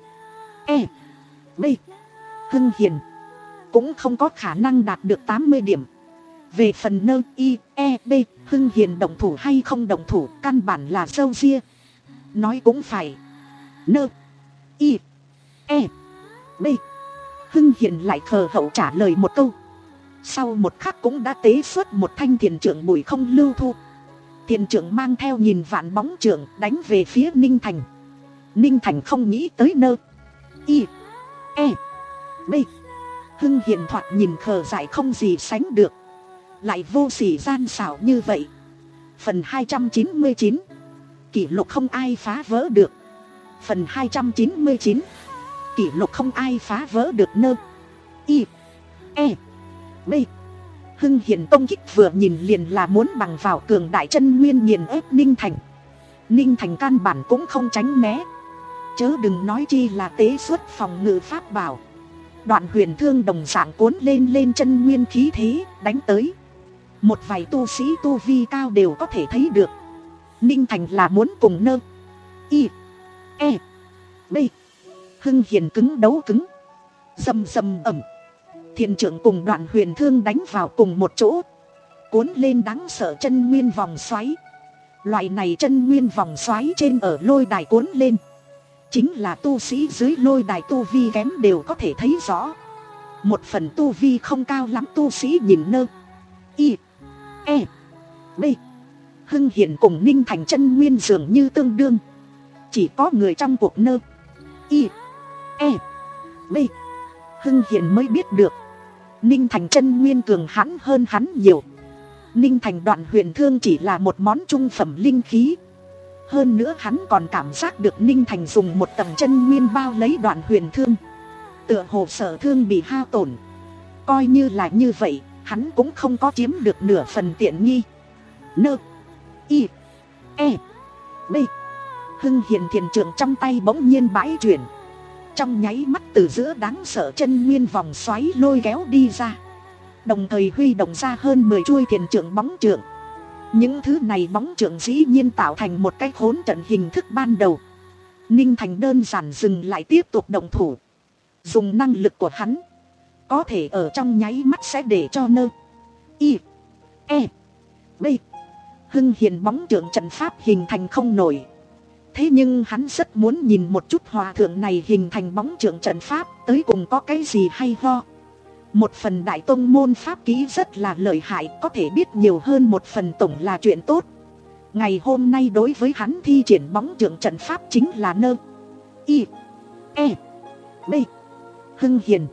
E B Hưng Hiền, cũng không có khả năng đạt được tám mươi điểm. Về phần Nơ I E B Hưng Hiền động thủ hay không động thủ, căn bản là râu ria. Nói cũng phải. Nơ I E B Hưng Hiền lại khờ hậu trả lời một câu. Sau một khắc cũng đã tế xuất một thanh thiền trượng bùi không lưu thu. Thiền trượng mang theo nghìn vạn bóng trượng đánh về phía Ninh Thành. Ninh Thành không nghĩ tới Nơ I E B Hưng Hiền thoạt nhìn khờ dại không gì sánh được, lại vô sỉ gian xảo như vậy. Phần hai trăm chín mươi chín, kỷ lục không ai phá vỡ được. Phần hai trăm chín mươi chín, kỷ lục không ai phá vỡ được. Nơ I E B Hưng Hiền công kích vừa nhìn liền là muốn bằng vào cường đại chân nguyên nghiền ép Ninh Thành. Ninh Thành căn bản cũng không tránh né, chớ đừng nói chi là tế xuất phòng ngự pháp bảo. Đoạn huyền thương đồng dạng cuốn lên lên chân nguyên khí thế đánh tới. Một vài tu sĩ tu vi cao đều có thể thấy được, Ninh Thành là muốn cùng Nơ I E B Hưng Hiền cứng đấu cứng. Rầm rầm ẩm, thiền trưởng cùng đoạn huyền thương đánh vào cùng một chỗ, cuốn lên đáng sợ chân nguyên vòng xoáy. Loại này chân nguyên vòng xoáy trên ở lôi đài cuốn lên, chính là tu sĩ dưới lôi đài tu vi kém đều có thể thấy rõ. Một phần tu vi không cao lắm tu sĩ nhìn Nơ I E B Hưng Hiền cùng Ninh Thành chân nguyên dường như tương đương. Chỉ có người trong cuộc Nơ I E B Hưng Hiền mới biết được, Ninh Thành chân nguyên cường hãn hơn hắn nhiều. Ninh Thành đoạn huyền thương chỉ là một món trung phẩm linh khí. Hơn nữa hắn còn cảm giác được Ninh Thành dùng một tầng chân nguyên bao lấy đoạn huyền thương, tựa hồ sở thương bị hao tổn. Coi như là như vậy, hắn cũng không có chiếm được nửa phần tiện nghi. Nơ I E B. Hưng Hiền thiền trượng trong tay bỗng nhiên bãi chuyển. Trong nháy mắt từ giữa đáng sợ chân nguyên vòng xoáy lôi kéo đi ra, đồng thời huy động ra hơn mười chuôi thiền trượng bóng trượng. Những thứ này bóng trượng dĩ nhiên tạo thành một cái khốn trận hình thức ban đầu. Ninh Thành đơn giản dừng lại tiếp tục động thủ. Dùng năng lực của hắn, có thể ở trong nháy mắt sẽ để cho Nơ I E B. Hưng Hiền bóng trượng trận pháp hình thành không nổi. Thế nhưng hắn rất muốn nhìn một chút hòa thượng này hình thành bóng trượng trận pháp tới cùng có cái gì hay ho. Một phần đại tông môn pháp ký rất là lợi hại, có thể biết nhiều hơn một phần tổng là chuyện tốt. Ngày hôm nay đối với hắn thi triển bóng trượng trận pháp chính là Nơ I E B. Hưng Hiền,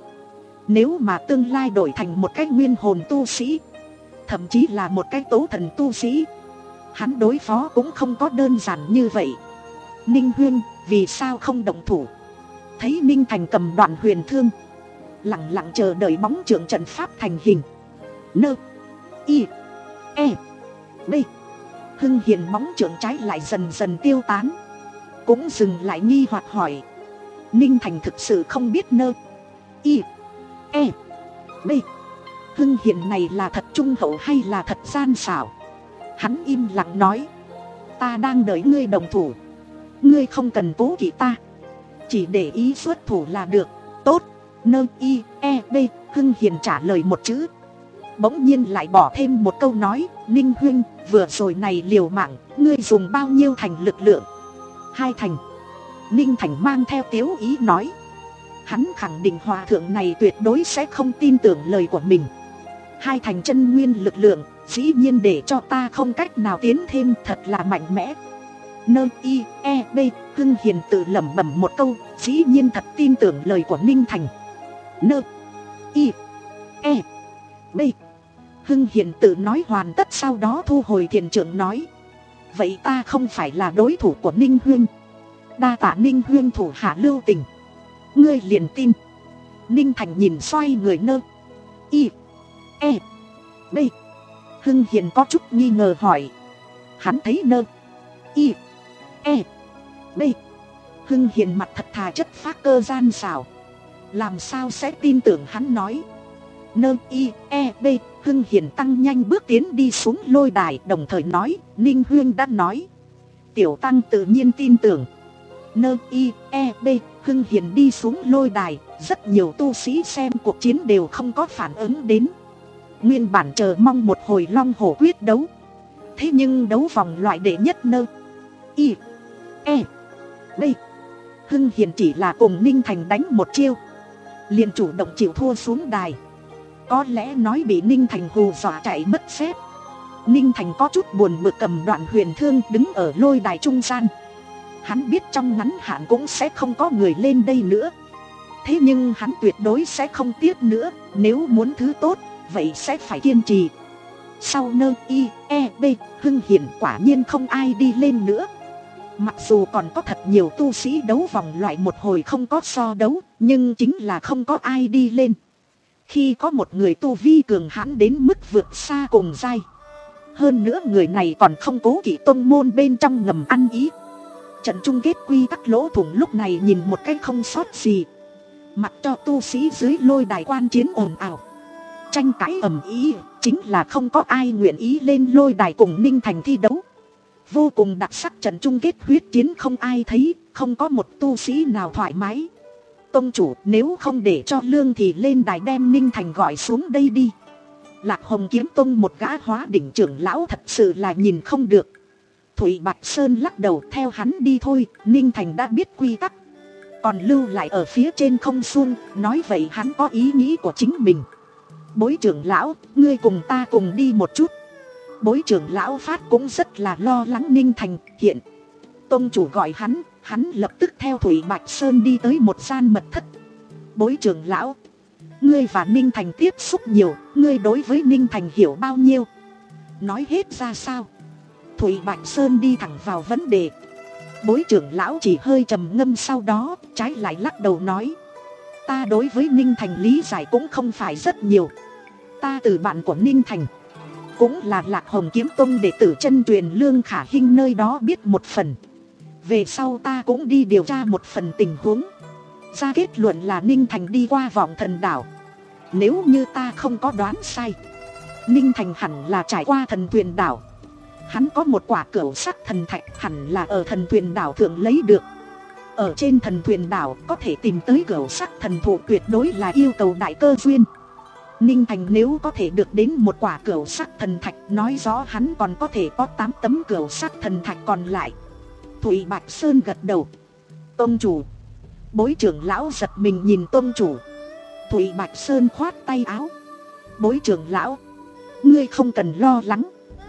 nếu mà tương lai đổi thành một cái nguyên hồn tu sĩ, thậm chí là một cái tố thần tu sĩ, hắn đối phó cũng không có đơn giản như vậy. Ninh Huyên, vì sao không động thủ? Thấy Ninh Thành cầm đoạn huyền thương, lặng lặng chờ đợi bóng trượng trận pháp thành hình. Nơ I E B. Hưng Hiền bóng trượng trái lại dần dần tiêu tán, cũng dừng lại nghi hoặc hỏi. Ninh Thành thực sự không biết Nơ I E B. Hưng Hiền này là thật trung hậu hay là thật gian xảo? Hắn im lặng nói, ta đang đợi ngươi đồng thủ, ngươi không cần cố kỵ ta, chỉ để ý xuất thủ là được. Tốt. Nơ I E B. Hưng Hiền trả lời một chữ, bỗng nhiên lại bỏ thêm một câu nói. Ninh Huynh, vừa rồi này liều mạng, ngươi dùng bao nhiêu thành lực lượng? Hai thành. Ninh Thành mang theo tiếu ý nói. Hắn khẳng định hòa thượng này tuyệt đối sẽ không tin tưởng lời của mình. Hai thành chân nguyên lực lượng, dĩ nhiên để cho ta không cách nào tiến thêm, thật là mạnh mẽ. Nơ I E B. Hưng Hiền tự lẩm bẩm một câu, dĩ nhiên thật tin tưởng lời của Ninh Thành. Nơ I E B. Hưng Hiền tự nói hoàn tất, sau đó thu hồi thiền trượng nói, vậy ta không phải là đối thủ của Ninh Huyên. Đa tạ Ninh Huyên thủ hạ lưu tình, ngươi liền tin. Ninh Thành nhìn xoay người. Nơ I E B. Hưng Hiền có chút nghi ngờ hỏi. Hắn thấy Nơ I E B. Hưng Hiền mặt thật thà chất phác cơ gian xảo, làm sao sẽ tin tưởng hắn nói. Nơ I E B. Hưng Hiền tăng nhanh bước tiến đi xuống lôi đài, đồng thời nói, Ninh Huyên đã nói, tiểu tăng tự nhiên tin tưởng. Nơ I E B. Hưng Hiền đi xuống lôi đài, rất nhiều tu sĩ xem cuộc chiến đều không có phản ứng đến. Nguyên bản chờ mong một hồi long hổ quyết đấu, thế nhưng đấu vòng loại đệ nhất Nơ I E B. Hưng Hiền chỉ là cùng Ninh Thành đánh một chiêu, liền chủ động chịu thua xuống đài. Có lẽ nói bị Ninh Thành hù dọa chạy mất phép. Ninh Thành có chút buồn bực cầm đoạn huyền thương đứng ở lôi đài trung gian. Hắn biết trong ngắn hạn cũng sẽ không có người lên đây nữa, thế nhưng hắn tuyệt đối sẽ không tiếc nữa. Nếu muốn thứ tốt, vậy sẽ phải kiên trì. Sau Nơ I E B. Hưng Hiền quả nhiên không ai đi lên nữa. Mặc dù còn có thật nhiều tu sĩ đấu vòng loại một hồi không có so đấu, nhưng chính là không có ai đi lên. Khi có một người tu vi cường hãn đến mức vượt xa cùng giai, hơn nữa người này còn không cố kỵ tông môn bên trong ngầm ăn ý, trận chung kết quy tắc lỗ thủng lúc này nhìn một cách không sót gì. Mặc cho tu sĩ dưới lôi đài quan chiến ồn ào, tranh cãi ầm ĩ, chính là không có ai nguyện ý lên lôi đài cùng Ninh Thành thi đấu. Vô cùng đặc sắc trận chung kết huyết chiến không ai thấy, không có một tu sĩ nào thoải mái. Tông chủ, nếu không để cho Lương thì lên đài đem Ninh Thành gọi xuống đây đi. Lạc Hồng Kiếm Tông một gã hóa đỉnh trưởng lão thật sự là nhìn không được. Thủy Bạch Sơn lắc đầu, theo hắn đi thôi, Ninh Thành đã biết quy tắc, còn lưu lại ở phía trên không xuông, nói vậy hắn có ý nghĩ của chính mình. Bối trưởng lão, ngươi cùng ta cùng đi một chút. Bối trưởng lão Phát cũng rất là lo lắng Ninh Thành. Hiện tông chủ gọi hắn, hắn lập tức theo Thủy Bạch Sơn đi tới một gian mật thất. Bối trưởng lão, Ngươi và Ninh Thành tiếp xúc nhiều, ngươi đối với Ninh Thành hiểu bao nhiêu? Nói hết ra sao? Thủy Bạch Sơn đi thẳng vào vấn đề. Bối trưởng lão chỉ hơi trầm ngâm, sau đó trái lại lắc đầu nói: ta đối với Ninh Thành lý giải cũng không phải rất nhiều. Ta từ bạn của Ninh Thành, cũng là Lạc Hồng Kiếm Tông đệ tử chân truyền Lương Khả Hinh nơi đó biết một phần. Về sau ta cũng đi điều tra một phần tình huống, ra kết luận là Ninh Thành đi qua Vọng Thần Đảo. Nếu như ta không có đoán sai, Ninh Thành hẳn là trải qua Thần Tuyền Đảo. Hắn có một quả cửu sắc thần thạch, hẳn là ở Thần Tuyền Đảo thượng lấy được. Ở trên Thần Tuyền Đảo có thể tìm tới cửu sắc thần thụ, tuyệt đối là yêu cầu đại cơ duyên. Ninh Thành nếu có thể được đến một quả cửu sắc thần thạch, nói rõ hắn còn có thể có tám tấm cửu sắc thần thạch còn lại. Thủy Bạch Sơn gật đầu. Tông chủ. Bối trưởng lão giật mình nhìn tông chủ. Thủy Bạch Sơn khoát tay áo. Bối trưởng lão, ngươi không cần lo lắng.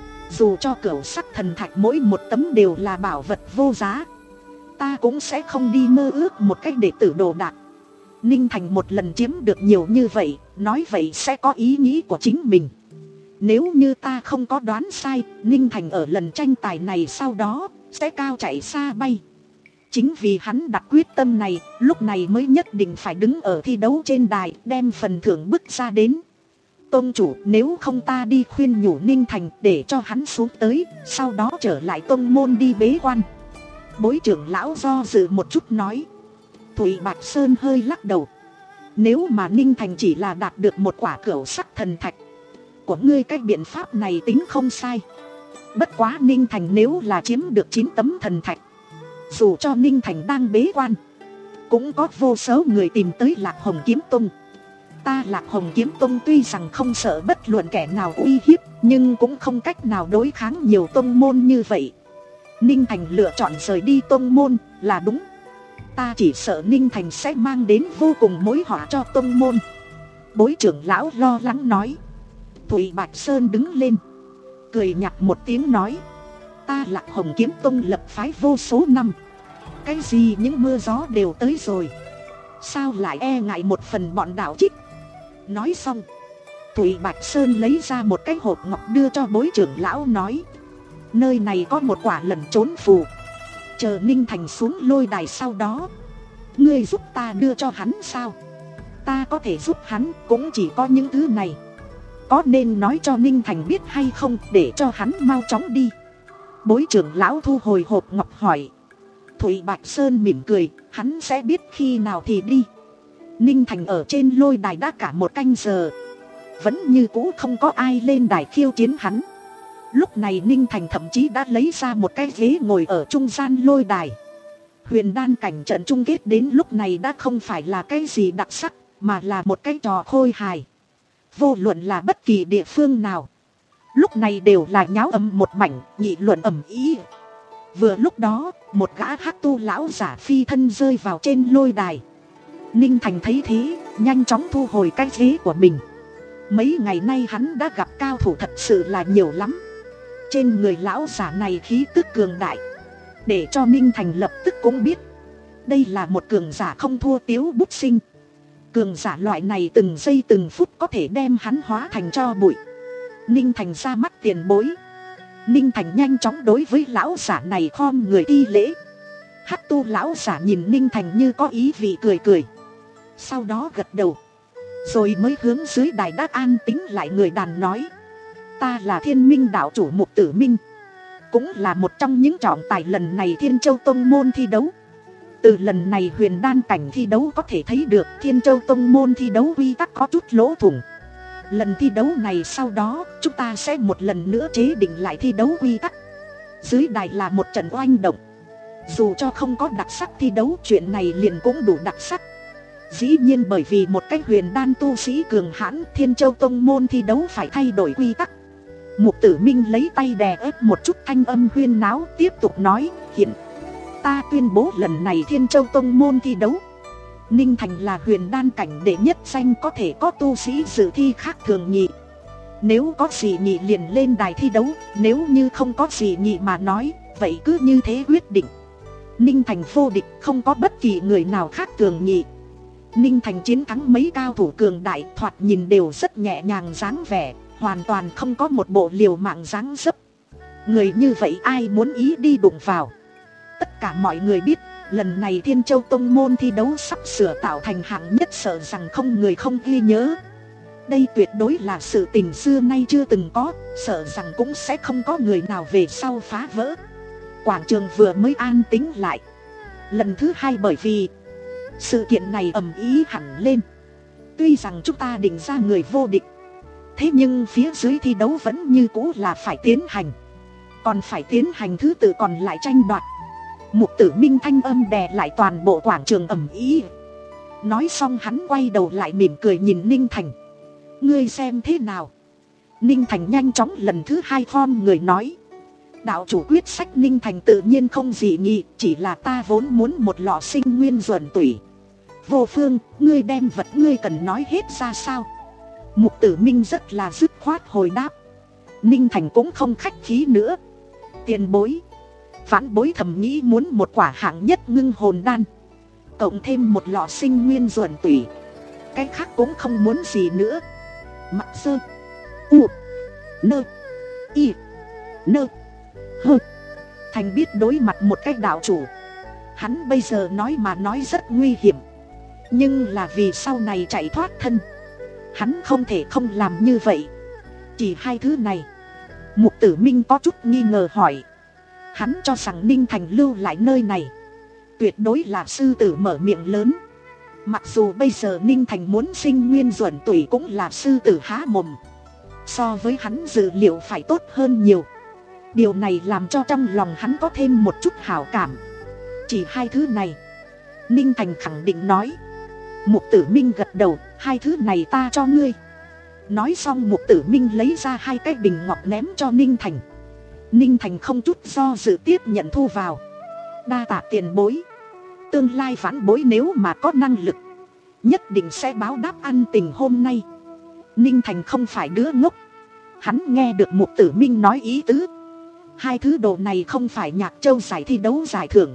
Dù cho cửu sắc thần thạch mỗi một tấm đều là bảo vật vô giá, ta cũng sẽ không đi mơ ước một cách đệ tử đồ đạc. Ninh Thành một lần chiếm được nhiều như vậy, nói vậy sẽ có ý nghĩ của chính mình. Nếu như ta không có đoán sai, Ninh Thành ở lần tranh tài này sau đó sẽ cao chạy xa bay. Chính vì hắn đặt quyết tâm này, lúc này mới nhất định phải đứng ở thi đấu trên đài, đem phần thưởng bức ra đến. Tông chủ, nếu không ta đi khuyên nhủ Ninh Thành để cho hắn xuống tới, sau đó trở lại tông môn đi bế quan. Bối trưởng lão do dự một chút nói. Thủy Bạch Sơn hơi lắc đầu. Nếu mà Ninh Thành chỉ là đạt được một quả cửu sắc thần thạch, của ngươi cái biện pháp này tính không sai. Bất quá Ninh Thành nếu là chiếm được chín tấm thần thạch, dù cho Ninh Thành đang bế quan, cũng có vô số người tìm tới Lạc Hồng Kiếm Tông. Ta Lạc Hồng Kiếm Tông tuy rằng không sợ bất luận kẻ nào uy hiếp, nhưng cũng không cách nào đối kháng nhiều tông môn như vậy. Ninh Thành lựa chọn rời đi tông môn là đúng. Ta chỉ sợ Ninh Thành sẽ mang đến vô cùng mối họa cho tông môn. Bối trưởng lão lo lắng nói. Thủy Bạch Sơn đứng lên, cười nhạt một tiếng nói. Ta Lạc Hồng Kiếm Tông lập phái vô số năm, cái gì những mưa gió đều tới rồi, sao lại e ngại một phần bọn đạo trích. Nói xong, Thủy Bạch Sơn lấy ra một cái hộp ngọc đưa cho bối trưởng lão nói. Nơi này có một quả lẩn trốn phù, chờ Ninh Thành xuống lôi đài sau đó, ngươi giúp ta đưa cho hắn sao? Ta có thể giúp hắn cũng chỉ có những thứ này. Có nên nói cho Ninh Thành biết hay không, để cho hắn mau chóng đi? Bối trưởng lão thu hồi hộp ngọc hỏi. Thủy Bạch Sơn mỉm cười, hắn sẽ biết khi nào thì đi. Ninh Thành ở trên lôi đài đã cả một canh giờ, vẫn như cũ không có ai lên đài khiêu chiến hắn. Lúc này Ninh Thành thậm chí đã lấy ra một cái ghế ngồi ở trung gian lôi đài. Huyền đan cảnh trận chung kết đến lúc này đã không phải là cái gì đặc sắc, mà là một cái trò khôi hài. Vô luận là bất kỳ địa phương nào, lúc này đều là nháo ầm một mảnh, nghị luận ầm ĩ. Vừa lúc đó, một gã hắc tu lão giả phi thân rơi vào trên lôi đài. Ninh Thành thấy thế, nhanh chóng thu hồi cái ghế của mình. Mấy ngày nay hắn đã gặp cao thủ thật sự là nhiều lắm. Trên người lão giả này khí tức cường đại, để cho Ninh Thành lập tức cũng biết đây là một cường giả không thua Tiếu Bút Sinh. Cường giả loại này từng giây từng phút có thể đem hắn hóa thành tro bụi. Ninh Thành ra mắt tiền bối. Ninh Thành nhanh chóng đối với lão giả này khom người thi lễ. Hắc tu lão giả nhìn Ninh Thành như có ý vị cười cười, sau đó gật đầu, rồi mới hướng dưới đài đát an tính lại người đàn nói. Ta là Thiên Minh đạo chủ Mục Tử Minh, cũng là một trong những trọng tài lần này Thiên Châu Tông môn thi đấu. Từ lần này huyền đan cảnh thi đấu có thể thấy được Thiên Châu Tông môn thi đấu quy tắc có chút lỗ thủng. Lần thi đấu này sau đó chúng ta sẽ một lần nữa chế định lại thi đấu quy tắc. Dưới đài là một trận oanh động. Dù cho không có đặc sắc thi đấu, chuyện này liền cũng đủ đặc sắc. Dĩ nhiên bởi vì một cái huyền đan tu sĩ cường hãn, Thiên Châu Tông môn thi đấu phải thay đổi quy tắc. Mục Tử Minh lấy tay đè ép một chút thanh âm huyên náo, tiếp tục nói. Hiện ta tuyên bố lần này Thiên Châu Tông môn thi đấu, Ninh Thành là huyền đan cảnh đệ nhất danh, có thể có tu sĩ dự thi khác thường nhị. Nếu có gì nhị liền lên đài thi đấu, nếu như không có gì nhị mà nói, vậy cứ như thế quyết định. Ninh Thành vô địch, không có bất kỳ người nào khác thường nhị. Ninh Thành chiến thắng mấy cao thủ cường đại, thoạt nhìn đều rất nhẹ nhàng dáng vẻ, hoàn toàn không có một bộ liều mạng dáng dấp. Người như vậy ai muốn ý đi đụng vào. Tất cả mọi người biết, lần này Thiên Châu Tông môn thi đấu sắp sửa tạo thành hạng nhất, sợ rằng không người không ghi nhớ. Đây tuyệt đối là sự tình xưa nay chưa từng có, sợ rằng cũng sẽ không có người nào về sau phá vỡ. Quảng trường vừa mới an tĩnh lại. Lần thứ hai bởi vì sự kiện này ầm ĩ hẳn lên. Tuy rằng chúng ta định ra người vô địch, thế nhưng phía dưới thi đấu vẫn như cũ là phải tiến hành. Còn phải tiến hành thứ tự còn lại tranh đoạt. Mục Tử Minh thanh âm đè lại toàn bộ quảng trường ầm ĩ. Nói xong hắn quay đầu lại mỉm cười nhìn Ninh Thành. Ngươi xem thế nào? Ninh Thành nhanh chóng lần thứ hai khom người nói. Đạo chủ quyết sách Ninh Thành tự nhiên không gì nghị, chỉ là ta vốn muốn một lọ sinh nguyên duẩn tủy. Vô Phương, ngươi đem vật ngươi cần nói hết ra sao? Mục Tử Minh rất là dứt khoát hồi đáp. Ninh Thành cũng không khách khí nữa. Tiền bối, vãn bối thầm nghĩ muốn một quả hạng nhất ngưng hồn đan, cộng thêm một lọ sinh nguyên duẩn tủy. Cái khác cũng không muốn gì nữa. Mặc sơ U Nơ Y Nơ Hơ. Thành biết đối mặt một cái đạo chủ, hắn bây giờ nói mà nói rất nguy hiểm, nhưng là vì sau này chạy thoát thân, hắn không thể không làm như vậy. Chỉ hai thứ này. Mục Tử Minh có chút nghi ngờ hỏi. Hắn cho rằng Ninh Thành lưu lại nơi này tuyệt đối là sư tử mở miệng lớn. Mặc dù bây giờ Ninh Thành muốn sinh nguyên duẩn tủy cũng là sư tử há mồm, so với hắn dự liệu phải tốt hơn nhiều. Điều này làm cho trong lòng hắn có thêm một chút hảo cảm. Chỉ hai thứ này. Ninh Thành khẳng định nói. Mục Tử Minh gật đầu. Hai thứ này ta cho ngươi. Nói xong Mục Tử Minh lấy ra hai cái bình ngọc ném cho Ninh Thành. Ninh Thành không chút do dự tiếp nhận thu vào. Đa tạ tiền bối. Tương lai vãn bối nếu mà có năng lực, nhất định sẽ báo đáp ân tình hôm nay. Ninh Thành không phải đứa ngốc. Hắn nghe được Mục Tử Minh nói ý tứ. Hai thứ đồ này không phải Nhạc Châu giải thi đấu giải thưởng,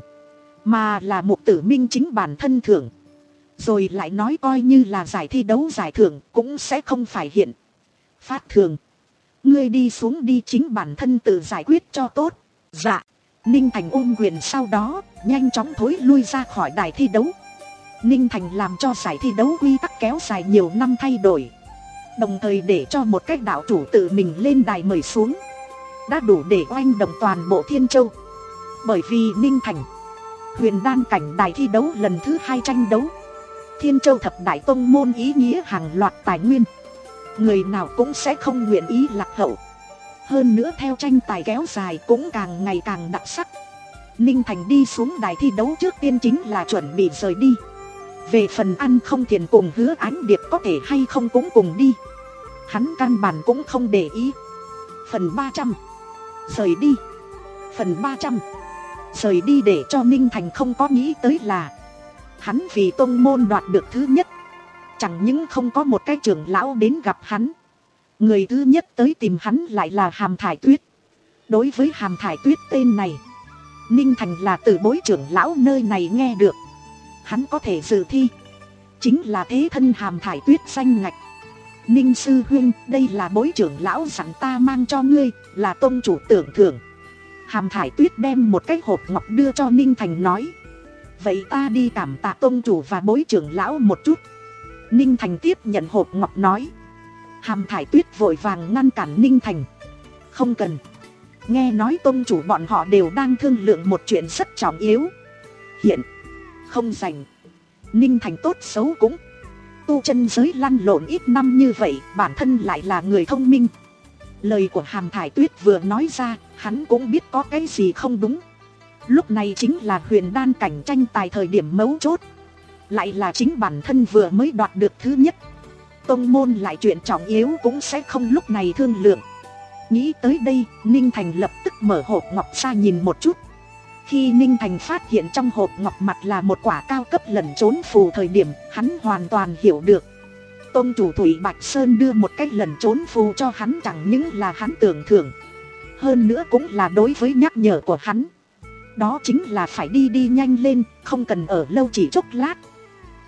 mà là Mục Tử Minh chính bản thân thưởng. Rồi lại nói coi như là giải thi đấu giải thưởng cũng sẽ không phải hiện phát thường. Ngươi đi xuống đi, chính bản thân tự giải quyết cho tốt. Dạ. Ninh Thành ôm quyền sau đó nhanh chóng thối lui ra khỏi đài thi đấu. Ninh Thành làm cho giải thi đấu quy tắc kéo dài nhiều năm thay đổi, đồng thời để cho một cách đạo chủ tự mình lên đài mời xuống, đã đủ để oanh động toàn bộ Thiên Châu. Bởi vì Ninh Thành, huyền đan cảnh đài thi đấu lần thứ hai tranh đấu, Thiên Châu thập đại tông môn ý nghĩa hàng loạt tài nguyên, người nào cũng sẽ không nguyện ý lạc hậu. Hơn nữa theo tranh tài kéo dài cũng càng ngày càng đặc sắc. Ninh Thành đi xuống đài thi đấu trước tiên chính là chuẩn bị rời đi. Về phần ăn không thiền cùng Hứa Ánh Điệp có thể hay không cũng cùng đi, hắn căn bản cũng không để ý. Phần ba trăm rời đi. Phần ba trăm rời đi để cho Ninh Thành không có nghĩ tới là hắn vì tông môn đoạt được thứ nhất, chẳng những không có một cái trưởng lão đến gặp hắn, người thứ nhất tới tìm hắn lại là Hàm Thải Tuyết. Đối với Hàm Thải Tuyết tên này, Ninh Thành là từ bối trưởng lão nơi này nghe được. Hắn có thể dự thi, chính là thế thân Hàm Thải Tuyết danh ngạch. Ninh sư huynh, đây là bối trưởng lão dặn ta mang cho ngươi, là tông chủ tưởng thưởng. Hàm Thải Tuyết đem một cái hộp ngọc đưa cho Ninh Thành nói. Vậy ta đi cảm tạ tông chủ và bối trưởng lão một chút. Ninh Thành tiếp nhận hộp ngọc nói. Hàm Thải Tuyết vội vàng ngăn cản Ninh Thành. Không cần. Nghe nói tông chủ bọn họ đều đang thương lượng một chuyện rất trọng yếu. Hiện không rảnh. Ninh Thành tốt xấu cũng tu chân giới lăn lộn ít năm như vậy, bản thân lại là người thông minh. Lời của Hàm Thải Tuyết vừa nói ra, hắn cũng biết có cái gì không đúng. Lúc này chính là huyền đan cảnh tranh tài thời điểm mấu chốt, lại là chính bản thân vừa mới đoạt được thứ nhất. Tông môn lại chuyện trọng yếu cũng sẽ không lúc này thương lượng. Nghĩ tới đây, Ninh Thành lập tức mở hộp ngọc ra nhìn một chút. Khi Ninh Thành phát hiện trong hộp ngọc mặt là một quả cao cấp lẩn trốn phù thời điểm, hắn hoàn toàn hiểu được. Tông chủ Thủy Bạch Sơn đưa một cái lẩn trốn phù cho hắn chẳng những là hắn tưởng thưởng, hơn nữa cũng là đối với nhắc nhở của hắn. Đó chính là phải đi đi nhanh lên, không cần ở lâu chỉ chốc lát.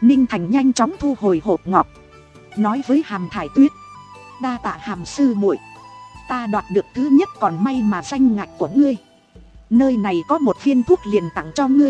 Ninh Thành nhanh chóng thu hồi hộp ngọc, nói với Hàm Thải Tuyết: đa tạ Hàm sư muội, ta đoạt được thứ nhất còn may mà danh ngạch của ngươi. Nơi này có một viên thuốc liền tặng cho ngươi.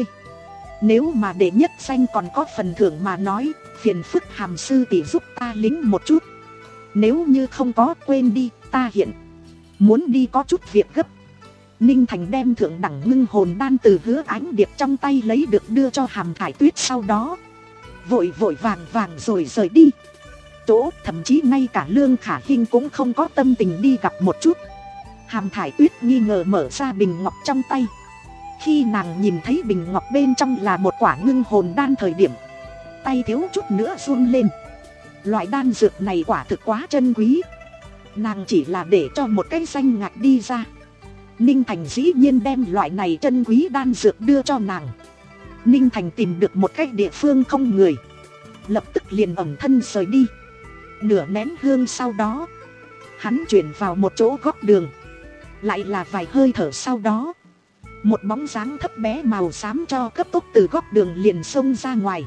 Nếu mà để nhất danh còn có phần thưởng mà nói, phiền phức Hàm sư tỷ giúp ta lính một chút. Nếu như không có, quên đi, ta hiện muốn đi có chút việc gấp. Ninh Thành đem thượng đẳng ngưng hồn đan từ Hứa Ánh Điệp trong tay lấy được đưa cho Hàm Thải Tuyết, sau đó vội vội vàng vàng rồi rời đi. Chỗ thậm chí ngay cả Lương Khả Hinh cũng không có tâm tình đi gặp một chút. Hàm Thải Tuyết nghi ngờ mở ra bình ngọc trong tay. Khi nàng nhìn thấy bình ngọc bên trong là một quả ngưng hồn đan thời điểm, tay thiếu chút nữa run lên. Loại đan dược này quả thực quá chân quý. Nàng chỉ là để cho một cái danh ngạch đi ra, Ninh Thành dĩ nhiên đem loại này chân quý đan dược đưa cho nàng. Ninh Thành tìm được một cái địa phương không người, lập tức liền ẩn thân rời đi. Nửa nén hương sau đó, hắn chuyển vào một chỗ góc đường. Lại là vài hơi thở sau đó, một bóng dáng thấp bé màu xám cho cấp tốc từ góc đường liền xông ra ngoài.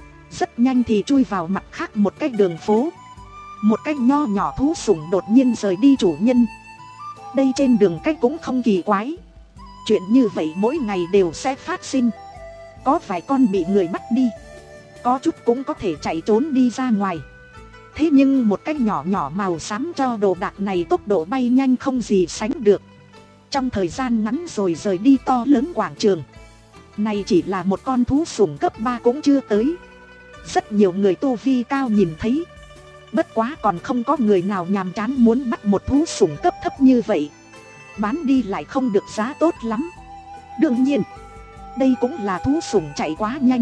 Rất nhanh thì chui vào mặt khác một cái đường phố. Một cái nho nhỏ thú sủng đột nhiên rời đi chủ nhân. Đây trên đường cách cũng không kỳ quái, chuyện như vậy mỗi ngày đều sẽ phát sinh. Có vài con bị người bắt đi, có chút cũng có thể chạy trốn đi ra ngoài. Thế nhưng một cái nhỏ nhỏ màu xám cho đồ đạc này tốc độ bay nhanh không gì sánh được. Trong thời gian ngắn rồi rời đi to lớn quảng trường. Này chỉ là một con thú sủng cấp ba cũng chưa tới. Rất nhiều người tu vi cao nhìn thấy, bất quá còn không có người nào nhàm chán muốn bắt một thú sủng cấp thấp như vậy. Bán đi lại không được giá tốt lắm. Đương nhiên, đây cũng là thú sủng chạy quá nhanh.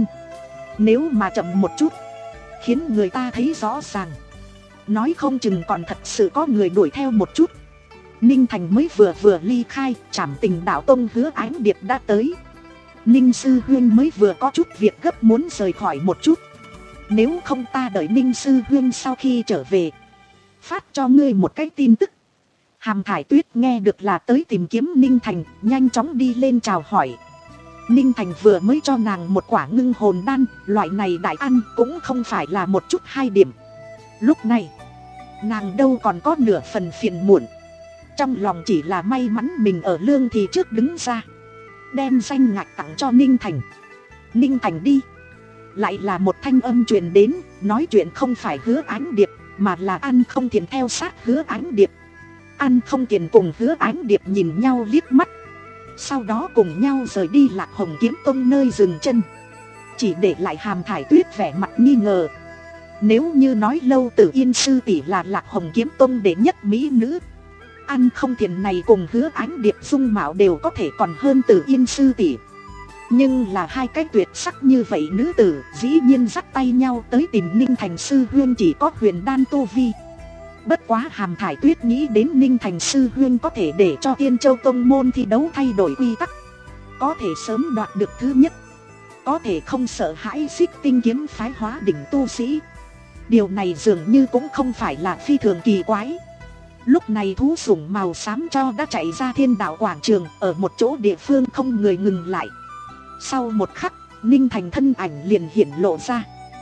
Nếu mà chậm một chút, khiến người ta thấy rõ ràng, nói không chừng còn thật sự có người đuổi theo một chút. Ninh Thành mới vừa vừa ly khai, Trảm Tình Đạo Tông Hứa Ánh Điệp đã tới. Ninh sư huynh mới vừa có chút việc gấp muốn rời khỏi một chút. Nếu không ta đợi Ninh sư huynh sau khi trở về, phát cho ngươi một cái tin tức. Hàm Thải Tuyết nghe được là tới tìm kiếm Ninh Thành, nhanh chóng đi lên chào hỏi. Ninh Thành vừa mới cho nàng một quả ngưng hồn đan, loại này đại ăn cũng không phải là một chút hai điểm. Lúc này, nàng đâu còn có nửa phần phiền muộn. Trong lòng chỉ là may mắn mình ở Lương thì trước đứng ra, đem danh ngạch tặng cho Ninh Thành. Ninh Thành đi. Lại là một thanh âm truyền đến, nói chuyện không phải Hứa Ánh Điệp, mà là An Không Thiền theo sát Hứa Ánh Điệp. An Không Thiền cùng Hứa Ánh Điệp nhìn nhau liếc mắt, sau đó cùng nhau rời đi Lạc Hồng Kiếm Tông nơi dừng chân. Chỉ để lại Hàm Thải Tuyết vẻ mặt nghi ngờ. Nếu như nói Lâu Tử Yên sư tỷ là Lạc Hồng Kiếm Tông đệ nhất mỹ nữ, An Không Thiền này cùng Hứa Ánh Điệp dung mạo đều có thể còn hơn Tử Yên sư tỷ. Nhưng là hai cái tuyệt sắc như vậy nữ tử dĩ nhiên dắt tay nhau tới tìm Ninh Thành sư huynh chỉ có huyền đan tu vi. Bất quá Hàm Thải Tuyết nghĩ đến Ninh Thành sư huynh có thể để cho Tiên Châu Tông môn thi đấu thay đổi quy tắc, có thể sớm đoạt được thứ nhất, có thể không sợ hãi Xích Tinh kiếm phái hóa đỉnh tu sĩ. Điều này dường như cũng không phải là phi thường kỳ quái. Lúc này thú sủng màu xám cho đã chạy ra Thiên Đạo quảng trường, ở một chỗ địa phương không người ngừng lại. Sau một khắc, Ninh Thành thân ảnh liền hiển lộ ra.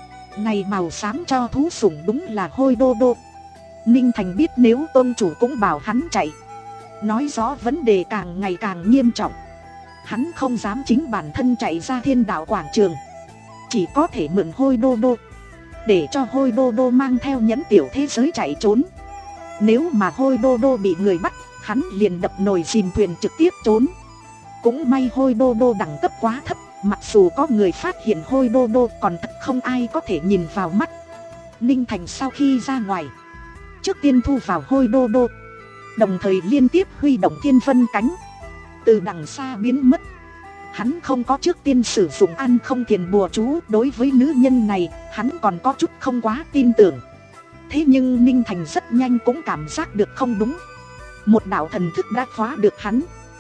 Này màu xám cho thú sủng đúng là Hôi Đô Đô. Ninh Thành biết nếu tôn chủ cũng bảo hắn chạy, nói rõ vấn đề càng ngày càng nghiêm trọng. Hắn không dám chính bản thân chạy ra Thiên Đạo quảng trường, chỉ có thể mượn Hôi Đô Đô, để cho Hôi Đô Đô mang theo nhẫn tiểu thế giới chạy trốn. Nếu mà Hôi Đô Đô bị người bắt, hắn liền đập nồi chìm thuyền trực tiếp trốn. Cũng may Hôi Đô Đô đẳng cấp quá thấp, mặc dù có người phát hiện Hôi Đô Đô còn thật không ai có thể nhìn vào mắt. Ninh Thành sau khi ra ngoài, trước tiên thu vào Hôi Đô Đô, đồng thời liên tiếp huy động Thiên Vân cánh, từ đằng xa biến mất. Hắn không có trước tiên sử dụng An Không Thiền bùa chú, đối với nữ nhân này hắn còn có chút không quá tin tưởng. Thế nhưng Ninh Thành rất nhanh cũng cảm giác được không đúng. Một đạo thần thức đã khóa được hắn,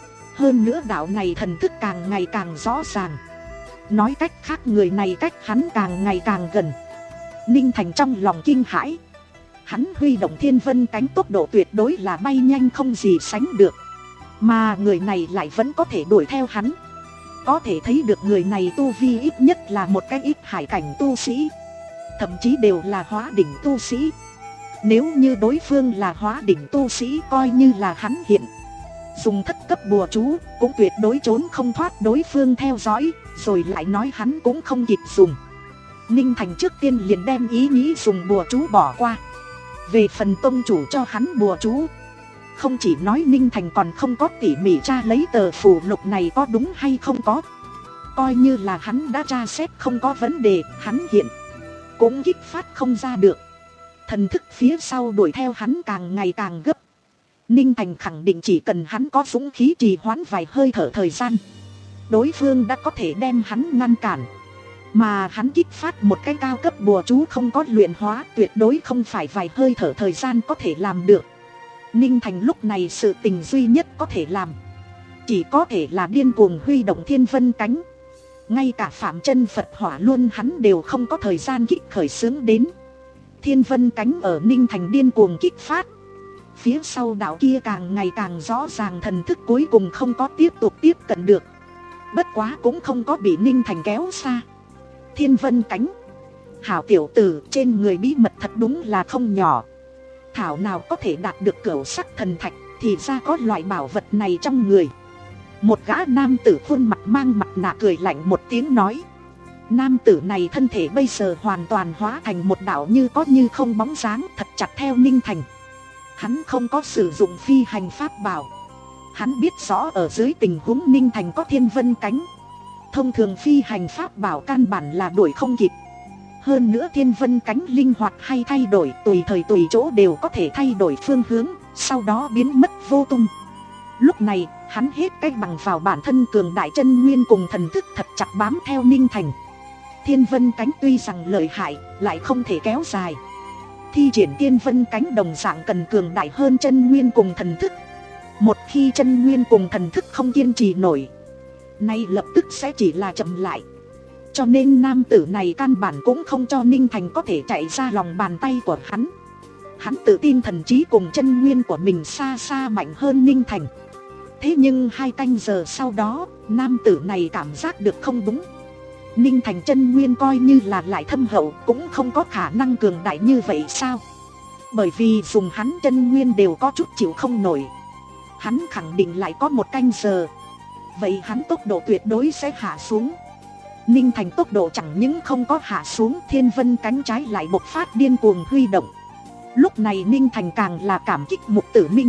hơn nữa đạo này thần thức càng ngày càng rõ ràng. Nói cách khác, người này cách hắn càng ngày càng gần. Ninh Thành trong lòng kinh hãi. Hắn huy động Thiên Vân cánh tốc độ tuyệt đối là bay nhanh không gì sánh được, mà người này lại vẫn có thể đuổi theo hắn. Có thể thấy được người này tu vi ít nhất là một cái ít hải cảnh tu sĩ. thậm chí đều là hóa đỉnh tu sĩ. Nếu như đối phương là hóa đỉnh tu sĩ, coi như là hắn hiện dùng thất cấp bùa chú cũng tuyệt đối trốn không thoát đối phương theo dõi, rồi lại nói hắn cũng không kịp dùng. Ninh Thành trước tiên liền đem ý nghĩ dùng bùa chú bỏ qua. Về phần tông chủ cho hắn bùa chú, không chỉ nói Ninh Thành còn không có tỉ mỉ tra lấy tờ phù lục này có đúng hay không có. Coi như là hắn đã tra xét không có vấn đề, hắn hiện cũng kích phát không ra được. Thần thức phía sau đuổi theo hắn càng ngày càng gấp. Ninh Thành khẳng định chỉ cần hắn có dũng khí trì hoãn vài hơi thở thời gian, đối phương đã có thể đem hắn ngăn cản. Mà hắn kích phát một cái cao cấp bùa chú không có luyện hóa, tuyệt đối không phải vài hơi thở thời gian có thể làm được. Ninh Thành lúc này sự tình duy nhất có thể làm, chỉ có thể là điên cuồng huy động Thiên Vân Cánh. Ngay cả Phạm Chân Phật Hỏa Luân hắn đều không có thời gian kích khởi xướng đến. Thiên Vân Cánh ở Ninh Thành điên cuồng kích phát, phía sau đạo kia càng ngày càng rõ ràng, thần thức cuối cùng không có tiếp tục tiếp cận được. Bất quá cũng không có bị Ninh Thành kéo xa. Thiên Vân Cánh, hảo tiểu tử, trên người bí mật thật đúng là không nhỏ. Thảo nào có thể đạt được cửu sắc thần thạch, thì ra có loại bảo vật này trong người. Một gã nam tử khuôn mặt mang mặt nạ cười lạnh một tiếng nói. Nam tử này thân thể bây giờ hoàn toàn hóa thành một đạo như có như không bóng dáng, thật chặt theo Ninh Thành. Hắn không có sử dụng phi hành pháp bảo. Hắn biết rõ ở dưới tình huống Ninh Thành có Thiên Vân Cánh, thông thường phi hành pháp bảo căn bản là đuổi không kịp. Hơn nữa Thiên Vân Cánh linh hoạt hay thay đổi, tùy thời tùy chỗ đều có thể thay đổi phương hướng, sau đó biến mất vô tung. Lúc này hắn hết cách bằng vào bản thân cường đại chân nguyên cùng thần thức thật chặt bám theo Ninh Thành. Thiên Vân Cánh tuy rằng lợi hại, lại không thể kéo dài. Thi triển Thiên Vân Cánh đồng dạng cần cường đại hơn chân nguyên cùng thần thức. Một khi chân nguyên cùng thần thức không kiên trì nổi, nay lập tức sẽ chỉ là chậm lại. Cho nên nam tử này căn bản cũng không cho Ninh Thành có thể chạy ra lòng bàn tay của hắn. Hắn tự tin thần trí cùng chân nguyên của mình xa xa mạnh hơn Ninh Thành. Thế nhưng hai canh giờ sau đó, nam tử này cảm giác được không đúng. Ninh Thành chân nguyên coi như là lại thâm hậu cũng không có khả năng cường đại như vậy sao? Bởi vì dùng hắn chân nguyên đều có chút chịu không nổi. Hắn khẳng định lại có một canh giờ, vậy hắn tốc độ tuyệt đối sẽ hạ xuống. Ninh Thành tốc độ chẳng những không có hạ xuống, Thiên Vân Cánh trái lại bộc phát điên cuồng huy động. Lúc này Ninh Thành càng là cảm kích Mục Tử Minh.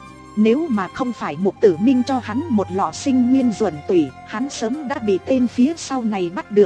Nếu mà không phải Mục Tử Minh cho hắn một lọ sinh nguyên duẩn tủy, hắn sớm đã bị tên phía sau này bắt được.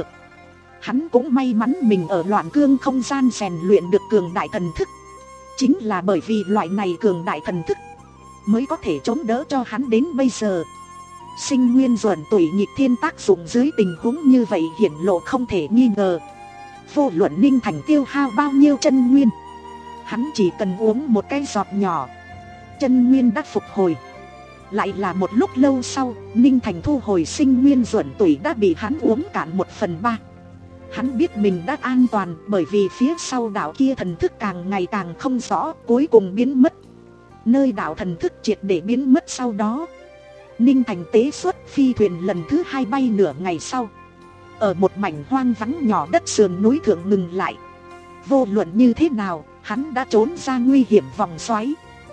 Hắn cũng may mắn mình ở loạn cương không gian rèn luyện được cường đại thần thức. Chính là bởi vì loại này cường đại thần thức mới có thể chống đỡ cho hắn đến bây giờ. Sinh nguyên duẩn tủy nhịp thiên tác dụng dưới tình huống như vậy hiển lộ không thể nghi ngờ. Vô luận Ninh Thành tiêu hao bao nhiêu chân nguyên, hắn chỉ cần uống một cái giọt nhỏ, chân nguyên đã phục hồi. Lại là một lúc lâu sau, Ninh Thành thu hồi sinh nguyên duẩn tủy đã bị hắn uống cạn một phần ba. Hắn biết mình đã an toàn, bởi vì phía sau đạo kia thần thức càng ngày càng không rõ, cuối cùng biến mất. Nơi đạo thần thức triệt để biến mất sau đó, Ninh Thành tế xuất phi thuyền lần thứ hai bay nửa ngày sau, ở một mảnh hoang vắng nhỏ đất sườn núi thượng ngừng lại. Vô luận như thế nào, hắn đã trốn ra nguy hiểm vòng xoáy.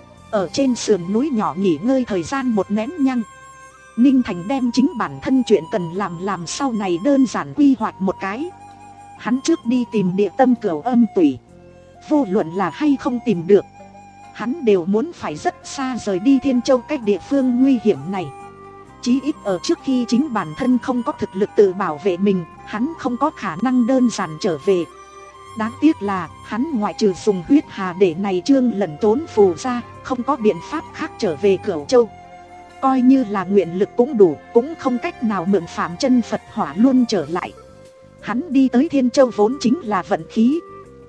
Ở trên sườn núi nhỏ nghỉ ngơi thời gian một nén nhăng, Ninh Thành đem chính bản thân chuyện cần làm làm sau này đơn giản quy hoạch một cái. Hắn trước đi tìm địa tâm cửu âm tủy. Vô luận là hay không tìm được, hắn đều muốn phải rất xa rời đi Thiên Châu cách địa phương nguy hiểm này. Chí ít ở trước khi chính bản thân không có thực lực tự bảo vệ mình, hắn không có khả năng đơn giản trở về. Đáng tiếc là hắn ngoại trừ dùng huyết hà để này trương lẩn trốn phù ra, không có biện pháp khác trở về Cửu Châu. Coi như là nguyện lực cũng đủ, cũng không cách nào mượn Phạm Chân Phật Hỏa Luân trở lại. Hắn đi tới Thiên Châu vốn chính là vận khí.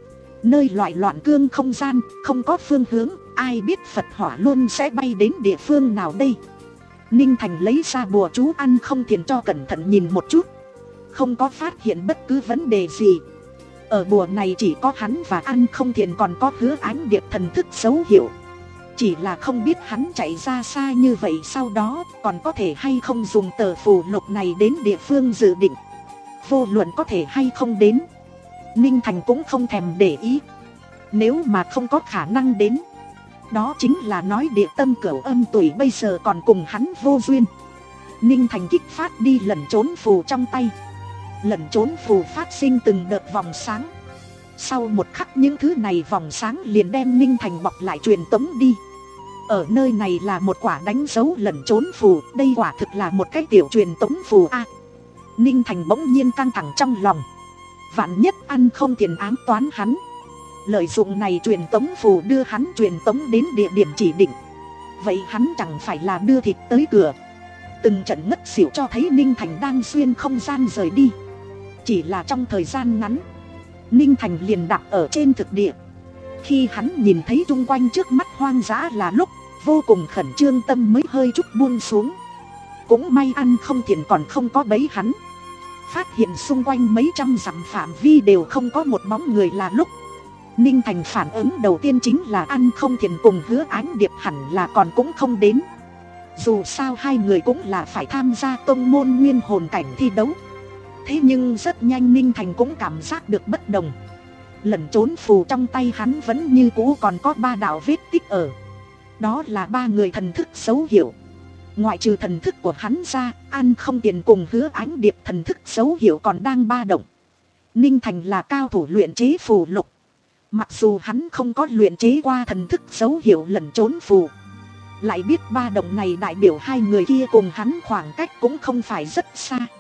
Nơi loại loạn cương không gian, không có phương hướng, ai biết Phật Hỏa Luân sẽ bay đến địa phương nào đây. Ninh Thành lấy ra bùa chú ăn không thiền cho cẩn thận nhìn một chút, không có phát hiện bất cứ vấn đề gì. Ở bùa này chỉ có hắn và ăn không thiền còn có Hứa Ánh Điệp thần thức dấu hiệu. Chỉ là không biết hắn chạy ra xa như vậy sau đó còn có thể hay không dùng tờ phù lục này đến địa phương dự định. Vô luận có thể hay không đến, Ninh Thành cũng không thèm để ý. Nếu mà không có khả năng đến, đó chính là nói địa tâm cửu âm tuổi bây giờ còn cùng hắn vô duyên. Ninh Thành kích phát đi lẩn trốn phù trong tay. Lẩn trốn phù phát sinh từng đợt vòng sáng. Sau một khắc những thứ này vòng sáng liền đem Ninh Thành bọc lại truyền tống đi. Ở nơi này là một quả đánh dấu lẩn trốn phù. Đây quả thực là một cái tiểu truyền tống phù a. Ninh Thành bỗng nhiên căng thẳng trong lòng. Vạn nhất ăn không tiền ám toán hắn. Lợi dụng này truyền tống phù đưa hắn truyền tống đến địa điểm chỉ định. Vậy hắn chẳng phải là đưa thịt tới cửa. Từng trận ngất xỉu cho thấy Ninh Thành đang xuyên không gian rời đi. Chỉ là trong thời gian ngắn, Ninh Thành liền đạp ở trên thực địa. Khi hắn nhìn thấy chung quanh trước mắt hoang dã là lúc vô cùng khẩn trương, tâm mới hơi chút buông xuống. Cũng may ăn không thiền còn không có bấy hắn. Phát hiện xung quanh mấy trăm dặm phạm vi đều không có một bóng người là lúc Ninh Thành phản ứng đầu tiên chính là ăn không thiền cùng Hứa Ánh Điệp hẳn là còn cũng không đến. Dù sao hai người cũng là phải tham gia tông môn nguyên hồn cảnh thi đấu. Thế nhưng rất nhanh Ninh Thành cũng cảm giác được bất đồng. Lẩn trốn phù trong tay hắn vẫn như cũ còn có ba đạo vết tích ở. Đó là ba người thần thức dấu hiệu. Ngoại trừ thần thức của hắn ra, ăn không tiền cùng Hứa Ánh Điệp thần thức dấu hiệu còn đang ba động. Ninh Thành là cao thủ luyện chế phù lục. Mặc dù hắn không có luyện chế qua thần thức dấu hiệu lẩn trốn phù, lại biết ba động này đại biểu hai người kia cùng hắn khoảng cách cũng không phải rất xa.